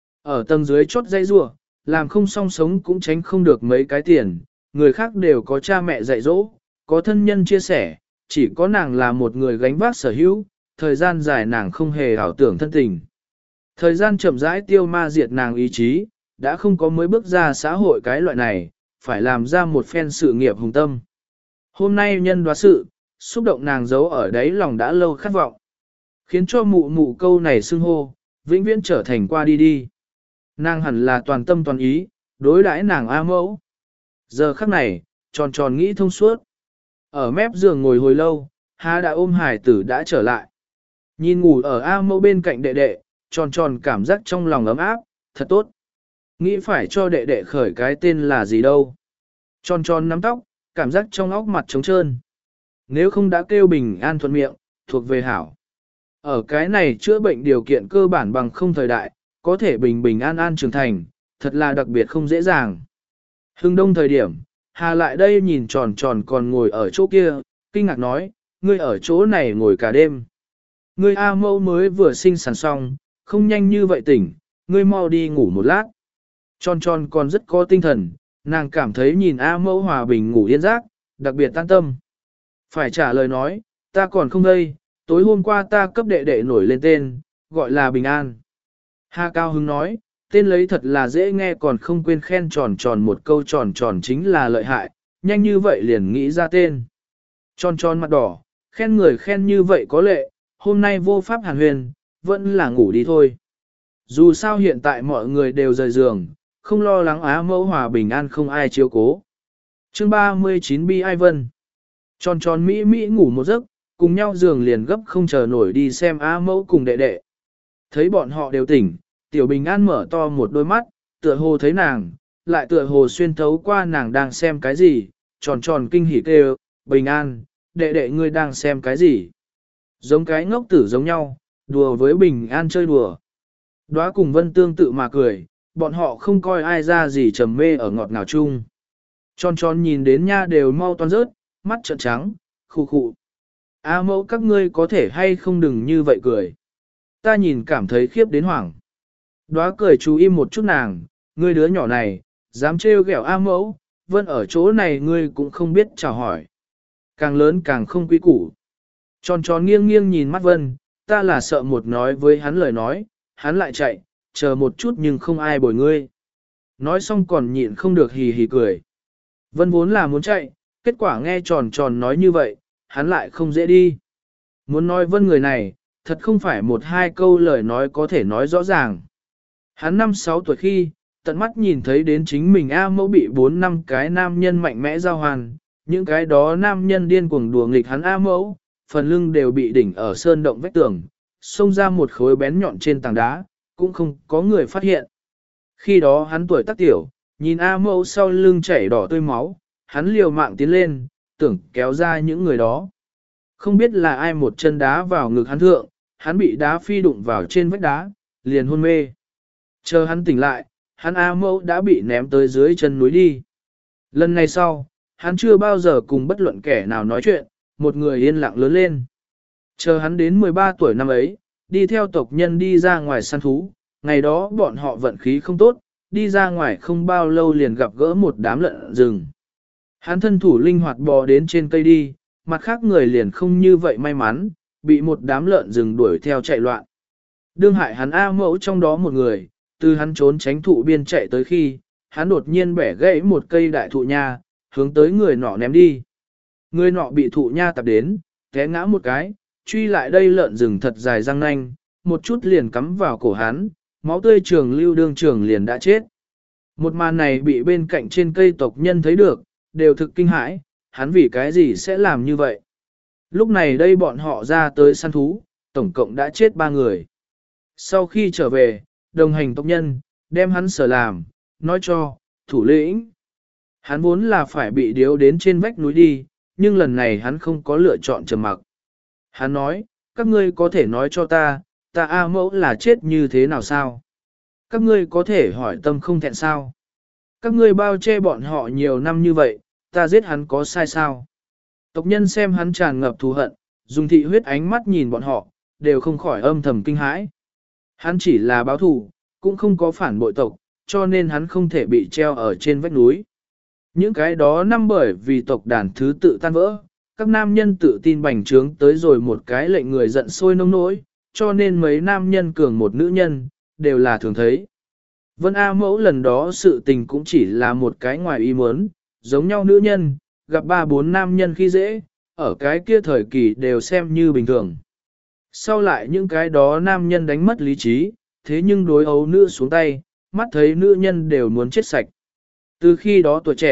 Speaker 1: Ở tầng dưới chốt dây rua, làm không song sống cũng tránh không được mấy cái tiền, người khác đều có cha mẹ dạy dỗ, có thân nhân chia sẻ, chỉ có nàng là một người gánh vác sở hữu, thời gian dài nàng không hề ảo tưởng thân tình. Thời gian chậm rãi tiêu ma diệt nàng ý chí, đã không có mới bước ra xã hội cái loại này, phải làm ra một phen sự nghiệp hùng tâm. Hôm nay nhân Đóa sự, xúc động nàng giấu ở đáy lòng đã lâu khát vọng, khiến cho mụ mụ câu này xưng hô, vĩnh viễn trở thành qua đi đi. Nàng hẳn là toàn tâm toàn ý, đối đãi nàng A mẫu. Giờ khắc này, tròn tròn nghĩ thông suốt. Ở mép giường ngồi hồi lâu, Hà đã ôm hải tử đã trở lại. Nhìn ngủ ở A Mẫu bên cạnh đệ đệ, tròn tròn cảm giác trong lòng ấm áp, thật tốt. Nghĩ phải cho đệ đệ khởi cái tên là gì đâu. Tròn tròn nắm tóc, cảm giác trong óc mặt trống trơn. Nếu không đã kêu bình an thuận miệng, thuộc về hảo. Ở cái này chữa bệnh điều kiện cơ bản bằng không thời đại, có thể bình bình an an trưởng thành, thật là đặc biệt không dễ dàng. Hưng đông thời điểm, Hà lại đây nhìn tròn tròn còn ngồi ở chỗ kia, kinh ngạc nói, ngươi ở chỗ này ngồi cả đêm. Ngươi A Mẫu mới vừa sinh sản xong, không nhanh như vậy tỉnh, ngươi mau đi ngủ một lát. Tròn tròn còn rất có tinh thần, nàng cảm thấy nhìn A Mẫu hòa bình ngủ yên giấc, đặc biệt tan tâm. Phải trả lời nói, ta còn không đây, tối hôm qua ta cấp đệ đệ nổi lên tên, gọi là Bình An. Hà Cao Hứng nói, tên lấy thật là dễ nghe còn không quên khen tròn tròn một câu tròn tròn chính là lợi hại, nhanh như vậy liền nghĩ ra tên. Tròn tròn mặt đỏ, khen người khen như vậy có lệ, hôm nay vô pháp hàn huyền, vẫn là ngủ đi thôi. Dù sao hiện tại mọi người đều rời giường, không lo lắng Á Mẫu hòa bình an không ai chiếu cố. Chương ba mươi chín Bi Ai Vân. Tròn tròn Mỹ Mỹ ngủ một giấc, cùng nhau giường liền gấp không chờ nổi đi xem Á Mẫu cùng đệ đệ. Thấy bọn họ đều tỉnh, Tiểu Bình An mở to một đôi mắt, tựa hồ thấy nàng, lại tựa hồ xuyên thấu qua nàng đang xem cái gì, tròn tròn kinh hỉ kêu, Bình An, đệ đệ ngươi đang xem cái gì? Giống cái ngốc tử giống nhau, đùa với Bình An chơi đùa. Đóa cùng Vân tương tự mà cười, bọn họ không coi ai ra gì trầm mê ở ngọt ngào chung. Tròn tròn nhìn đến nha đều mau toan rớt, mắt trợn trắng, khụ khụ. A Mẫu các ngươi có thể hay không đừng như vậy cười. Ta nhìn cảm thấy khiếp đến hoảng. Đóa cười chú im một chút nàng, ngươi đứa nhỏ này, dám trêu ghẹo A Mẫu, Vân ở chỗ này ngươi cũng không biết chào hỏi. Càng lớn càng không quý củ. Tròn tròn nghiêng nghiêng nhìn mắt Vân, ta là sợ một nói với hắn lời nói, hắn lại chạy, chờ một chút nhưng không ai bồi ngươi. Nói xong còn nhịn không được hì hì cười. Vân vốn là muốn chạy, kết quả nghe tròn tròn nói như vậy, hắn lại không dễ đi. Muốn nói Vân người này, thật không phải một hai câu lời nói có thể nói rõ ràng. Hắn năm sáu tuổi khi, tận mắt nhìn thấy đến chính mình A Mẫu bị bốn năm cái nam nhân mạnh mẽ giao hoàn, những cái đó nam nhân điên cuồng đùa nghịch hắn A Mẫu, phần lưng đều bị đỉnh ở sơn động vách tường, xông ra một khối bén nhọn trên tảng đá, cũng không có người phát hiện. Khi đó hắn tuổi tác tiểu, nhìn A Mẫu sau lưng chảy đỏ tươi máu, hắn liều mạng tiến lên, tưởng kéo ra những người đó. Không biết là ai một chân đá vào ngực hắn thượng, hắn bị đá phi đụng vào trên vách đá, liền hôn mê. Chờ hắn tỉnh lại, hắn A Mẫu đã bị ném tới dưới chân núi đi. Lần này sau, hắn chưa bao giờ cùng bất luận kẻ nào nói chuyện, một người yên lặng lớn lên. Chờ hắn đến mười ba tuổi năm ấy, đi theo tộc nhân đi ra ngoài săn thú, ngày đó bọn họ vận khí không tốt, đi ra ngoài không bao lâu liền gặp gỡ một đám lợn rừng. Hắn thân thủ linh hoạt bò đến trên cây đi, mặt khác người liền không như vậy may mắn, bị một đám lợn rừng đuổi theo chạy loạn. Đương hại hắn A Mẫu trong đó một người, từ hắn trốn tránh thụ biên chạy tới khi, hắn đột nhiên bẻ gãy một cây đại thụ nha, hướng tới người nọ ném đi. Người nọ bị thụ nha tạp đến, té ngã một cái, truy lại đây lợn rừng thật dài răng nanh, một chút liền cắm vào cổ hắn, máu tươi trường lưu đương trường liền đã chết. Một màn này bị bên cạnh trên cây tộc nhân thấy được, đều thực kinh hãi, hắn vì cái gì sẽ làm như vậy. Lúc này đây bọn họ ra tới săn thú, tổng cộng đã chết ba người. Sau khi trở về, đồng hành tộc nhân, đem hắn sở làm, nói cho, thủ lĩnh. Hắn vốn là phải bị điếu đến trên vách núi đi, nhưng lần này hắn không có lựa chọn trầm mặc. Hắn nói, các ngươi có thể nói cho ta, ta A Mẫu là chết như thế nào sao? Các ngươi có thể hỏi tâm không thẹn sao? Các ngươi bao che bọn họ nhiều năm như vậy, ta giết hắn có sai sao? Tộc nhân xem hắn tràn ngập thù hận, dùng thị huyết ánh mắt nhìn bọn họ, đều không khỏi âm thầm kinh hãi. Hắn chỉ là báo thù, cũng không có phản bội tộc, cho nên hắn không thể bị treo ở trên vách núi. Những cái đó năm bởi vì tộc đàn thứ tự tan vỡ, các nam nhân tự tin bành trướng tới rồi một cái lệnh người giận sôi nông nỗi, cho nên mấy nam nhân cường một nữ nhân, đều là thường thấy. Vân A Mẫu lần đó sự tình cũng chỉ là một cái ngoài ý muốn, giống nhau nữ nhân, gặp ba bốn nam nhân khi dễ, ở cái kia thời kỳ đều xem như bình thường. Sau lại những cái đó nam nhân đánh mất lý trí, thế nhưng đối ấu nữ xuống tay, mắt thấy nữ nhân đều muốn chết sạch. Từ khi đó tuổi trẻ,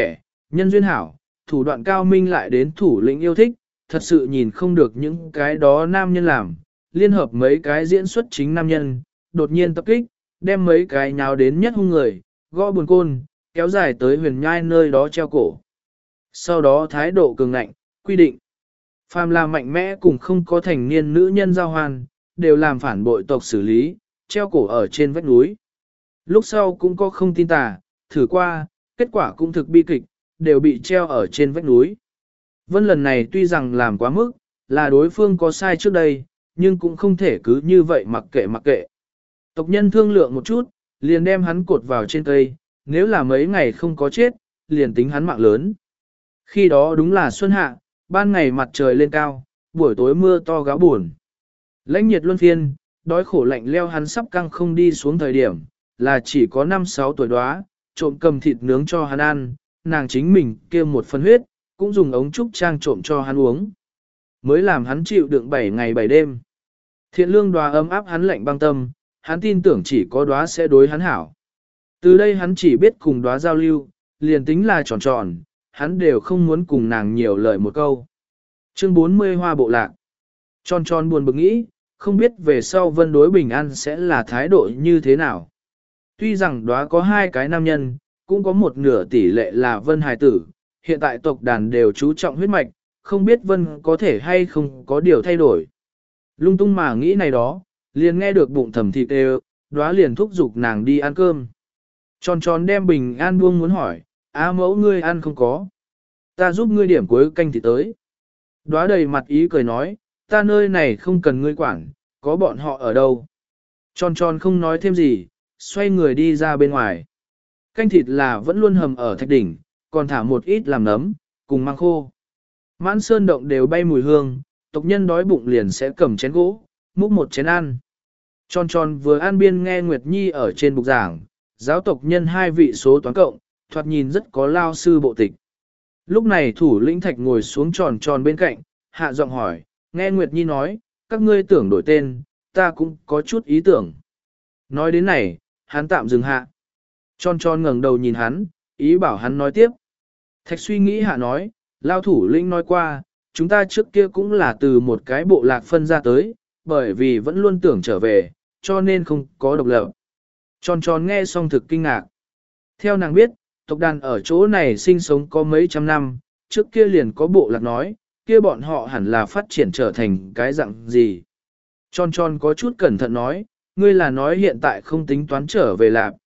Speaker 1: nhân duyên hảo, thủ đoạn cao minh lại đến thủ lĩnh yêu thích, thật sự nhìn không được những cái đó nam nhân làm, liên hợp mấy cái diễn xuất chính nam nhân, đột nhiên tập kích, đem mấy cái nhào đến nhất hung người, gõ buồn côn, kéo dài tới huyền nhai nơi đó treo cổ. Sau đó thái độ cường ngạnh, quy định, phàm là mạnh mẽ cùng không có thành niên nữ nhân giao hoan, đều làm phản bội tộc xử lý, treo cổ ở trên vách núi. Lúc sau cũng có không tin tà, thử qua, kết quả cũng thực bi kịch, đều bị treo ở trên vách núi. Vân lần này tuy rằng làm quá mức, là đối phương có sai trước đây, nhưng cũng không thể cứ như vậy mặc kệ mặc kệ. Tộc nhân thương lượng một chút, liền đem hắn cột vào trên cây, nếu là mấy ngày không có chết, liền tính hắn mạng lớn. Khi đó đúng là xuân hạ, ban ngày mặt trời lên cao, buổi tối mưa to gáo buồn. Lãnh nhiệt luân phiên, đói khổ lạnh leo hắn sắp căng không đi xuống thời điểm, là chỉ có năm sáu tuổi đóa, trộm cầm thịt nướng cho hắn ăn, nàng chính mình kia một phần huyết, cũng dùng ống trúc trang trộm cho hắn uống. Mới làm hắn chịu đựng bảy ngày bảy đêm. Thiện lương đóa ấm áp hắn lạnh băng tâm, hắn tin tưởng chỉ có đóa sẽ đối hắn hảo. Từ đây hắn chỉ biết cùng đóa giao lưu, liền tính là tròn tròn, hắn đều không muốn cùng nàng nhiều lời một câu. Chương bốn mươi Hoa bộ lạc. Tròn tròn buồn bực nghĩ, không biết về sau Vân đối Bình An sẽ là thái độ như thế nào. Tuy rằng đóa có hai cái nam nhân, cũng có một nửa tỷ lệ là Vân hài tử, hiện tại tộc đàn đều chú trọng huyết mạch, không biết Vân có thể hay không có điều thay đổi. Lung tung mà nghĩ này đó, liền nghe được bụng thầm thịt đều, đóa liền thúc giục nàng đi ăn cơm. Tròn tròn đem Bình An buông muốn hỏi, á mẫu ngươi ăn không có. Ta giúp ngươi điểm cuối canh thì tới. Đóa đầy mặt ý cười nói, ta nơi này không cần ngươi quản, có bọn họ ở đâu. Tròn tròn không nói thêm gì, xoay người đi ra bên ngoài. Canh thịt là vẫn luôn hầm ở thạch đỉnh, còn thả một ít làm nấm, cùng mang khô. Mãn sơn động đều bay mùi hương, tộc nhân đói bụng liền sẽ cầm chén gỗ, múc một chén ăn. Tròn tròn vừa ăn biên nghe Nguyệt Nhi ở trên bục giảng, giáo tộc nhân hai vị số toán cộng, thoạt nhìn rất có lao sư bộ tịch. Lúc này thủ lĩnh thạch ngồi xuống tròn tròn bên cạnh, hạ giọng hỏi, nghe Nguyệt Nhi nói, các ngươi tưởng đổi tên, ta cũng có chút ý tưởng. Nói đến này, hắn tạm dừng hạ. Tròn tròn ngẩng đầu nhìn hắn, ý bảo hắn nói tiếp. Thạch suy nghĩ hạ nói, lao thủ lĩnh nói qua, chúng ta trước kia cũng là từ một cái bộ lạc phân ra tới, bởi vì vẫn luôn tưởng trở về, cho nên không có độc lập. Tròn tròn nghe xong thực kinh ngạc. Theo nàng biết, tộc đàn ở chỗ này sinh sống có mấy trăm năm, trước kia liền có bộ lạc nói, kia bọn họ hẳn là phát triển trở thành cái dạng gì. Tròn tròn có chút cẩn thận nói, ngươi là nói hiện tại không tính toán trở về lạc.